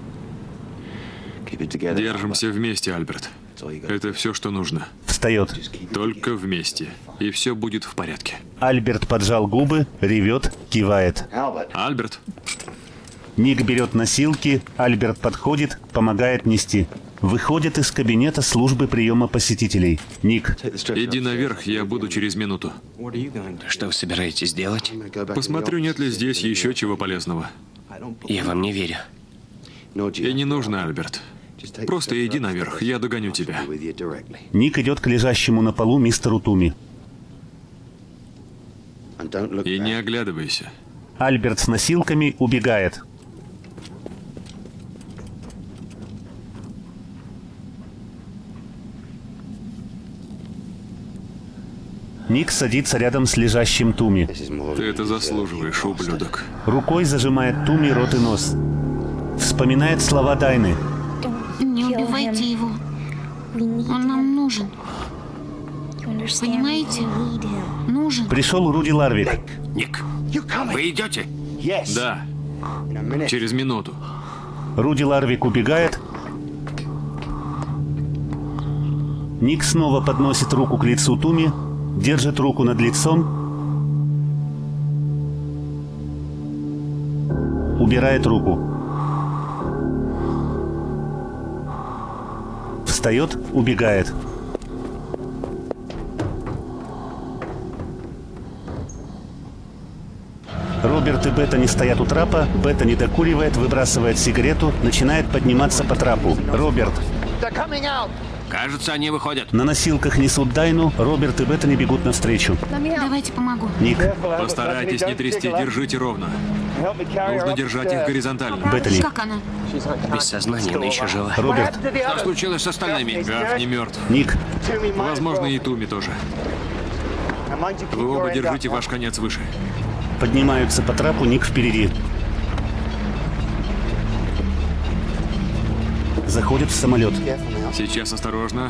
Держимся вместе, Альберт. Это все, что нужно. Встает. Только вместе. И все будет в порядке. Альберт поджал губы, ревет, кивает. Альберт. Ник берет носилки, Альберт подходит, помогает нести. Выходит из кабинета службы приема посетителей. Ник. Иди наверх, я буду через минуту. Что вы собираетесь делать? Посмотрю, нет ли здесь еще чего полезного. Я вам не верю. И не нужно, Альберт. Просто иди наверх, я догоню тебя. Ник идет к лежащему на полу мистеру Туми. И не оглядывайся. Альберт с носилками убегает. Ник садится рядом с лежащим Туми. Ты это заслуживаешь, ублюдок. Рукой зажимает Туми рот и нос. Вспоминает слова Дайны. Не убивайте его. Он нам нужен. Понимаете? Нужен. Пришел Руди Ларвик. Ник, вы идете? Да. Через минуту. Руди Ларвик убегает. Ник снова подносит руку к лицу Туми, держит руку над лицом, убирает руку. Встает, убегает. Роберт и Беттани стоят у трапа, Беттани докуривает, выбрасывает сигарету, начинает подниматься по трапу. Роберт. Кажется, они выходят. На носилках несут Дайну, Роберт и Беттани бегут навстречу. Давайте помогу. Ник. Постарайтесь не трясти, держите ровно. Нужно держать их горизонтально. Беттани. Как она? Без сознания, но еще жива. Роберт. Что случилось с остальными? Гаф не мертв. Ник. Возможно, и Туми тоже. Вы оба держите ваш конец выше. Поднимаются по трапу, Ник впереди. Заходит в самолет. Сейчас осторожно.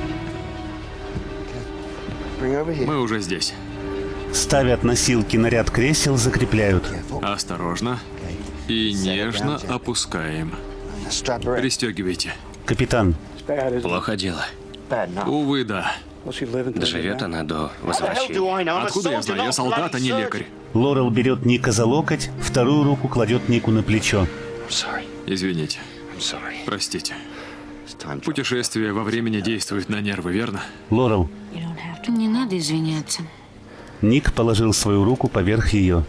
Мы уже здесь. Ставят носилки на ряд кресел, закрепляют. Осторожно. И нежно опускаем. Пристегивайте. Капитан. Плохо дело. Увы, да. Доживет она до возвращения. Откуда я знаю? Я солдат, а не лекарь. Лорел берет Ника за локоть, вторую руку кладет Нику на плечо. Извините. Простите. Путешествие во времени действует на нервы, верно? Лорел. Не надо извиняться. Ник положил свою руку поверх ее.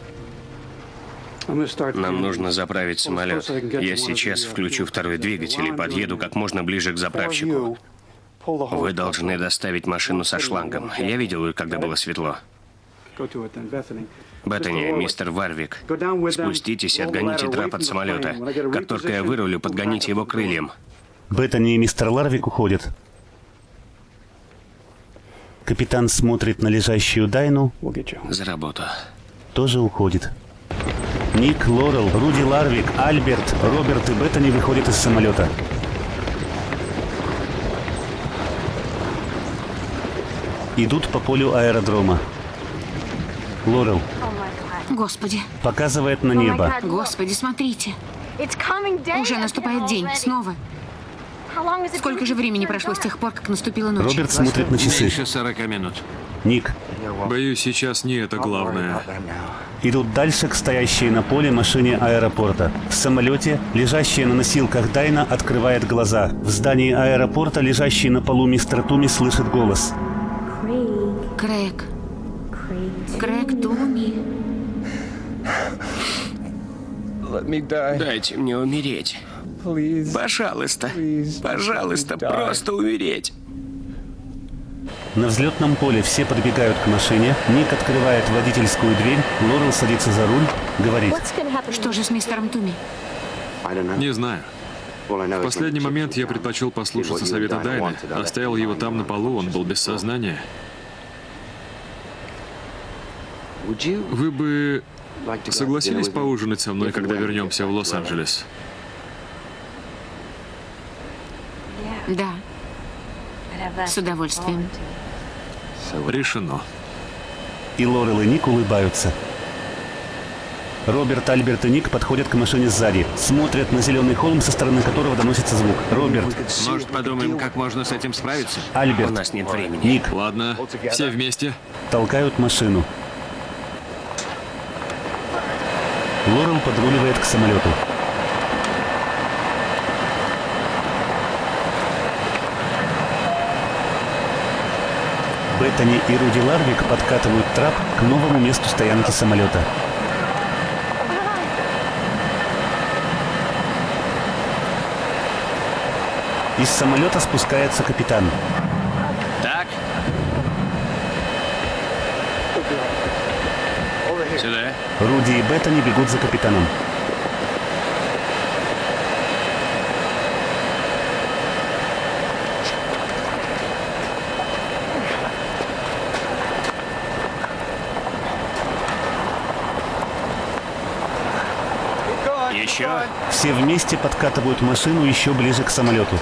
Нам нужно заправить самолет. Я сейчас включу второй двигатель и подъеду как можно ближе к заправщику. Вы должны доставить машину со шлангом. Я видел ее, когда было светло. Беттани, мистер Варвик, спуститесь и отгоните трап от самолета. Как только я вырулю, подгоните его крыльям. Беттани и мистер Ларвик уходят. Капитан смотрит на лежащую Дайну. За работу. Тоже уходит. Ник, Лорел, Руди Ларвик, Альберт, Роберт и Беттани выходят из самолета. Идут по полю аэродрома. Лорел. Господи. Показывает на небо. Господи, смотрите. Уже наступает день. Снова. Сколько же времени прошло с тех пор, как наступила ночь? Роберт смотрит на часы. Меньше сорока минут. Ник. Боюсь, сейчас не это главное. Идут дальше к стоящей на поле машине аэропорта. В самолете, лежащая на носилках Дайна, открывает глаза. В здании аэропорта, лежащий на полу мистер Туми, слышит голос. Крэг. Крэг Туми. Дайте мне умереть. Пожалуйста. Пожалуйста, просто умереть. На взлетном поле все подбегают к машине. Ник открывает водительскую дверь. Лорел садится за руль. Говорит. Что же с мистером Туми? Не знаю. В последний момент я предпочел послушаться совета Дайны. Оставил его там на полу, он был без сознания. Вы бы согласились поужинать со мной, когда вернемся в Лос-Анджелес? Да. С удовольствием. Решено. И Лорел, и Ник улыбаются. Роберт, Альберт и Ник подходят к машине сзади. Смотрят на зеленый холм, со стороны которого доносится звук. Роберт. Может, подумаем, как можно с этим справиться? Альберт. У нас нет времени. Ник. Ладно, все вместе. Толкают машину. Лорел подруливает к самолету. Беттани и Руди Ларвик подкатывают трап к новому месту стоянки самолета. Из самолета спускается капитан. Так. Сюда. Руди и Беттани бегут за капитаном. Еще. Все вместе подкатывают машину еще ближе к самолету.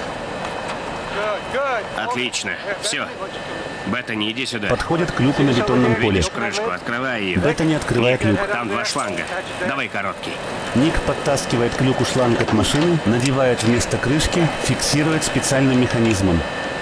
Отлично. Все. Беттани, иди сюда. Подходят к люку на бетонном поле. Видишь крышку? Открывай ее. Беттани открывает люк. Там два шланга. Давай короткий. Ник подтаскивает к люку шланг от машины, надевает вместо крышки, фиксирует специальным механизмом.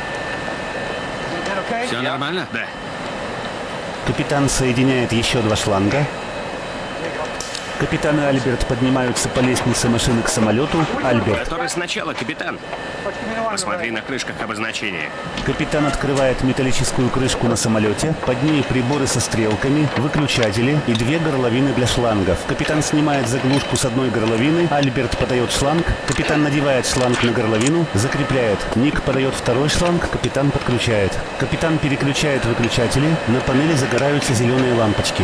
Все нормально? Да. Капитан соединяет еще два шланга. Капитан и Альберт поднимаются по лестнице машины к самолету. Альберт. Который сначала, капитан. Посмотри на крышках обозначения. Капитан открывает металлическую крышку на самолете. Под ней приборы со стрелками, выключатели и две горловины для шлангов. Капитан снимает заглушку с одной горловины. Альберт подает шланг. Капитан надевает шланг на горловину, закрепляет. Ник подает второй шланг. Капитан подключает. Капитан переключает выключатели. На панели загораются зеленые лампочки.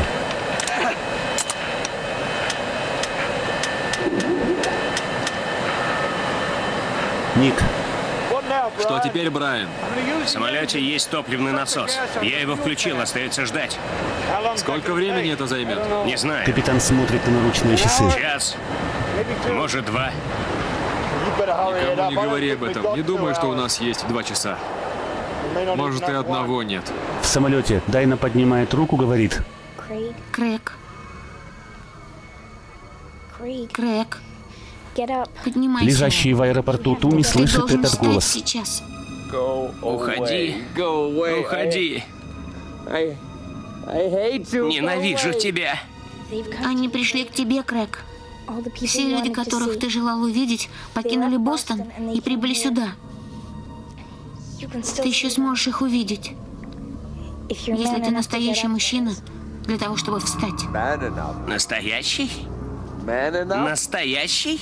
Ник. Что теперь, Брайан? В самолете есть топливный насос. Я его включил, остается ждать. Сколько времени это займет? Не знаю. Капитан смотрит на наручные часы. Час. Может, два. Никому не говори об этом. Не думаю, что у нас есть два часа. Может, и одного нет. В самолете Дайна поднимает руку, говорит. Крэг. Крэг. Поднимайся. Лежащий в аэропорту Туми Ты слышит должен этот встать голос. сейчас. Уходи. Уходи. Ненавижу тебя. Они пришли к тебе, Крэг. Все люди, которых ты желал увидеть, покинули Бостон и прибыли сюда. Ты еще сможешь их увидеть, если ты настоящий мужчина, для того, чтобы встать. Настоящий? Настоящий?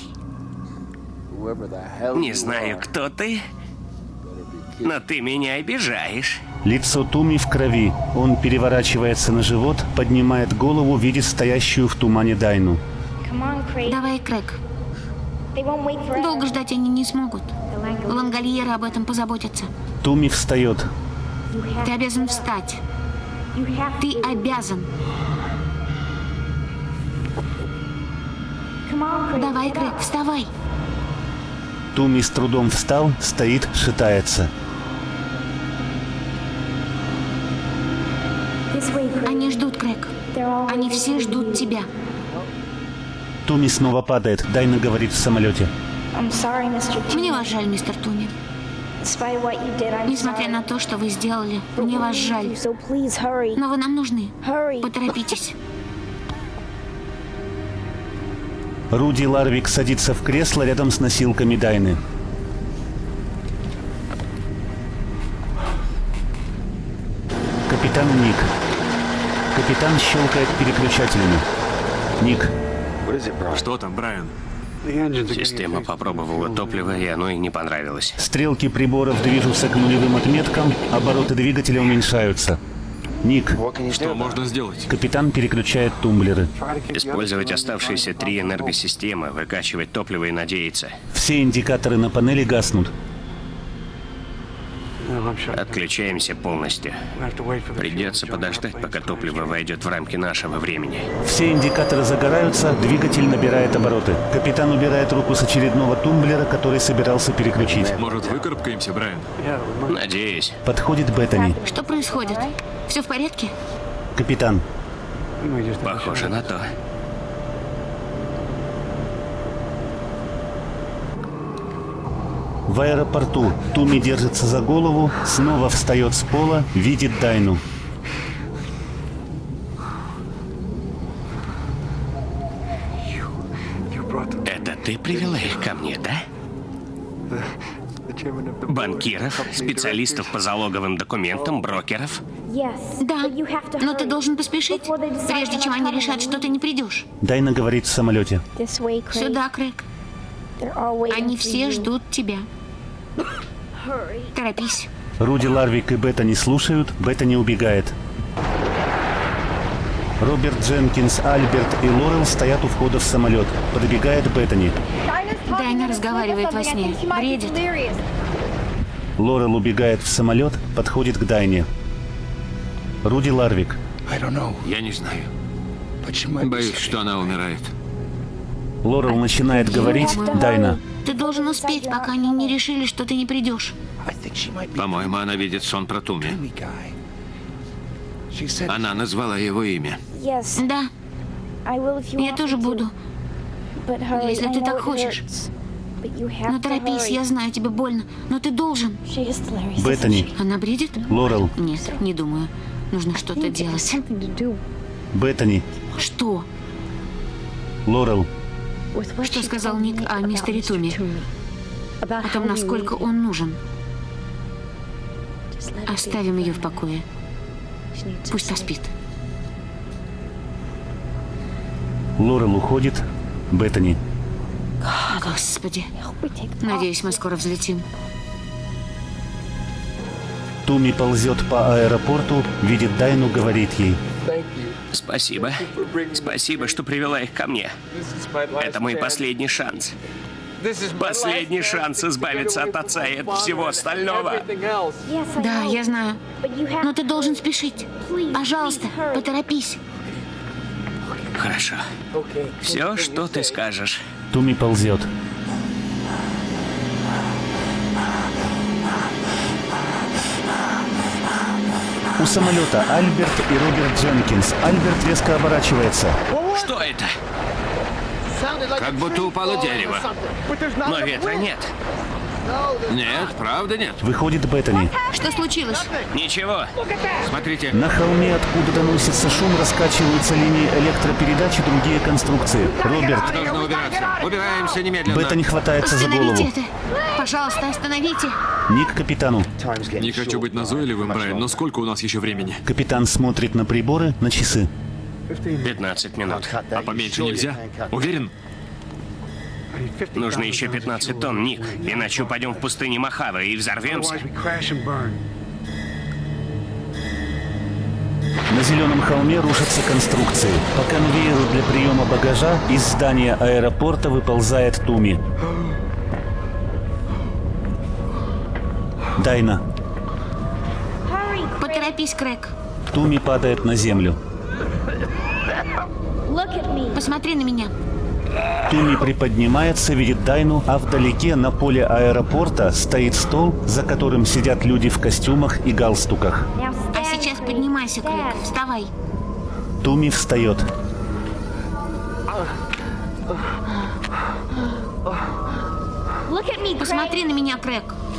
Не знаю, кто ты, но ты меня обижаешь. Лицо Туми в крови. Он переворачивается на живот, поднимает голову, видит стоящую в тумане Дайну. Давай, Крэг. Долго ждать они не смогут. Лангольеры об этом позаботятся. Туми встает. Ты обязан встать. Ты обязан. Давай, Крэг, вставай. Туми с трудом встал, стоит, шатается. Они ждут, Крэг. Они все ждут тебя. Туми снова падает. Дайна говорит в самолете. Мне вас жаль, мистер Туми. Несмотря на то, что вы сделали, мне вас жаль. Но вы нам нужны. Поторопитесь. Руди Ларвик садится в кресло рядом с носилками Дайны. Капитан Ник. Капитан щелкает переключателями. Ник. Что там, Брайан? Система попробовала топливо, и оно ей не понравилось. Стрелки приборов движутся к нулевым отметкам, обороты двигателя уменьшаются. Ник. Что можно сделать? Капитан переключает тумблеры. Использовать оставшиеся три энергосистемы, выкачивать топливо и надеяться. Все индикаторы на панели гаснут. Отключаемся полностью. Придется подождать, пока топливо войдет в рамки нашего времени. Все индикаторы загораются, двигатель набирает обороты. Капитан убирает руку с очередного тумблера, который собирался переключить. Может, выкарабкаемся, Брайан? Надеюсь. Подходит Беттани. Что происходит? Все в порядке? Капитан. Похоже на то. В аэропорту Туми держится за голову, снова встает с пола, видит Дайну. Это ты привела их ко мне, да? Банкиров, специалистов по залоговым документам, брокеров? Да, но ты должен поспешить, прежде чем они решат, что ты не придешь. Дайна говорит в самолете. Сюда, Крэг. Они все ждут тебя. Торопись. Руди Ларвик и Беттани слушают, Беттани убегает. Роберт Дженкинс, Альберт и Лорел стоят у входа в самолет. Подбегает Беттани. Дайна разговаривает во сне. Бредит. Лорел убегает в самолет, подходит к Дайне. Руди Ларвик. Я не знаю. Боюсь, что она умирает. Лорел начинает говорить, Дайна. Ты должен успеть, пока они не решили, что ты не придешь. По-моему, она видит сон про Туми. Она назвала его имя. Да. Я тоже буду. Если ты так хочешь. Но торопись, я знаю, тебе больно. Но ты должен. Беттани. Она бредит? Лорел. Нет, не думаю. Нужно что-то делать. Беттани. Что? Лорел. Что сказал Ник о мистере Туми? О том, насколько он нужен. Оставим ее в покое. Пусть поспит. Лорел уходит. Беттани. Господи. Надеюсь, мы скоро взлетим. Туми ползет по аэропорту, видит Дайну, говорит ей. Спасибо. Спасибо, что привела их ко мне. Это мой последний шанс. Последний шанс избавиться от отца и от всего остального. Да, я знаю. Но ты должен спешить. Пожалуйста, поторопись. Хорошо. Все, что ты скажешь. Туми ползет. У самолета Альберт и Роберт Дженкинс. Альберт резко оборачивается. Что это? Как будто упало дерево. Но ветра нет. Нет, правда нет. Выходит Беттани. Что случилось? Ничего. Смотрите. На холме, откуда доносится шум, раскачиваются линии электропередач и другие конструкции. Роберт. Должны убираться. Убираемся немедленно. Беттани хватается за голову. Остановите это. Пожалуйста, остановите. Ник капитану. Не хочу быть назойливым, Брайан, но сколько у нас еще времени? Капитан смотрит на приборы, на часы. пятнадцать минут. А поменьше нельзя? Уверен? Нужно еще пятнадцать тонн, Ник. Иначе упадем в пустыне Мохаве и взорвемся. На зеленом холме рушатся конструкции. По конвейеру для приема багажа из здания аэропорта выползает Туми. Дайна. Поторопись, Крэг. Туми падает на землю. Посмотри на меня. Туми приподнимается, видит Дайну, а вдалеке на поле аэропорта стоит стол, за которым сидят люди в костюмах и галстуках. А сейчас Поднимайся, Крэг, вставай. Туми встает. Посмотри на меня, Крэг.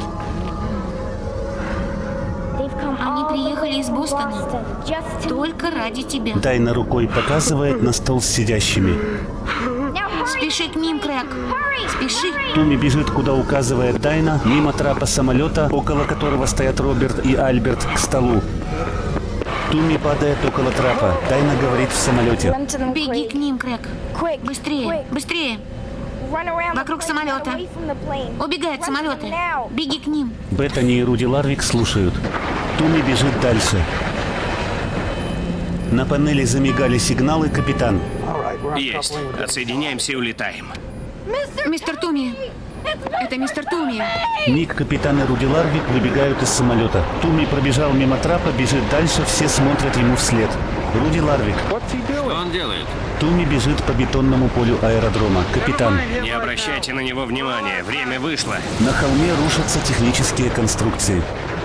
Они приехали из Бостона только ради тебя. Дайна рукой показывает на стол с сидящими. Спеши к ним, Крэг. Спеши. Туми бежит, куда указывает Дайна, мимо трапа самолета, около которого стоят Роберт и Альберт, к столу. Туми падает около трапа. Дайна говорит в самолете. Беги к ним, Крэг. Быстрее, быстрее. Вокруг самолета. Убегают самолеты. Беги к ним. Беттани и Руди Ларвик слушают. Туми бежит дальше. На панели замигали сигналы, капитан. Есть. Отсоединяемся и улетаем. Мистер Туми. Это мистер Туми. Ник, капитан и Руди Ларвик выбегают из самолета. Туми пробежал мимо трапа, бежит дальше, все смотрят ему вслед. Руди Ларвик. Что он делает? Туми бежит по бетонному полю аэродрома. Капитан. Не обращайте на него внимания. Время вышло. На холме рушатся технические конструкции.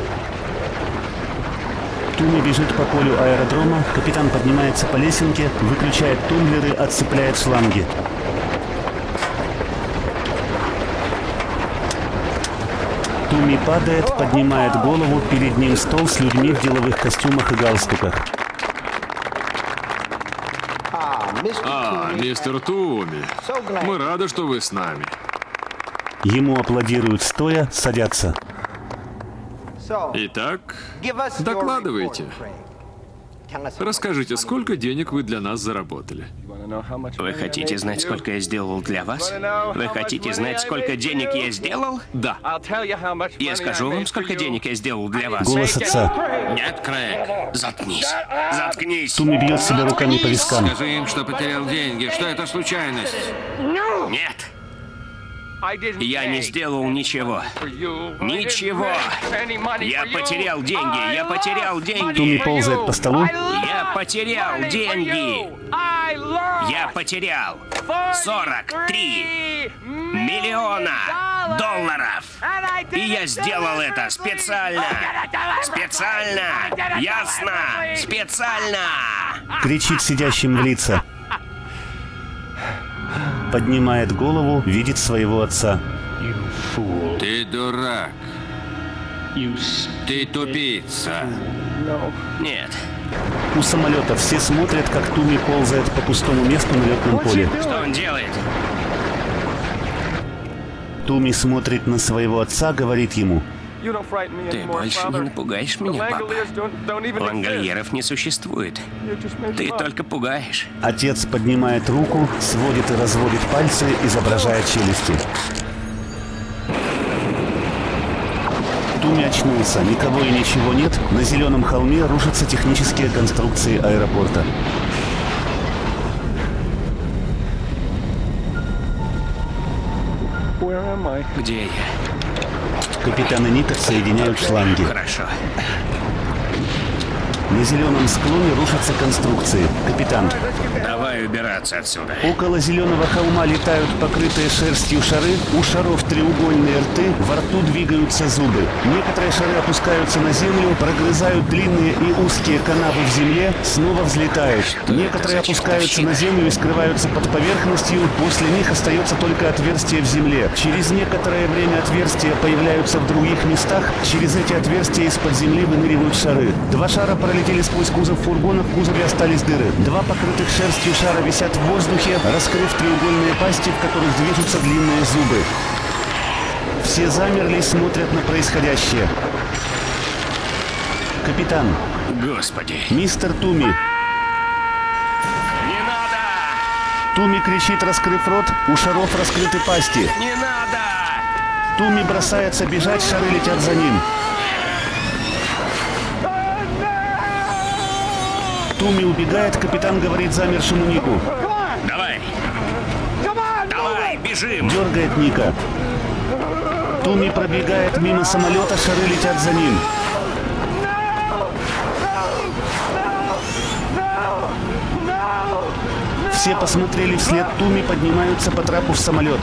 Туми бежит по полю аэродрома. Капитан поднимается по лесенке, выключает тумблеры, отцепляет шланги. Туми падает, поднимает голову, перед ним стол с людьми в деловых костюмах и галстуках. А, мистер Туми, мы рады, что вы с нами. Ему аплодируют стоя, садятся. Итак, докладывайте. Расскажите, сколько денег вы для нас заработали? Вы хотите знать, сколько я сделал для вас? Вы хотите знать, сколько денег я сделал? Да. Я скажу вам, сколько денег я сделал для вас. Голос отца. Нет, Крэг, заткнись. Заткнись. Туми бьет себя руками по вискам. Скажи им, что потерял деньги, что это случайность. Нет. Я не сделал ничего. Ничего. Я потерял деньги. Я потерял деньги. Туми ползает по столу. Я потерял деньги. Я потерял сорок три миллиона долларов. И я сделал это специально. Специально. Ясно? Специально. Кричит сидящим в лица. Поднимает голову, видит своего отца. Ты дурак. Ты тупица. Нет. У самолета все смотрят, как Туми ползает по пустому месту на летном поле. Что он делает? Туми смотрит на своего отца, говорит ему. Ты больше не напугаешь меня, папа. Лангольеров не существует. Ты только пугаешь. Отец поднимает руку, сводит и разводит пальцы, изображая челюсти. Туми очнулся. Никого и ничего нет. На зеленом холме рушатся технические конструкции аэропорта. Где я? Капитан и Ник отсоединяют шланги. Хорошо. На зеленом склоне рушатся конструкции. Капитан. Давай убираться отсюда. Около зеленого холма летают покрытые шерстью шары. У шаров треугольные рты, во рту двигаются зубы. Некоторые шары опускаются на землю, прогрызают длинные и узкие канавы в земле, снова взлетают. Некоторые опускаются на землю и скрываются под поверхностью. После них остается только отверстие в земле. Через некоторое время отверстия появляются в других местах. Через эти отверстия из-под земли выныривают шары. Два шара пролетели сквозь кузов фургона, в кузове остались дыры. Два покрытых шерстью шара висят в воздухе, раскрыв треугольные пасти, в которых движутся длинные зубы. Все замерли и смотрят на происходящее. Капитан. Господи. Мистер Туми. Не надо! Туми кричит, раскрыв рот, у шаров раскрыты пасти. Не надо! Туми бросается бежать, шары летят за ним. Туми убегает, капитан говорит замершему Нику. Давай! Давай, бежим! Дергает Ника. Туми пробегает мимо самолета, шары летят за ним. Все посмотрели вслед Туми, поднимаются по трапу в самолет.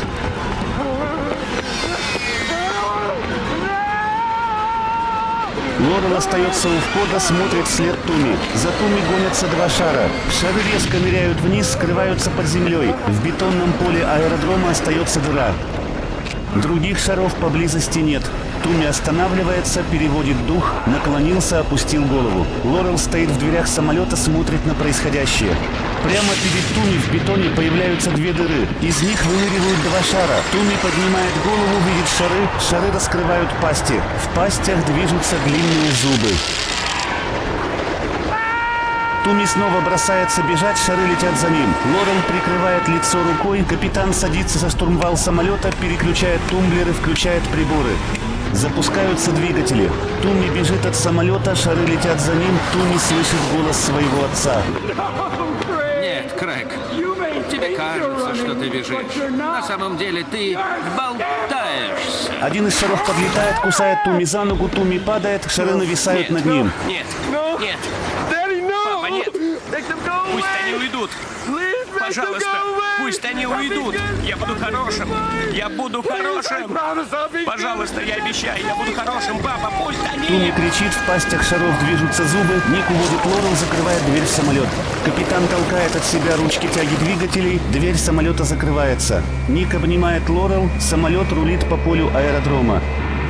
Лорел остается у входа, смотрит вслед Туми. За Туми гонятся два шара. Шары резко ныряют вниз, скрываются под землей. В бетонном поле аэродрома остается дыра. Других шаров поблизости нет. Туми останавливается, переводит дух, наклонился, опустил голову. Лорел стоит в дверях самолета, смотрит на происходящее. Прямо перед Туми в бетоне появляются две дыры. Из них выныривают два шара. Туми поднимает голову, видит шары. Шары раскрывают пасти. В пастях движутся длинные зубы. Туми снова бросается бежать, шары летят за ним. Лорел прикрывает лицо рукой, капитан садится за штурмвал самолета, переключает тумблеры, включает приборы. Запускаются двигатели. Туми бежит от самолета, шары летят за ним, Туми слышит голос своего отца. Нет, Крэг, тебе кажется, что ты бежишь. На самом деле ты болтаешься. Один из шаров подлетает, кусает Туми за ногу, Туми падает, шары нависают Нет, над ним. Нет, нет. Папа, нет. Пусть они уйдут. Пожалуйста, пусть они уйдут. Я буду хорошим. Я буду хорошим. Пожалуйста, я обещаю, я буду хорошим. Папа, пусть они... Туми кричит, в пастях шаров движутся зубы. Ник уводит Лорел, закрывает дверь в самолет. Капитан толкает от себя ручки тяги двигателей. Дверь самолета закрывается. Ник обнимает Лорел. Самолет рулит по полю аэродрома.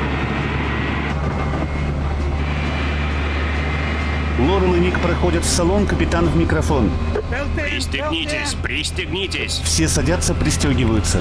Лорел и Ник проходят в салон, капитан в микрофон. Пристегнитесь, пристегнитесь. Все садятся, пристегиваются.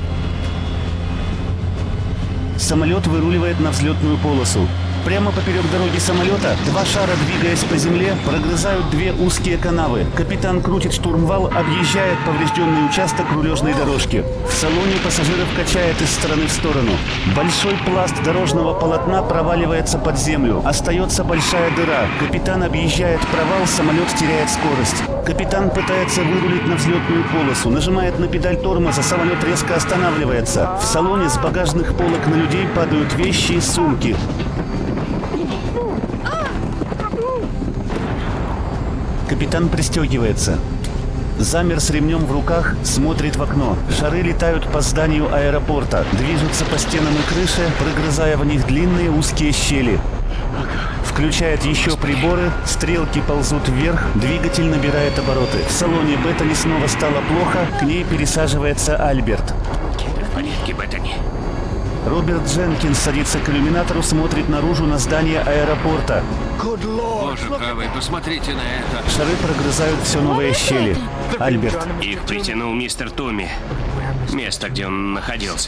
Самолет выруливает на взлетную полосу. Прямо поперек дороги самолета два шара, двигаясь по земле, прогрызают две узкие канавы. Капитан крутит штурмвал, объезжает поврежденный участок рулежной дорожки. В салоне пассажиров качает из стороны в сторону. Большой пласт дорожного полотна проваливается под землю. Остается большая дыра. Капитан объезжает провал, самолет теряет скорость. Капитан пытается вырулить на взлетную полосу, нажимает на педаль тормоза, самолет резко останавливается. В салоне с багажных полок на людей падают вещи и сумки. Капитан пристегивается. Замер с ремнем в руках, смотрит в окно. Шары летают по зданию аэропорта, движутся по стенам и крыше, прогрызая в них длинные узкие щели. Включает еще приборы, стрелки ползут вверх, двигатель набирает обороты. В салоне Беттани снова стало плохо, к ней пересаживается Альберт. В порядке, Беттани. Роберт Дженкинс садится к иллюминатору, смотрит наружу на здание аэропорта. Боже правый, посмотрите на это. Шары прогрызают все новые щели. Альберт. Их притянул мистер Туми. Место, где он находился.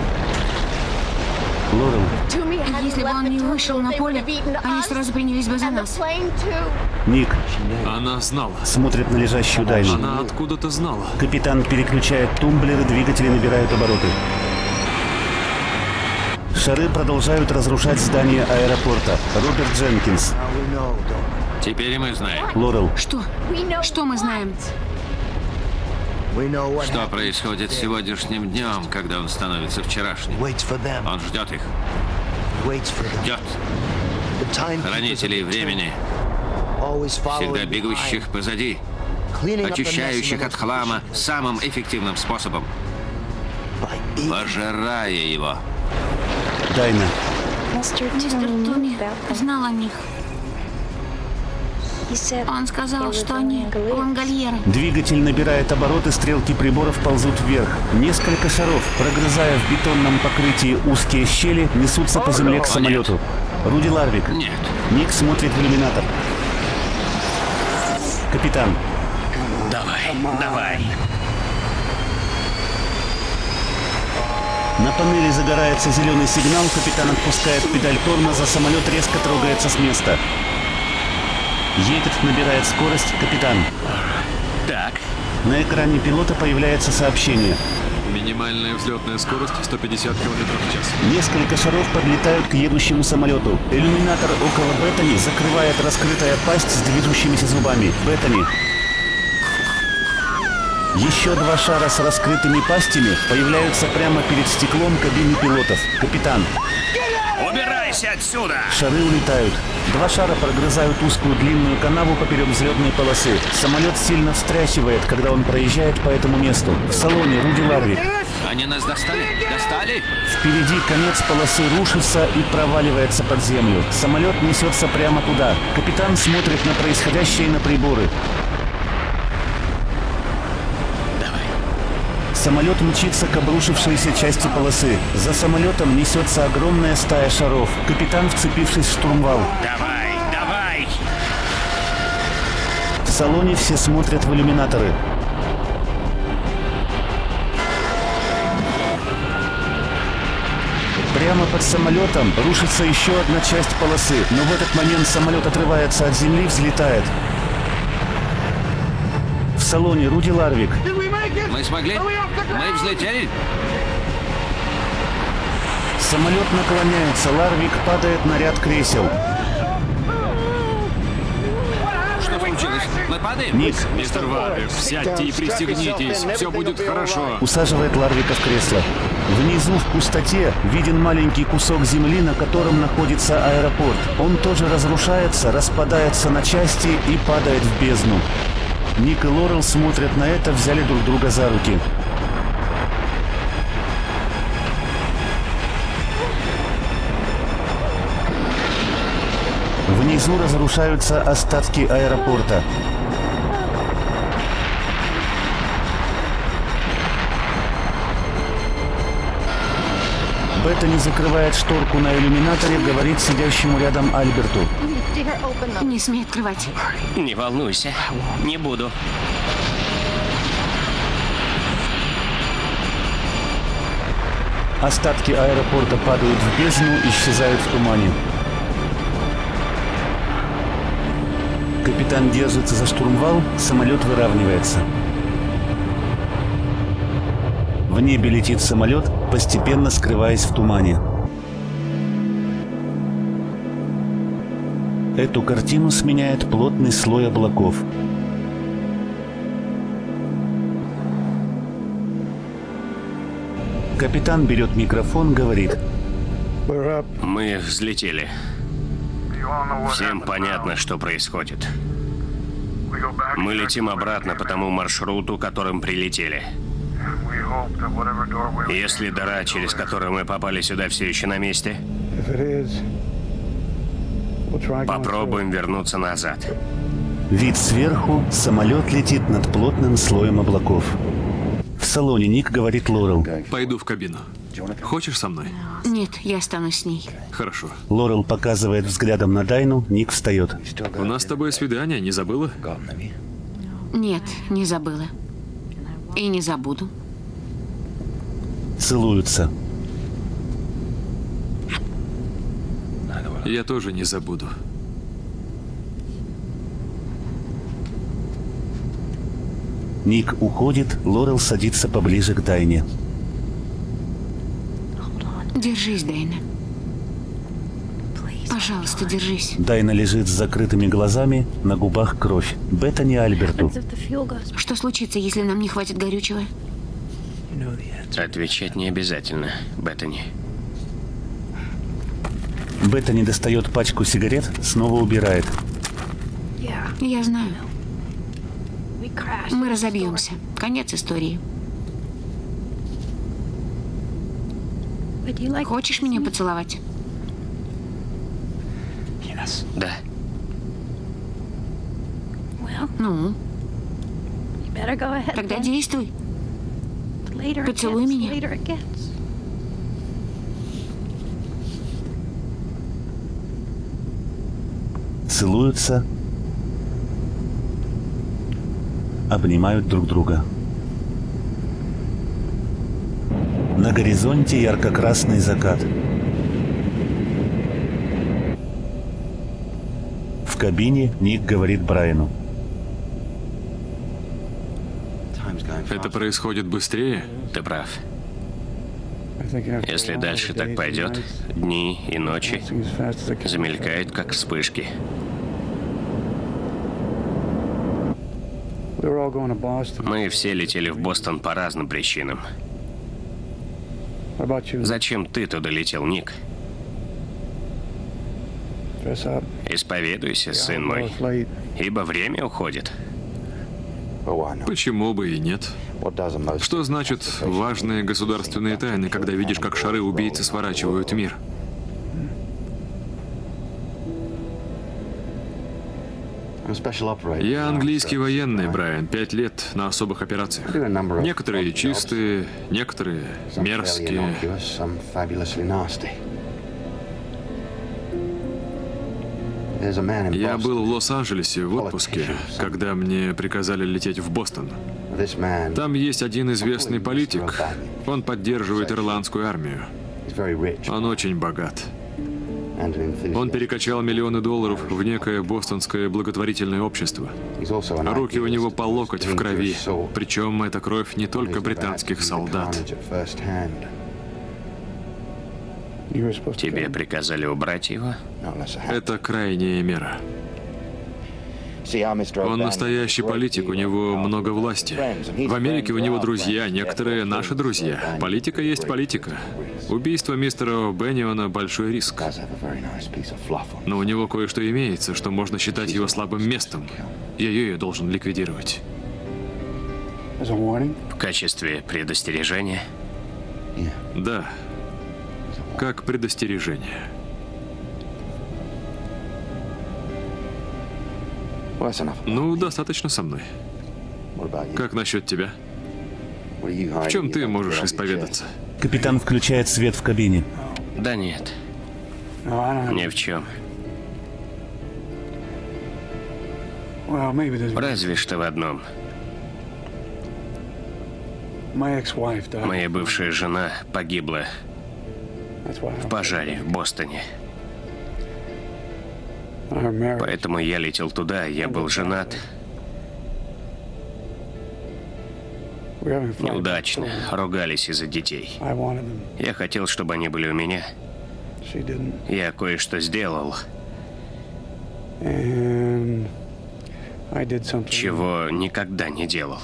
Лорел. Если бы он не вышел на поле, они сразу принялись бы за нас. Ник. Она знала. Смотрит на лежащую Дайну. Она откуда-то знала. Капитан переключает тумблеры, двигатели набирают обороты. Шары продолжают разрушать здание аэропорта. Роберт Дженкинс. Теперь мы знаем. Лорел. Что? Что мы знаем? Что происходит сегодняшним днем, когда он становится вчерашним? Он ждет их. Ждет. Хранителей времени. Всегда бегущих позади. Очищающих от хлама самым эффективным способом. Пожирая его. Дайна. Мистер Туми знал о них. Он сказал, что они лангольеры. Двигатель набирает обороты, стрелки приборов ползут вверх. Несколько шаров, прогрызая в бетонном покрытии узкие щели, несутся по земле к самолету. Руди Ларвик. Нет. Ник смотрит в иллюминатор. Капитан. Давай, давай. На панели загорается зеленый сигнал, капитан отпускает педаль тормоза, самолет резко трогается с места. Едет, набирает скорость, капитан. Так. На экране пилота появляется сообщение. Минимальная взлетная скорость сто пятьдесят километров в час. Несколько шаров подлетают к едущему самолету. Иллюминатор около Беттани закрывает раскрытая пасть с движущимися зубами. Беттани. Еще два шара с раскрытыми пастями появляются прямо перед стеклом кабины пилотов. Капитан. Убирайся отсюда! Шары улетают. Два шара прогрызают узкую длинную канаву поперек взлетной полосы. Самолет сильно встряхивает, когда он проезжает по этому месту. В салоне Руди Ларвик. Они нас достали? Достали? Впереди конец полосы рушится и проваливается под землю. Самолет несется прямо туда. Капитан смотрит на происходящее на приборы. Давай. Самолет мчится к обрушившейся части полосы. За самолетом несется огромная стая шаров. Капитан, вцепившись в штурмвал. Давай, давай! В салоне все смотрят в иллюминаторы. Прямо под самолетом рушится еще одна часть полосы, но в этот момент самолет отрывается от земли, взлетает. В салоне Руди Ларвик. Мы смогли? Мы взлетели? Самолет наклоняется, Ларвик падает на ряд кресел. Что случилось? Мы падаем? Ник. Мистер Варвик, сядьте и пристегнитесь. Все будет хорошо. Усаживает Ларвика в кресло. Внизу в пустоте виден маленький кусок земли, на котором находится аэропорт. Он тоже разрушается, распадается на части и падает в бездну. Ник и Лорел смотрят на это, взяли друг друга за руки. Внизу разрушаются остатки аэропорта. Беттани закрывает шторку на иллюминаторе, говорит сидящему рядом Альберту. Не смей открывать. Не волнуйся, не буду. Остатки аэропорта падают в бездну, исчезают в тумане. Капитан держится за штурмвал, самолет выравнивается. В небе летит самолет, постепенно скрываясь в тумане. Эту картину сменяет плотный слой облаков. Капитан берет микрофон, говорит. Мы взлетели. Всем понятно, что происходит. Мы летим обратно по тому маршруту, которым прилетели. Если дыра, через которую мы попали сюда, все еще на месте, попробуем вернуться назад. Вид сверху, самолет летит над плотным слоем облаков. В салоне Ник говорит Лорел. Пойду в кабину. Хочешь со мной? Нет, я останусь с ней. Хорошо. Лорел показывает взглядом на Дайну, Ник встает. У нас с тобой свидание, не забыла? Нет, не забыла. И не забуду. Целуются. Я тоже не забуду. Ник уходит, Лорел садится поближе к Дайне. Держись, Дайна. Пожалуйста, держись. Дайна лежит с закрытыми глазами, на губах кровь. Беттани Альберту. Что случится, если нам не хватит горючего? Отвечать не обязательно, Беттани. Беттани достает пачку сигарет, снова убирает. Я знаю. Мы разобьемся. Конец истории. Хочешь меня поцеловать? Да. Ну? Тогда действуй. Поцелуй меня. Целуются. Обнимают друг друга. На горизонте ярко-красный закат. В кабине Ник говорит Брайану. Это происходит быстрее? Ты прав. Если дальше так пойдет, дни и ночи замелькают, как вспышки. Мы все летели в Бостон по разным причинам. Зачем ты туда летел, Ник? Исповедуйся, сын мой, ибо время уходит. Почему бы и нет? Что значит важные государственные тайны, когда видишь, как шары-убийцы сворачивают мир? Я английский военный, Брайан, пять лет на особых операциях. Некоторые чистые, некоторые мерзкие. Я был в Лос-Анджелесе в отпуске, когда мне приказали лететь в Бостон. Там есть один известный политик. Он поддерживает ирландскую армию. Он очень богат. Он перекачал миллионы долларов в некое бостонское благотворительное общество. Руки у него по локоть в крови. Причем эта кровь не только британских солдат. Тебе приказали убрать его? Это крайняя мера. Он настоящий политик, у него много власти. В Америке у него друзья, некоторые наши друзья. Политика есть политика. Убийство мистера Бенниона – большой риск. Но у него кое-что имеется, что можно считать его слабым местом. Ее я должен ликвидировать. В качестве предостережения? Да. Как предостережение. Ну, достаточно со мной. Как насчет тебя? В чем ты можешь исповедаться? Капитан включает свет в кабине. Да нет. Ни в чем. Разве что в одном. Моя бывшая жена погибла в пожаре в Бостоне. Поэтому я летел туда, я был женат. Неудачно, ругались из-за детей. Я хотел, чтобы они были у меня. Я кое-что сделал, чего никогда не делал.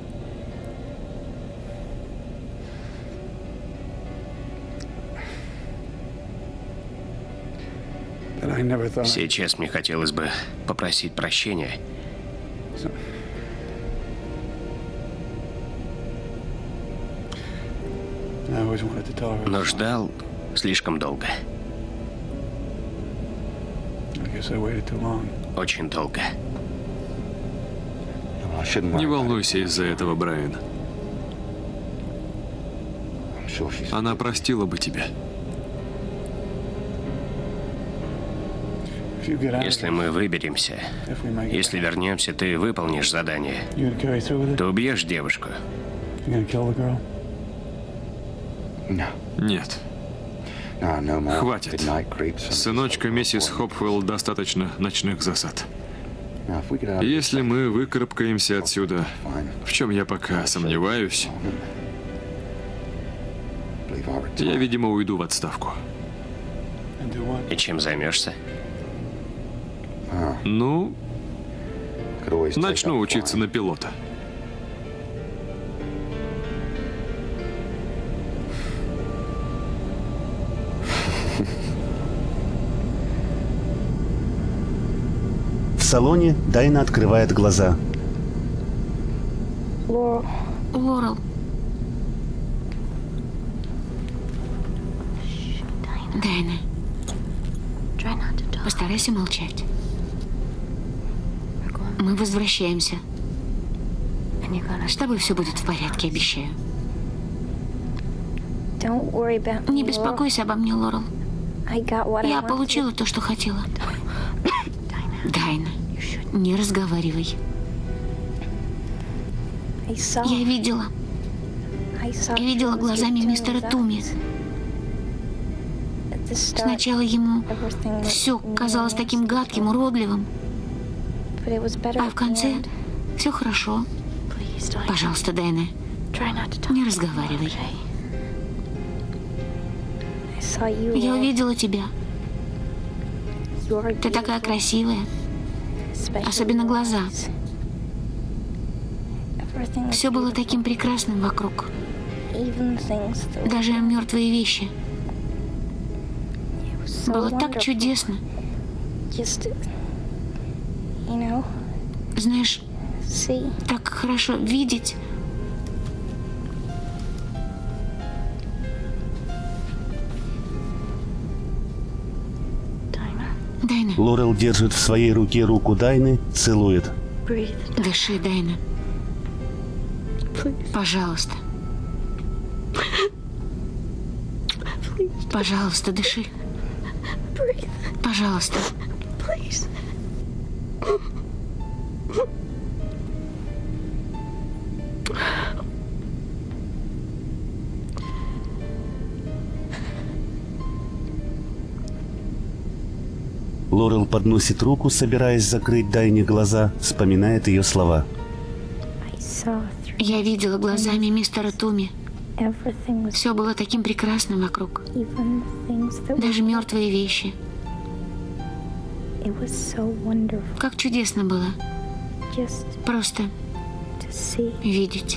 Сейчас мне хотелось бы попросить прощения. Но ждал слишком долго. Очень долго. Не волнуйся из-за этого, Брайан. Она простила бы тебя. Если мы выберемся, если вернемся, ты выполнишь задание. Ты убьешь девушку? Нет. Хватит. Сыночка миссис Хопвелл достаточно ночных засад. Если мы выкарабкаемся отсюда, в чем я пока сомневаюсь, я, видимо, уйду в отставку. И чем займешься? Ну, начну учиться на пилота. В салоне Дайна открывает глаза. Лорел. Дайна. Постарайся молчать. Мы возвращаемся. С тобой все будет в порядке, обещаю. Не беспокойся обо мне, Лорел. Я получила то, что хотела. Дайна, не разговаривай. Я видела. Я видела глазами мистера Туми. Сначала ему все казалось таким гадким, уродливым. А в конце все хорошо. Пожалуйста, Дайна, не разговаривай. Я увидела тебя. Ты такая красивая. Особенно глаза. Все было таким прекрасным вокруг. Даже мертвые вещи. Было так чудесно. Знаешь, так хорошо видеть Дайна. Лорел держит в своей руке руку Дайны, целует. Дыши, Дайна. Пожалуйста. Пожалуйста, дыши. Пожалуйста. Лорел подносит руку, собираясь закрыть Дайне глаза, вспоминает ее слова. Я видела глазами мистера Туми. Все было таким прекрасным вокруг. Даже мертвые вещи. Как чудесно было. Просто видеть.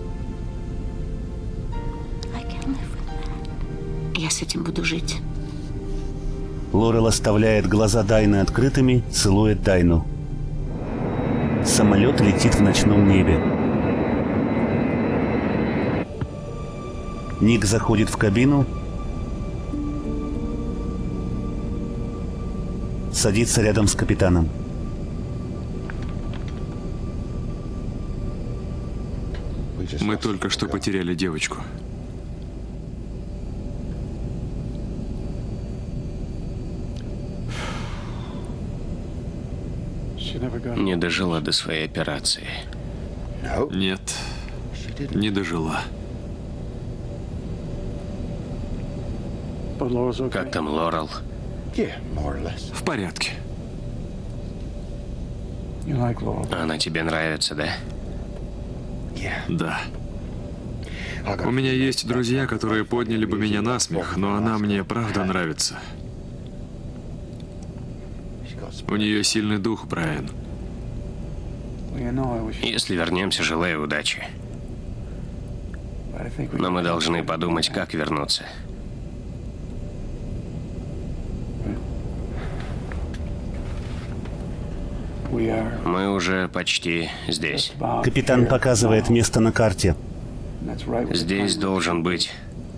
Я с этим буду жить. Лорел оставляет глаза Дайны открытыми, целует Дайну. Самолет летит в ночном небе. Ник заходит в кабину, садится рядом с капитаном. Мы только что потеряли девочку. Не дожила до своей операции. Нет, не дожила. Как там Лорел? В порядке. Она тебе нравится, да? Да. У меня есть друзья, которые подняли бы меня на смех, но она мне правда нравится. У нее сильный дух, Брайан. Если вернемся, желаю удачи. Но мы должны подумать, как вернуться. Мы уже почти здесь. Капитан показывает место на карте. Здесь должен быть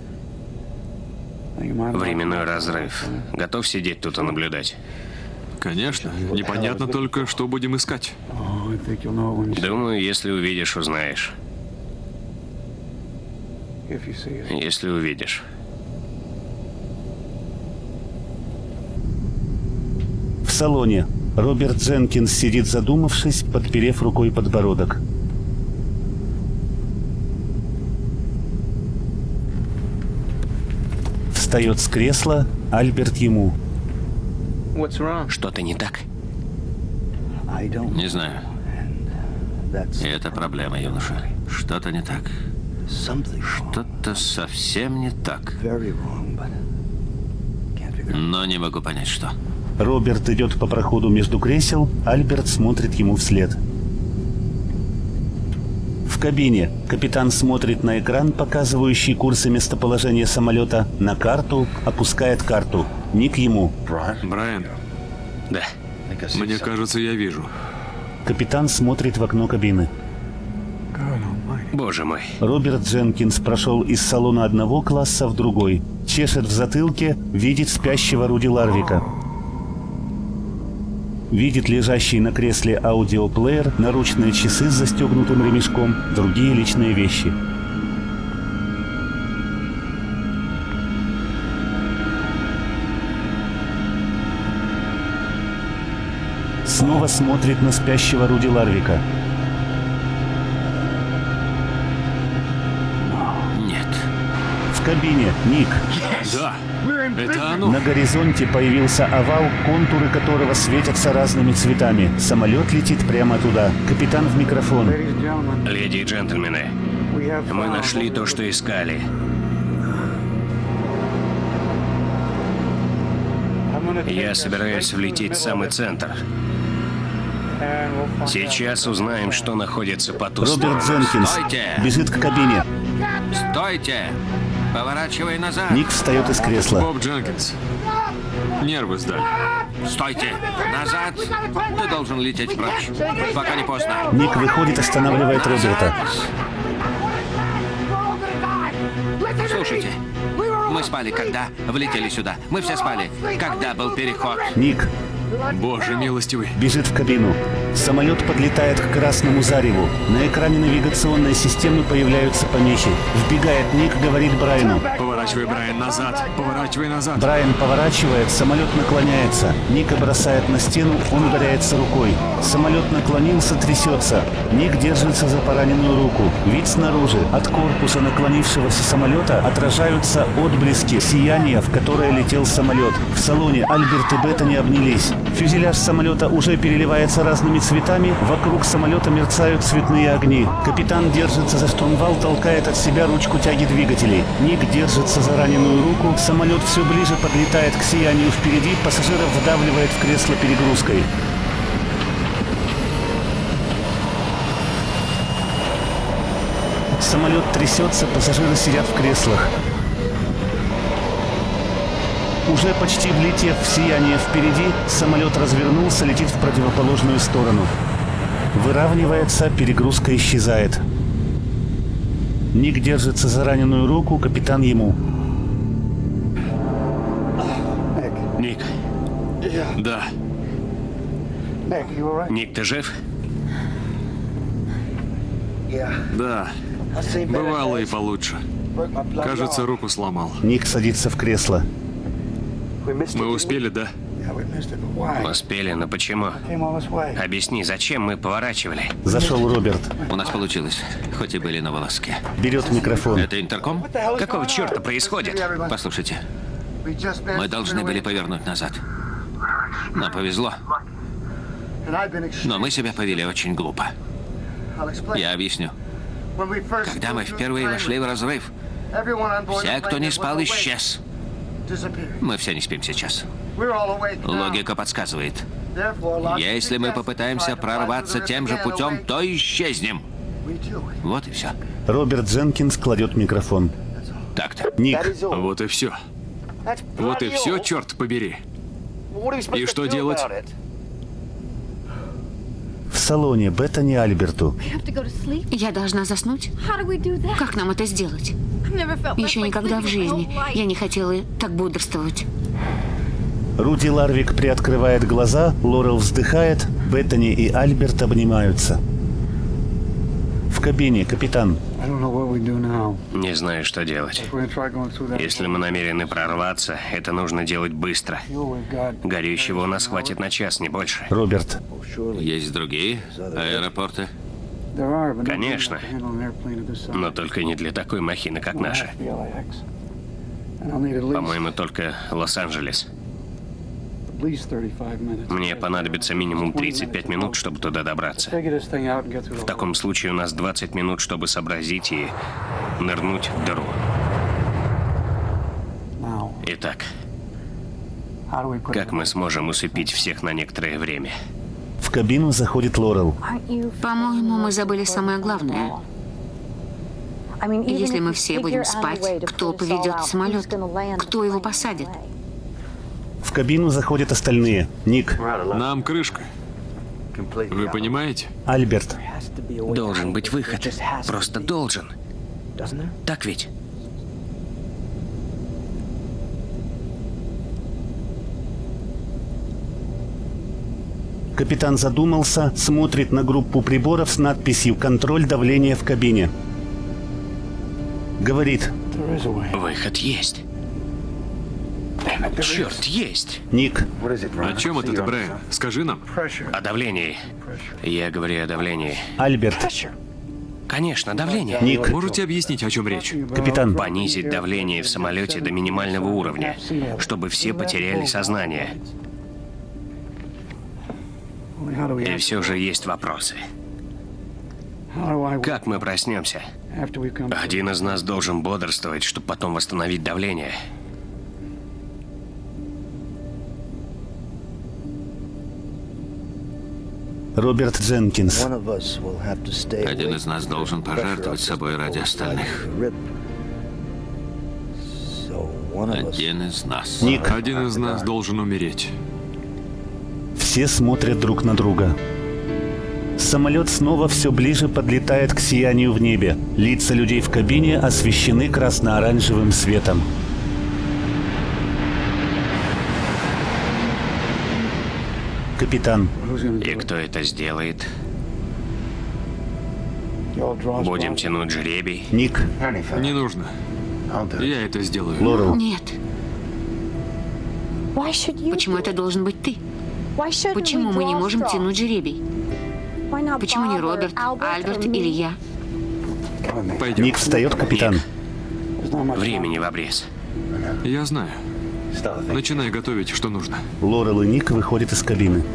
временной разрыв. Готов сидеть тут и наблюдать? Конечно. Непонятно только, что будем искать. Думаю, если увидишь, узнаешь. Если увидишь. В салоне Роберт Дженкинс сидит задумавшись, подперев рукой подбородок. Встает с кресла, Альберт ему. Что-то не так? Не знаю. И это проблема, юноша. Что-то не так. Что-то совсем не так. Но не могу понять, что. Роберт идет по проходу между кресел, Альберт смотрит ему вслед. В кабине капитан смотрит на экран, показывающий курс и местоположение самолета, на карту, опускает карту. Ник ему. Брайан. Да. Мне кажется, я вижу. Капитан смотрит в окно кабины. Боже мой. Роберт Дженкинс прошел из салона одного класса в другой. Чешет в затылке, видит спящего Руди Ларвика. Видит лежащий на кресле аудиоплеер, наручные часы с застегнутым ремешком, другие личные вещи. Снова смотрит на спящего Руди Ларвика. Нет. В кабине Ник. Да, это оно. На горизонте появился овал, контуры которого светятся разными цветами. Самолет летит прямо туда. Капитан в микрофон. Леди и джентльмены, мы нашли то, что искали. Я собираюсь влететь в самый центр. Сейчас узнаем, что находится по ту сторону. Роберт Дженкинс Стойте! бежит к кабине. Стойте! Поворачивай назад! Ник встает из кресла. Боб Дженкинс. Нервы сдали. Стойте! Назад! Ты должен лететь прочь, пока не поздно. Ник выходит, останавливает Роберта. Слушайте, мы спали, когда влетели сюда. Мы все спали, когда был переход. Ник, Боже милостивый. Бежит в кабину. Самолет подлетает к красному зареву. На экране навигационной системы появляются помехи. Вбегает Ник, говорит Брайану. Поворачивай, Брайан, назад. Поворачивай назад. Брайан поворачивает, самолет наклоняется. Ника бросает на стену, он ударяется рукой. Самолет наклонился, трясется. Ник держится за пораненную руку. Вид снаружи. От корпуса наклонившегося самолета отражаются отблески сияния, в которое летел самолет. В салоне Альберт и Беттани обнялись. Фюзеляж самолета уже переливается разными цветами. Вокруг самолета мерцают цветные огни. Капитан держится за штурвал, толкает от себя ручку тяги двигателей. Ник держится за раненую руку. Самолет все ближе подлетает к сиянию впереди. Пассажиров вдавливает в кресло перегрузкой. Самолет трясется, пассажиры сидят в креслах. Уже почти влетев в сияние впереди, самолет развернулся, летит в противоположную сторону. Выравнивается, перегрузка исчезает. Ник держится за раненую руку, капитан ему. Ник. Да. Ник, ты жив? Да. Бывало и получше. Кажется, руку сломал. Ник садится в кресло. Мы успели, да? Успели, но почему? Объясни, зачем мы поворачивали? Зашел Роберт. У нас получилось, хоть и были на волоске. Берет микрофон. Это интерком? Какого черта происходит? Послушайте, мы должны были повернуть назад. Нам повезло. Но мы себя повели очень глупо. Я объясню. Когда мы впервые вошли в разрыв, все, кто не спал, исчез. Мы все не спим сейчас. Логика подсказывает. Если мы попытаемся прорваться тем же путем, то исчезнем. Вот и все. Роберт Дженкинс кладет микрофон. Так-то. Ник. Вот и все. Вот и все, черт побери. И что делать? В салоне Беттани Альберту. Я должна заснуть? Как нам это сделать? Еще никогда в жизни я не хотела так бодрствовать. Руди Ларвик приоткрывает глаза, Лорел вздыхает, Беттани и Альберт обнимаются. В кабине капитан. Не знаю, что делать. Если мы намерены прорваться, это нужно делать быстро. Горючего у нас хватит на час, не больше. Роберт. Есть другие аэропорты? Конечно. Но только не для такой махины, как наша. По-моему, только Лос-Анджелес. Мне понадобится минимум тридцать пять минут, чтобы туда добраться. В таком случае у нас двадцать минут, чтобы сообразить и нырнуть в дыру. Итак, как мы сможем усыпить всех на некоторое время? В кабину заходит Лорел. По-моему, мы забыли самое главное. Если мы все будем спать, кто поведет самолет? Кто его посадит? В кабину заходят остальные. Ник. Нам крышка. Вы понимаете? Альберт. Должен быть выход. Просто должен. Так ведь? Капитан задумался, смотрит на группу приборов с надписью «Контроль давления в кабине». Говорит. Выход есть. Черт, есть. Ник. О чем это ты, Брайан? Скажи нам. О давлении. Я говорю о давлении. Альберт. Конечно, давление. Ник. Можете объяснить, о чем речь? Капитан. Понизить давление в самолете до минимального уровня, чтобы все потеряли сознание. И все же есть вопросы. Как мы проснемся? Один из нас должен бодрствовать, чтобы потом восстановить давление. Роберт Дженкинс. Один из нас должен пожертвовать собой ради остальных. Один из нас. Ник. Один из нас должен умереть. Все смотрят друг на друга. Самолет снова все ближе подлетает к сиянию в небе. Лица людей в кабине освещены красно-оранжевым светом. Капитан. И кто это сделает? Будем тянуть жребий. Ник. Не нужно. Я это сделаю. Лорел. Нет. Почему это должен быть ты? Почему мы не можем тянуть жребий? Почему не Роберт, Альберт или я? Пойдем. Ник встает, капитан. Времени в обрез. Я знаю. Начинай готовить, что нужно. Лорел и Ник выходят из кабины.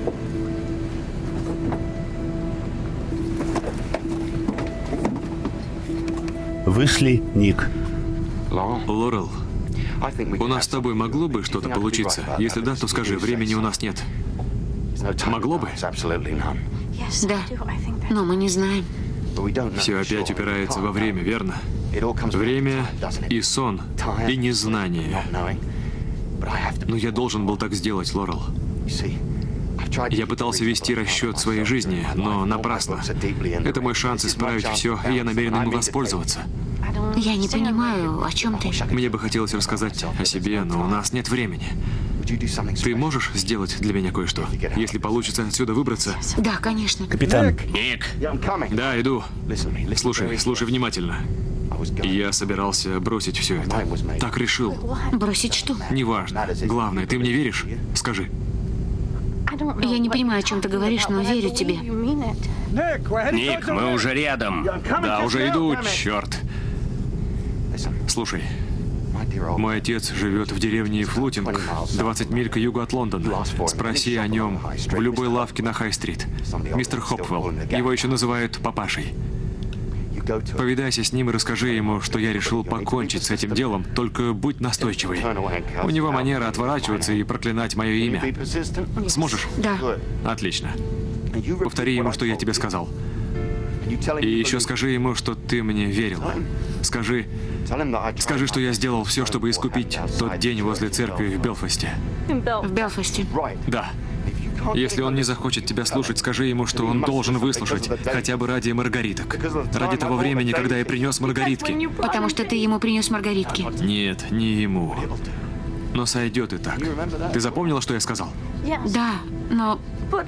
Вышли Ник. Лорел, у нас с тобой могло бы что-то получиться? Если да, то скажи, времени у нас нет. Могло бы? Да, но мы не знаем. Все опять упирается во время, верно? Время и сон, и незнание. Но я должен был так сделать, Лорел. Я пытался вести расчет своей жизни, но напрасно. Это мой шанс исправить все, и я намерен им воспользоваться. Я не понимаю, о чем ты. Мне бы хотелось рассказать о себе, но у нас нет времени. Ты можешь сделать для меня кое-что? Если получится отсюда выбраться? Да, конечно. Капитан. Ник, Да, иду. Слушай, слушай внимательно. Я собирался бросить все это. Так решил. Бросить что? Неважно. Главное, ты мне веришь? Скажи. Я не понимаю, о чем ты говоришь, но верю тебе. Ник, мы уже рядом. Да, уже иду, черт. Слушай, мой отец живет в деревне Флутинг, двадцать миль к югу от Лондона. Спроси о нем в любой лавке на Хай-стрит. Мистер Хопвелл. Его еще называют папашей. Повидайся с ним и расскажи ему, что я решил покончить с этим делом, только будь настойчивый. У него манера отворачиваться и проклинать мое имя. Сможешь? Да. Отлично. Повтори ему, что я тебе сказал. И еще скажи ему, что ты мне верил. Скажи, скажи, что я сделал все, чтобы искупить тот день возле церкви в Белфасте. В Белфасте. Да. Если он не захочет тебя слушать, скажи ему, что он должен выслушать, хотя бы ради маргариток. Ради того времени, когда я принес маргаритки. Потому что ты ему принес маргаритки. Нет, не ему. Но сойдет и так. Ты запомнила, что я сказал? Да, но...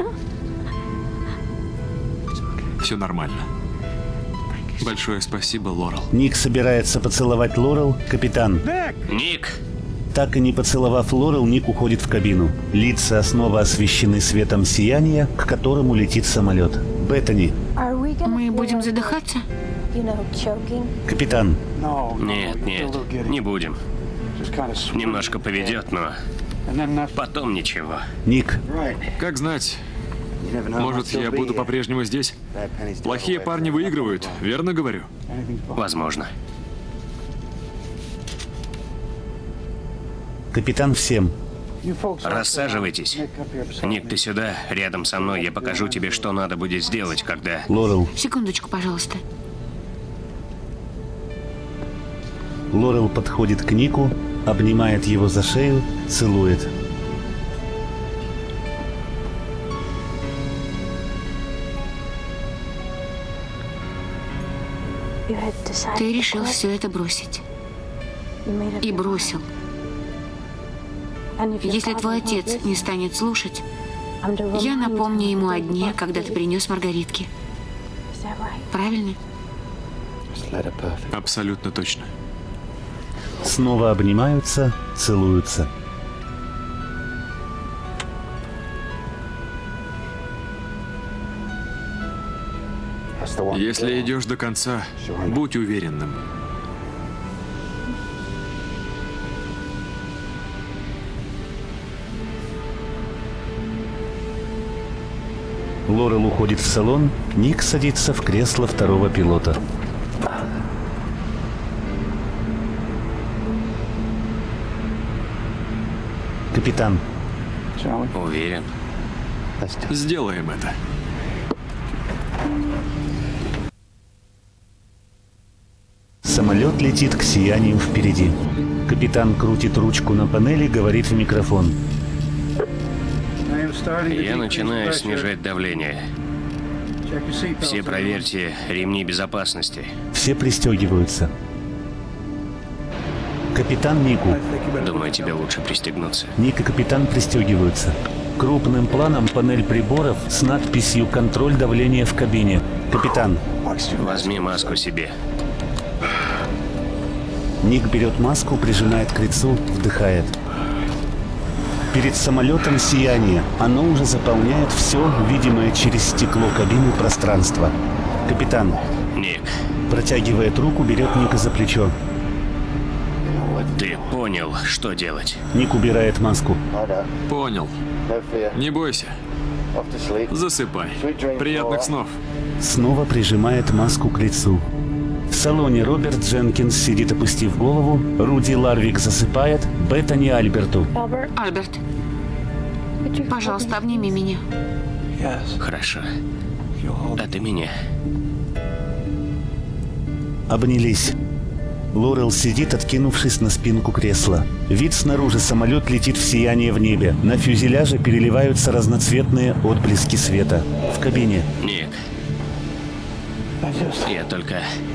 Все нормально. Большое спасибо, Лорел. Ник собирается поцеловать Лорел. Капитан. Ник! Так и не поцеловав Лорел, Ник уходит в кабину. Лица снова освещены светом сияния, к которому летит самолет. Беттани. Мы будем задыхаться? Капитан. Нет, нет, не будем. Немножко поведет, но потом ничего. Ник. Как знать, может, я буду по-прежнему здесь? Плохие парни выигрывают, верно говорю? Возможно. Капитан всем. Рассаживайтесь. Ник, ты сюда, рядом со мной. Я покажу тебе, что надо будет сделать, когда... Лорел. Секундочку, пожалуйста. Лорел подходит к Нику, обнимает его за шею, целует. Ты решил все это бросить. И бросил. Если твой отец не станет слушать, я напомню ему о дне, когда ты принес маргаритки. Правильно? Абсолютно точно. Снова обнимаются, целуются. Если идешь до конца, будь уверенным. Лорел уходит в салон, Ник садится в кресло второго пилота. Капитан. Уверен. Сделаем это. Самолет летит к сиянию впереди. Капитан крутит ручку на панели, говорит в микрофон. Я начинаю снижать давление. Все проверьте ремни безопасности. Все пристегиваются. Капитан Нику. Думаю, тебе лучше пристегнуться. Ник и капитан пристегиваются. Крупным планом панель приборов с надписью «Контроль давления в кабине». Капитан. Возьми маску себе. Ник берет маску, прижимает к лицу, вдыхает. Перед самолетом сияние. Оно уже заполняет все, видимое через стекло кабины, пространство. Капитан. Ник. Протягивает руку, берет Ника за плечо. Ты понял, что делать? Ник убирает маску. Понял. Не бойся. Засыпай. Приятных снов. Снова прижимает маску к лицу. В салоне Роберт Дженкинс сидит, опустив голову. Руди Ларвик засыпает. Беттани Альберту. Альберт, пожалуйста, обними меня. Хорошо. А ты меня. Обнялись. Лорел сидит, откинувшись на спинку кресла. Вид снаружи: самолет летит в сияние в небе. На фюзеляже переливаются разноцветные отблески света. В кабине. Ник. Я только...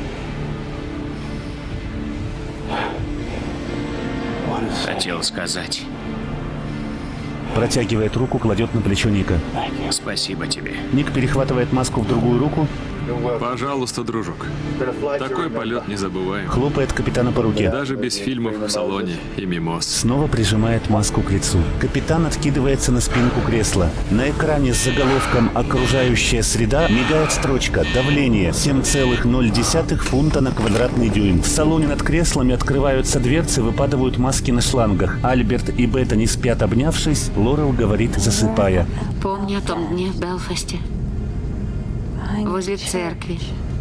хотел сказать. Протягивает руку, кладет на плечо Ника. Спасибо тебе. Ник перехватывает маску в другую руку. Пожалуйста, дружок. Такой полет не забываем. Хлопает капитана по руке. Даже без фильмов в салоне и мимоз. Снова прижимает маску к лицу. Капитан откидывается на спинку кресла. На экране с заголовком «Окружающая среда» мигает строчка «Давление семь целых ноль десятых фунта на квадратный дюйм». В салоне над креслами открываются дверцы, выпадают маски на шлангах. Альберт и Беттани спят, обнявшись. Лорел говорит, засыпая. Помни о том дне в Белфасте. Возле церкви.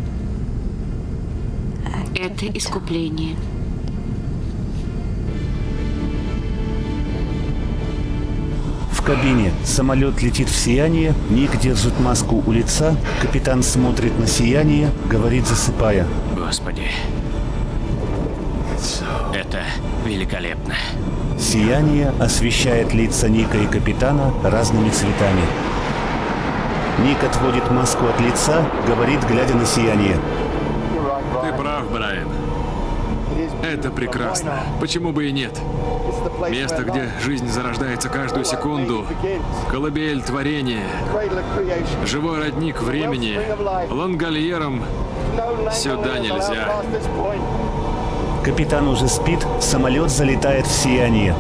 Это искупление. В кабине. Самолет летит в сияние. Ник держит маску у лица. Капитан смотрит на сияние, говорит, засыпая. Господи. Это великолепно. Сияние освещает лица Ника и капитана разными цветами. Ник отводит маску от лица, говорит, глядя на сияние. Ты прав, Брайан. Это прекрасно. Почему бы и нет? Место, где жизнь зарождается каждую секунду. Колыбель творения. Живой родник времени. Лангольером сюда нельзя. Капитан уже спит, самолет залетает в сияние.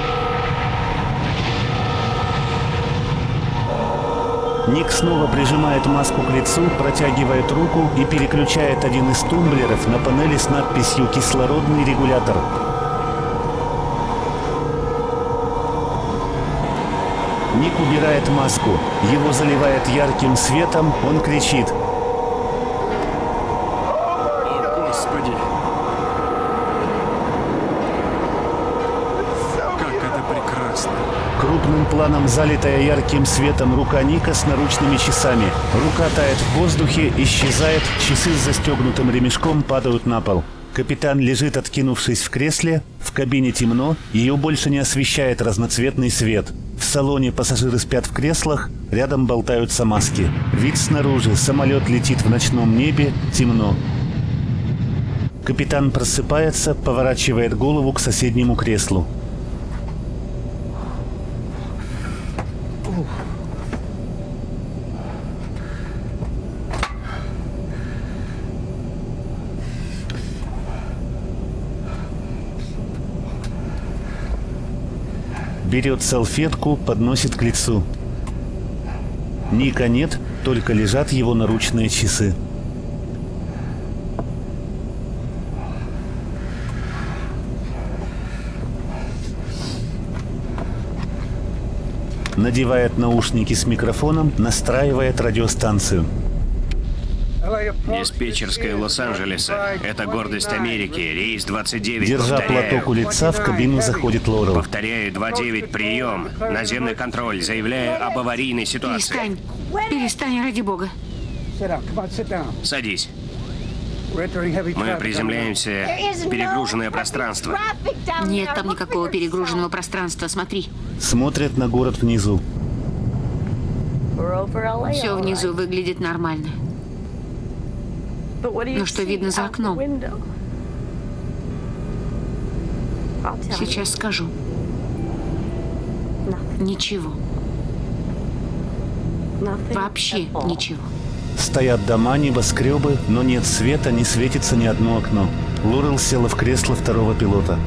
Ник снова прижимает маску к лицу, протягивает руку и переключает один из тумблеров на панели с надписью «Кислородный регулятор». Ник убирает маску. Его заливает ярким светом, он кричит. О, Господи! Как это прекрасно! Крупным планом залитая ярким светом рука Ника с наручными часами. Рука тает в воздухе, исчезает, часы с застегнутым ремешком падают на пол. Капитан лежит, откинувшись в кресле. В кабине темно, ее больше не освещает разноцветный свет. В салоне пассажиры спят в креслах, рядом болтаются маски. Вид снаружи: самолет летит в ночном небе, темно. Капитан просыпается, поворачивает голову к соседнему креслу. Берет салфетку, подносит к лицу. Ника нет, только лежат его наручные часы. Надевает наушники с микрофоном, настраивает радиостанцию. Диспетчерская Лос-Анджелеса. Это гордость Америки. Рейс двадцать девять. Держа Повторяю. платок у лица, в кабину заходит Лорел. Повторяю, два девять, прием. Наземный контроль. Заявляю об аварийной ситуации. Перестань. Перестань, ради бога. Садись. Мы приземляемся в перегруженное пространство. Нет там никакого перегруженного пространства, смотри. Смотрят на город внизу. Все внизу выглядит нормально. Но что видно за окном? Сейчас скажу. Ничего. Вообще ничего. Стоят дома, небоскребы, но нет света, не светится ни одно окно. Лорел села в кресло второго пилота.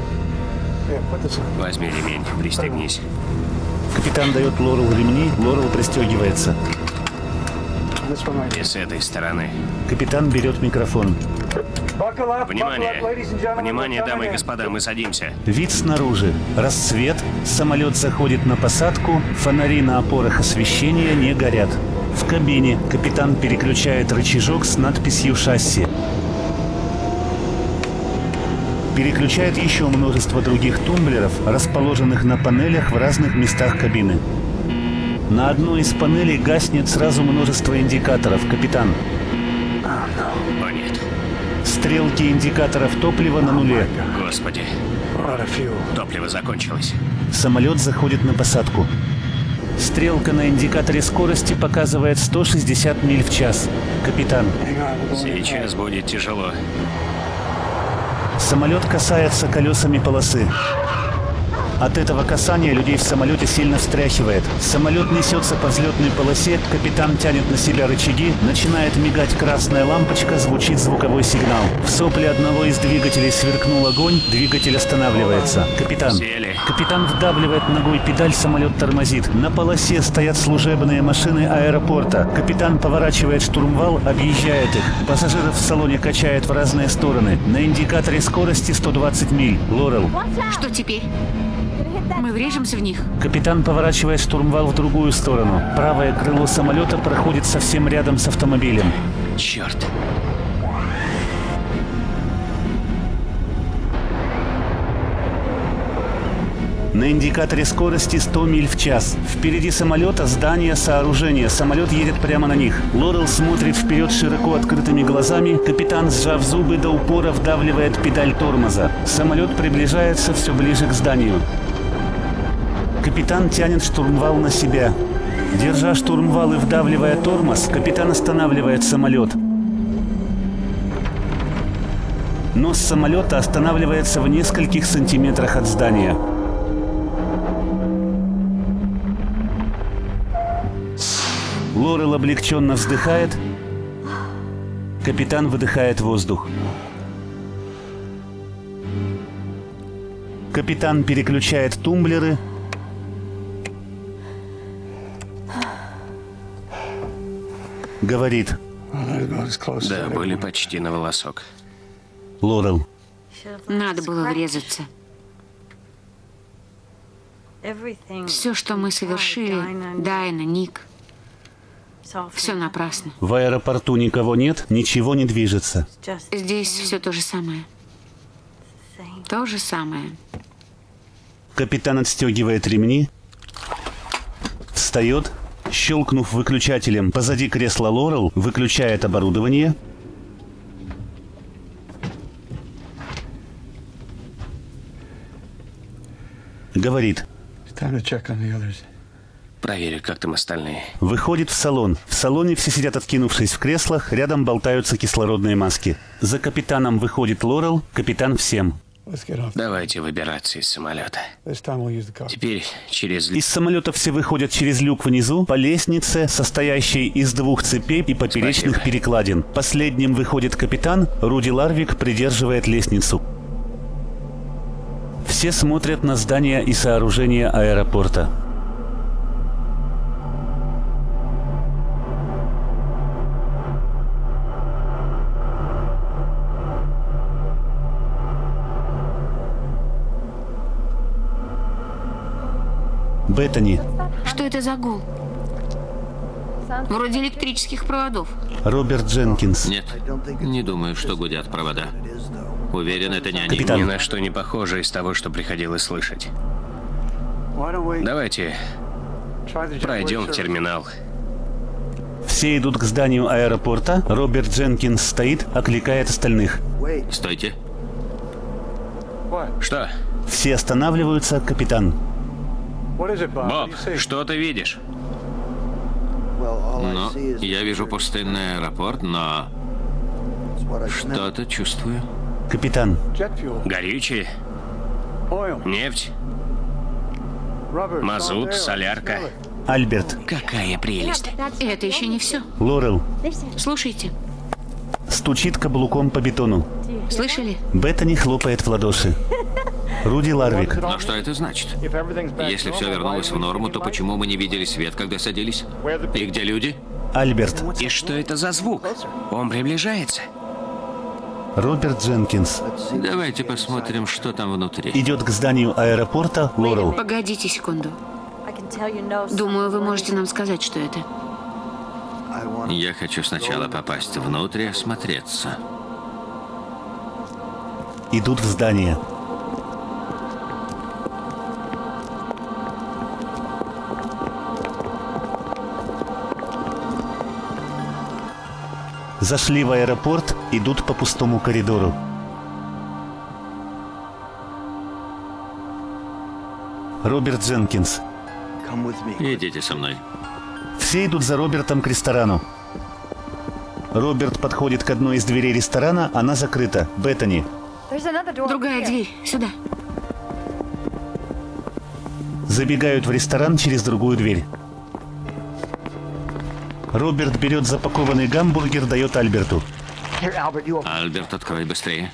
Возьми ремень, пристегнись. Капитан дает Лорел ремни, Лорел пристегивается. И с этой стороны. Капитан берет микрофон. Внимание! Внимание, дамы и господа, мы садимся. Вид снаружи. Рассвет. Самолет заходит на посадку. Фонари на опорах освещения не горят. В кабине капитан переключает рычажок с надписью «Шасси». Переключает еще множество других тумблеров, расположенных на панелях в разных местах кабины. На одной из панелей гаснет сразу множество индикаторов. Капитан. О, нет. Стрелки индикаторов топлива на нуле. Господи. Топливо закончилось. Самолет заходит на посадку. Стрелка на индикаторе скорости показывает сто шестьдесят миль в час. Капитан. Сейчас будет тяжело. Самолет касается колесами полосы. От этого касания людей в самолете сильно встряхивает. Самолет несется по взлетной полосе, капитан тянет на себя рычаги, начинает мигать красная лампочка, звучит звуковой сигнал. В сопле одного из двигателей сверкнул огонь, двигатель останавливается. Капитан. Сели. Капитан вдавливает ногой педаль, самолет тормозит. На полосе стоят служебные машины аэропорта. Капитан поворачивает штурмвал, объезжает их. Пассажиров в салоне качает в разные стороны. На индикаторе скорости сто двадцать миль. Лорел. Что теперь? Мы врежемся в них. Капитан поворачивает штурмвал в другую сторону. Правое крыло самолета проходит совсем рядом с автомобилем. Черт. На индикаторе скорости сто миль в час. Впереди самолета здание, сооружение. Самолет едет прямо на них. Лорел смотрит вперед широко открытыми глазами. Капитан, сжав зубы до упора, вдавливает педаль тормоза. Самолет приближается все ближе к зданию. Капитан тянет штурмвал на себя. Держа штурмвал и вдавливая тормоз, капитан останавливает самолет. Нос самолета останавливается в нескольких сантиметрах от здания. Лорел облегченно вздыхает. Капитан выдыхает воздух. Капитан переключает тумблеры. Говорит. Да, были почти на волосок. Лорел. Надо было врезаться. Все, что мы совершили, Дайна, Ник, все напрасно. В аэропорту никого нет, ничего не движется. Здесь все то же самое. То же самое. Капитан отстегивает ремни, встает, щелкнув выключателем позади кресла Лорел, выключает оборудование. Говорит. Проверю, как там остальные. Выходит в салон. В салоне все сидят, откинувшись в креслах, рядом болтаются кислородные маски. За капитаном выходит Лорел, капитан всем. Давайте выбираться из самолета. Теперь через... Из самолета все выходят через люк внизу, по лестнице, состоящей из двух цепей и поперечных Спасибо. перекладин. Последним выходит капитан, Руди Ларвик придерживает лестницу. Все смотрят на здания и сооружения аэропорта. Беттани. Что это за гул? Вроде электрических проводов. Роберт Дженкинс. Нет, не думаю, что гудят провода. Уверен, это не они. Капитан. Ни на что не похоже из того, что приходилось слышать. Давайте пройдем в терминал. Все идут к зданию аэропорта. Роберт Дженкинс стоит, окликает остальных. Стойте. Что? Все останавливаются, капитан. Боб, что ты видишь? Ну, я вижу пустынный аэропорт, но что-то чувствую. Капитан. Горючее, нефть, мазут, солярка. Альберт. Какая прелесть. Это еще не все. Лорел. Слушайте. Стучит каблуком по бетону. Слышали? Беттани хлопает в ладоши. Руди Ларвик. Но что это значит? Если все вернулось в норму, то почему мы не видели свет, когда садились? И где люди? Альберт. И что это за звук? Он приближается. Роберт Дженкинс. Давайте посмотрим, что там внутри. Идет к зданию аэропорта Лорел. Погодите секунду. Думаю, вы можете нам сказать, что это. Я хочу сначала попасть внутрь и осмотреться. Идут в здание. Зашли в аэропорт, идут по пустому коридору. Роберт Дженкинс. Идите со мной. Все идут за Робертом к ресторану. Роберт подходит к одной из дверей ресторана, она закрыта. Беттани. Другая дверь. Сюда. Забегают в ресторан через другую дверь. Роберт берет запакованный гамбургер, дает Альберту. Альберт, открой быстрее.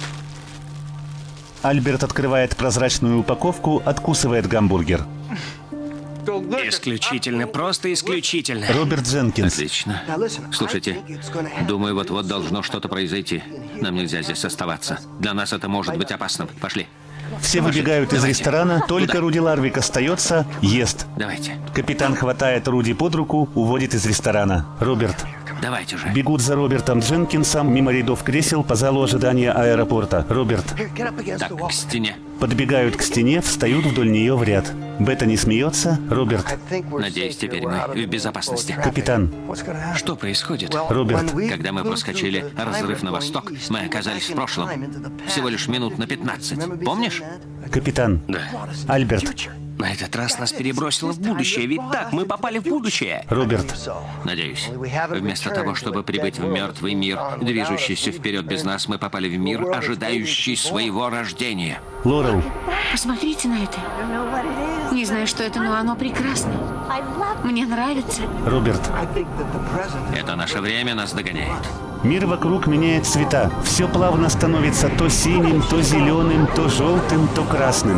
Альберт открывает прозрачную упаковку, откусывает гамбургер. Исключительно, просто исключительно. Роберт Дженкинс. Отлично. Слушайте, думаю, вот-вот должно что-то произойти. Нам нельзя здесь оставаться. Для нас это может быть опасным. Пошли. Все выбегают из ресторана, только Руди Ларвик остается, ест. Давайте. Капитан хватает Руди под руку, уводит из ресторана. Роберт. Давайте уже. Бегут за Робертом Дженкинсом мимо рядов кресел по залу ожидания аэропорта. Роберт. Так, к стене. Подбегают к стене, встают вдоль нее в ряд. Беттани смеется. Роберт. Надеюсь, теперь мы в безопасности. Капитан. Что происходит? Роберт. Когда мы проскочили разрыв на восток, мы оказались в прошлом. Всего лишь минут на пятнадцать. Помнишь? Капитан. Да. Альберт. На этот раз нас перебросило в будущее, ведь так, мы попали в будущее. Роберт. Надеюсь. Вместо того, чтобы прибыть в мертвый мир, движущийся вперед без нас, мы попали в мир, ожидающий своего рождения. Лорел. Посмотрите на это. Не знаю, что это, но оно прекрасно. Мне нравится. Роберт. Это наше время нас догоняет. Мир вокруг меняет цвета. Все плавно становится то синим, то зеленым, то желтым, то красным.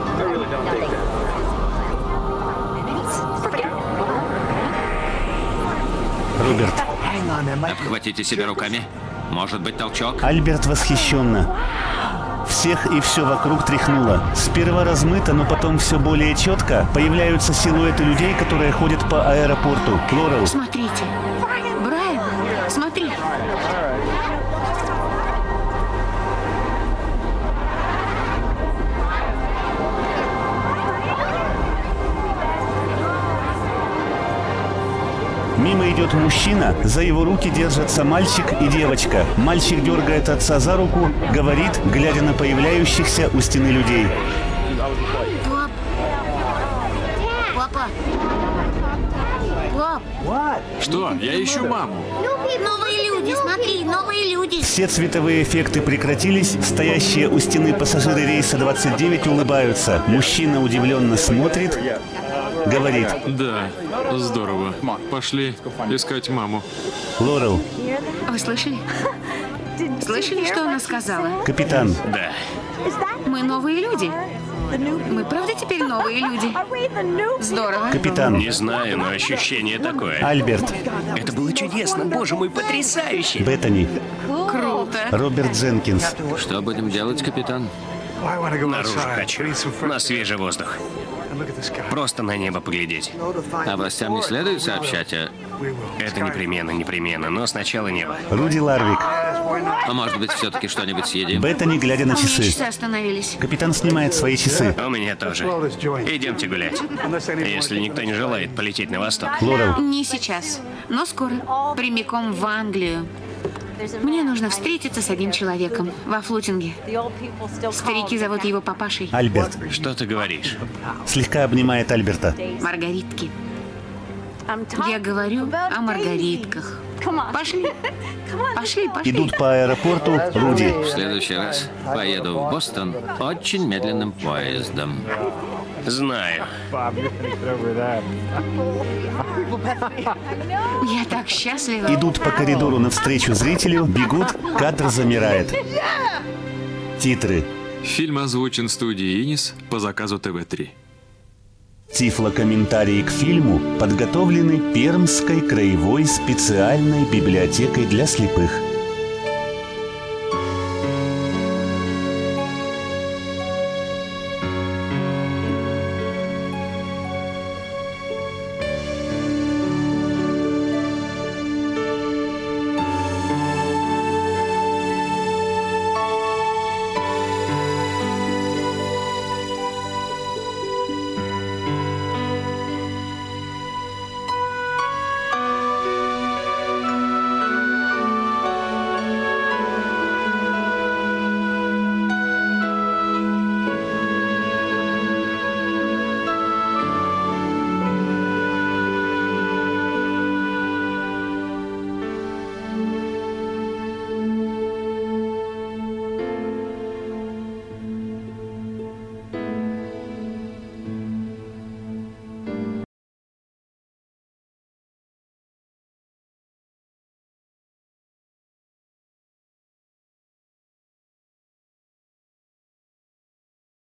Роберт. Обхватите себя руками. Может быть, толчок? Альберт восхищенно. Всех и все вокруг тряхнуло. Сперва размыто, но потом все более четко. Появляются силуэты людей, которые ходят по аэропорту. Лорел. Смотрите. Брайан, смотри. Мимо идет мужчина, за его руки держатся мальчик и девочка. Мальчик дергает отца за руку, говорит, глядя на появляющихся у стены людей. Пап. Папа. Пап. Что? Я ищу маму. Новые люди, смотри, новые люди. Все цветовые эффекты прекратились, стоящие у стены пассажиры рейса двадцать девять улыбаются. Мужчина удивленно смотрит, говорит. Да, здорово. Пошли искать маму. Лорел. Вы слышали? Слышали, что она сказала? Капитан. Да. Мы новые люди. Мы правда теперь новые люди? Здорово. Капитан. Не знаю, но ощущение такое. Альберт. Это было чудесно, боже мой, потрясающе. Беттани. Круто. Роберт Дженкинс. Что будем делать, капитан? Наружу хочу, на свежий воздух. Просто на небо поглядеть. А властям не следует сообщать о... Это непременно, непременно, но сначала небо. Руди Ларвик. А может быть, все-таки что-нибудь съедим? Беттани, глядя на У меня часы. часы остановились. Капитан снимает свои часы. У меня тоже. Идемте гулять. Если никто не желает полететь на восток. Лорел. Не сейчас, но скоро. Прямиком в Англию. Мне нужно встретиться с одним человеком во Флутинге. Старики зовут его папашей. Альберт. Что ты говоришь? Слегка обнимает Альберта. Маргаритки. Я говорю о маргаритках. Пошли. Пошли, пошли. Идут по аэропорту. Руди. В следующий раз поеду в Бостон очень медленным поездом. Знаю. Я так счастлива. Идут по коридору навстречу зрителю, бегут, кадр замирает. Титры. Фильм озвучен студией «Инис» по заказу тэ вэ три. Тифлокомментарии к фильму подготовлены Пермской краевой специальной библиотекой для слепых.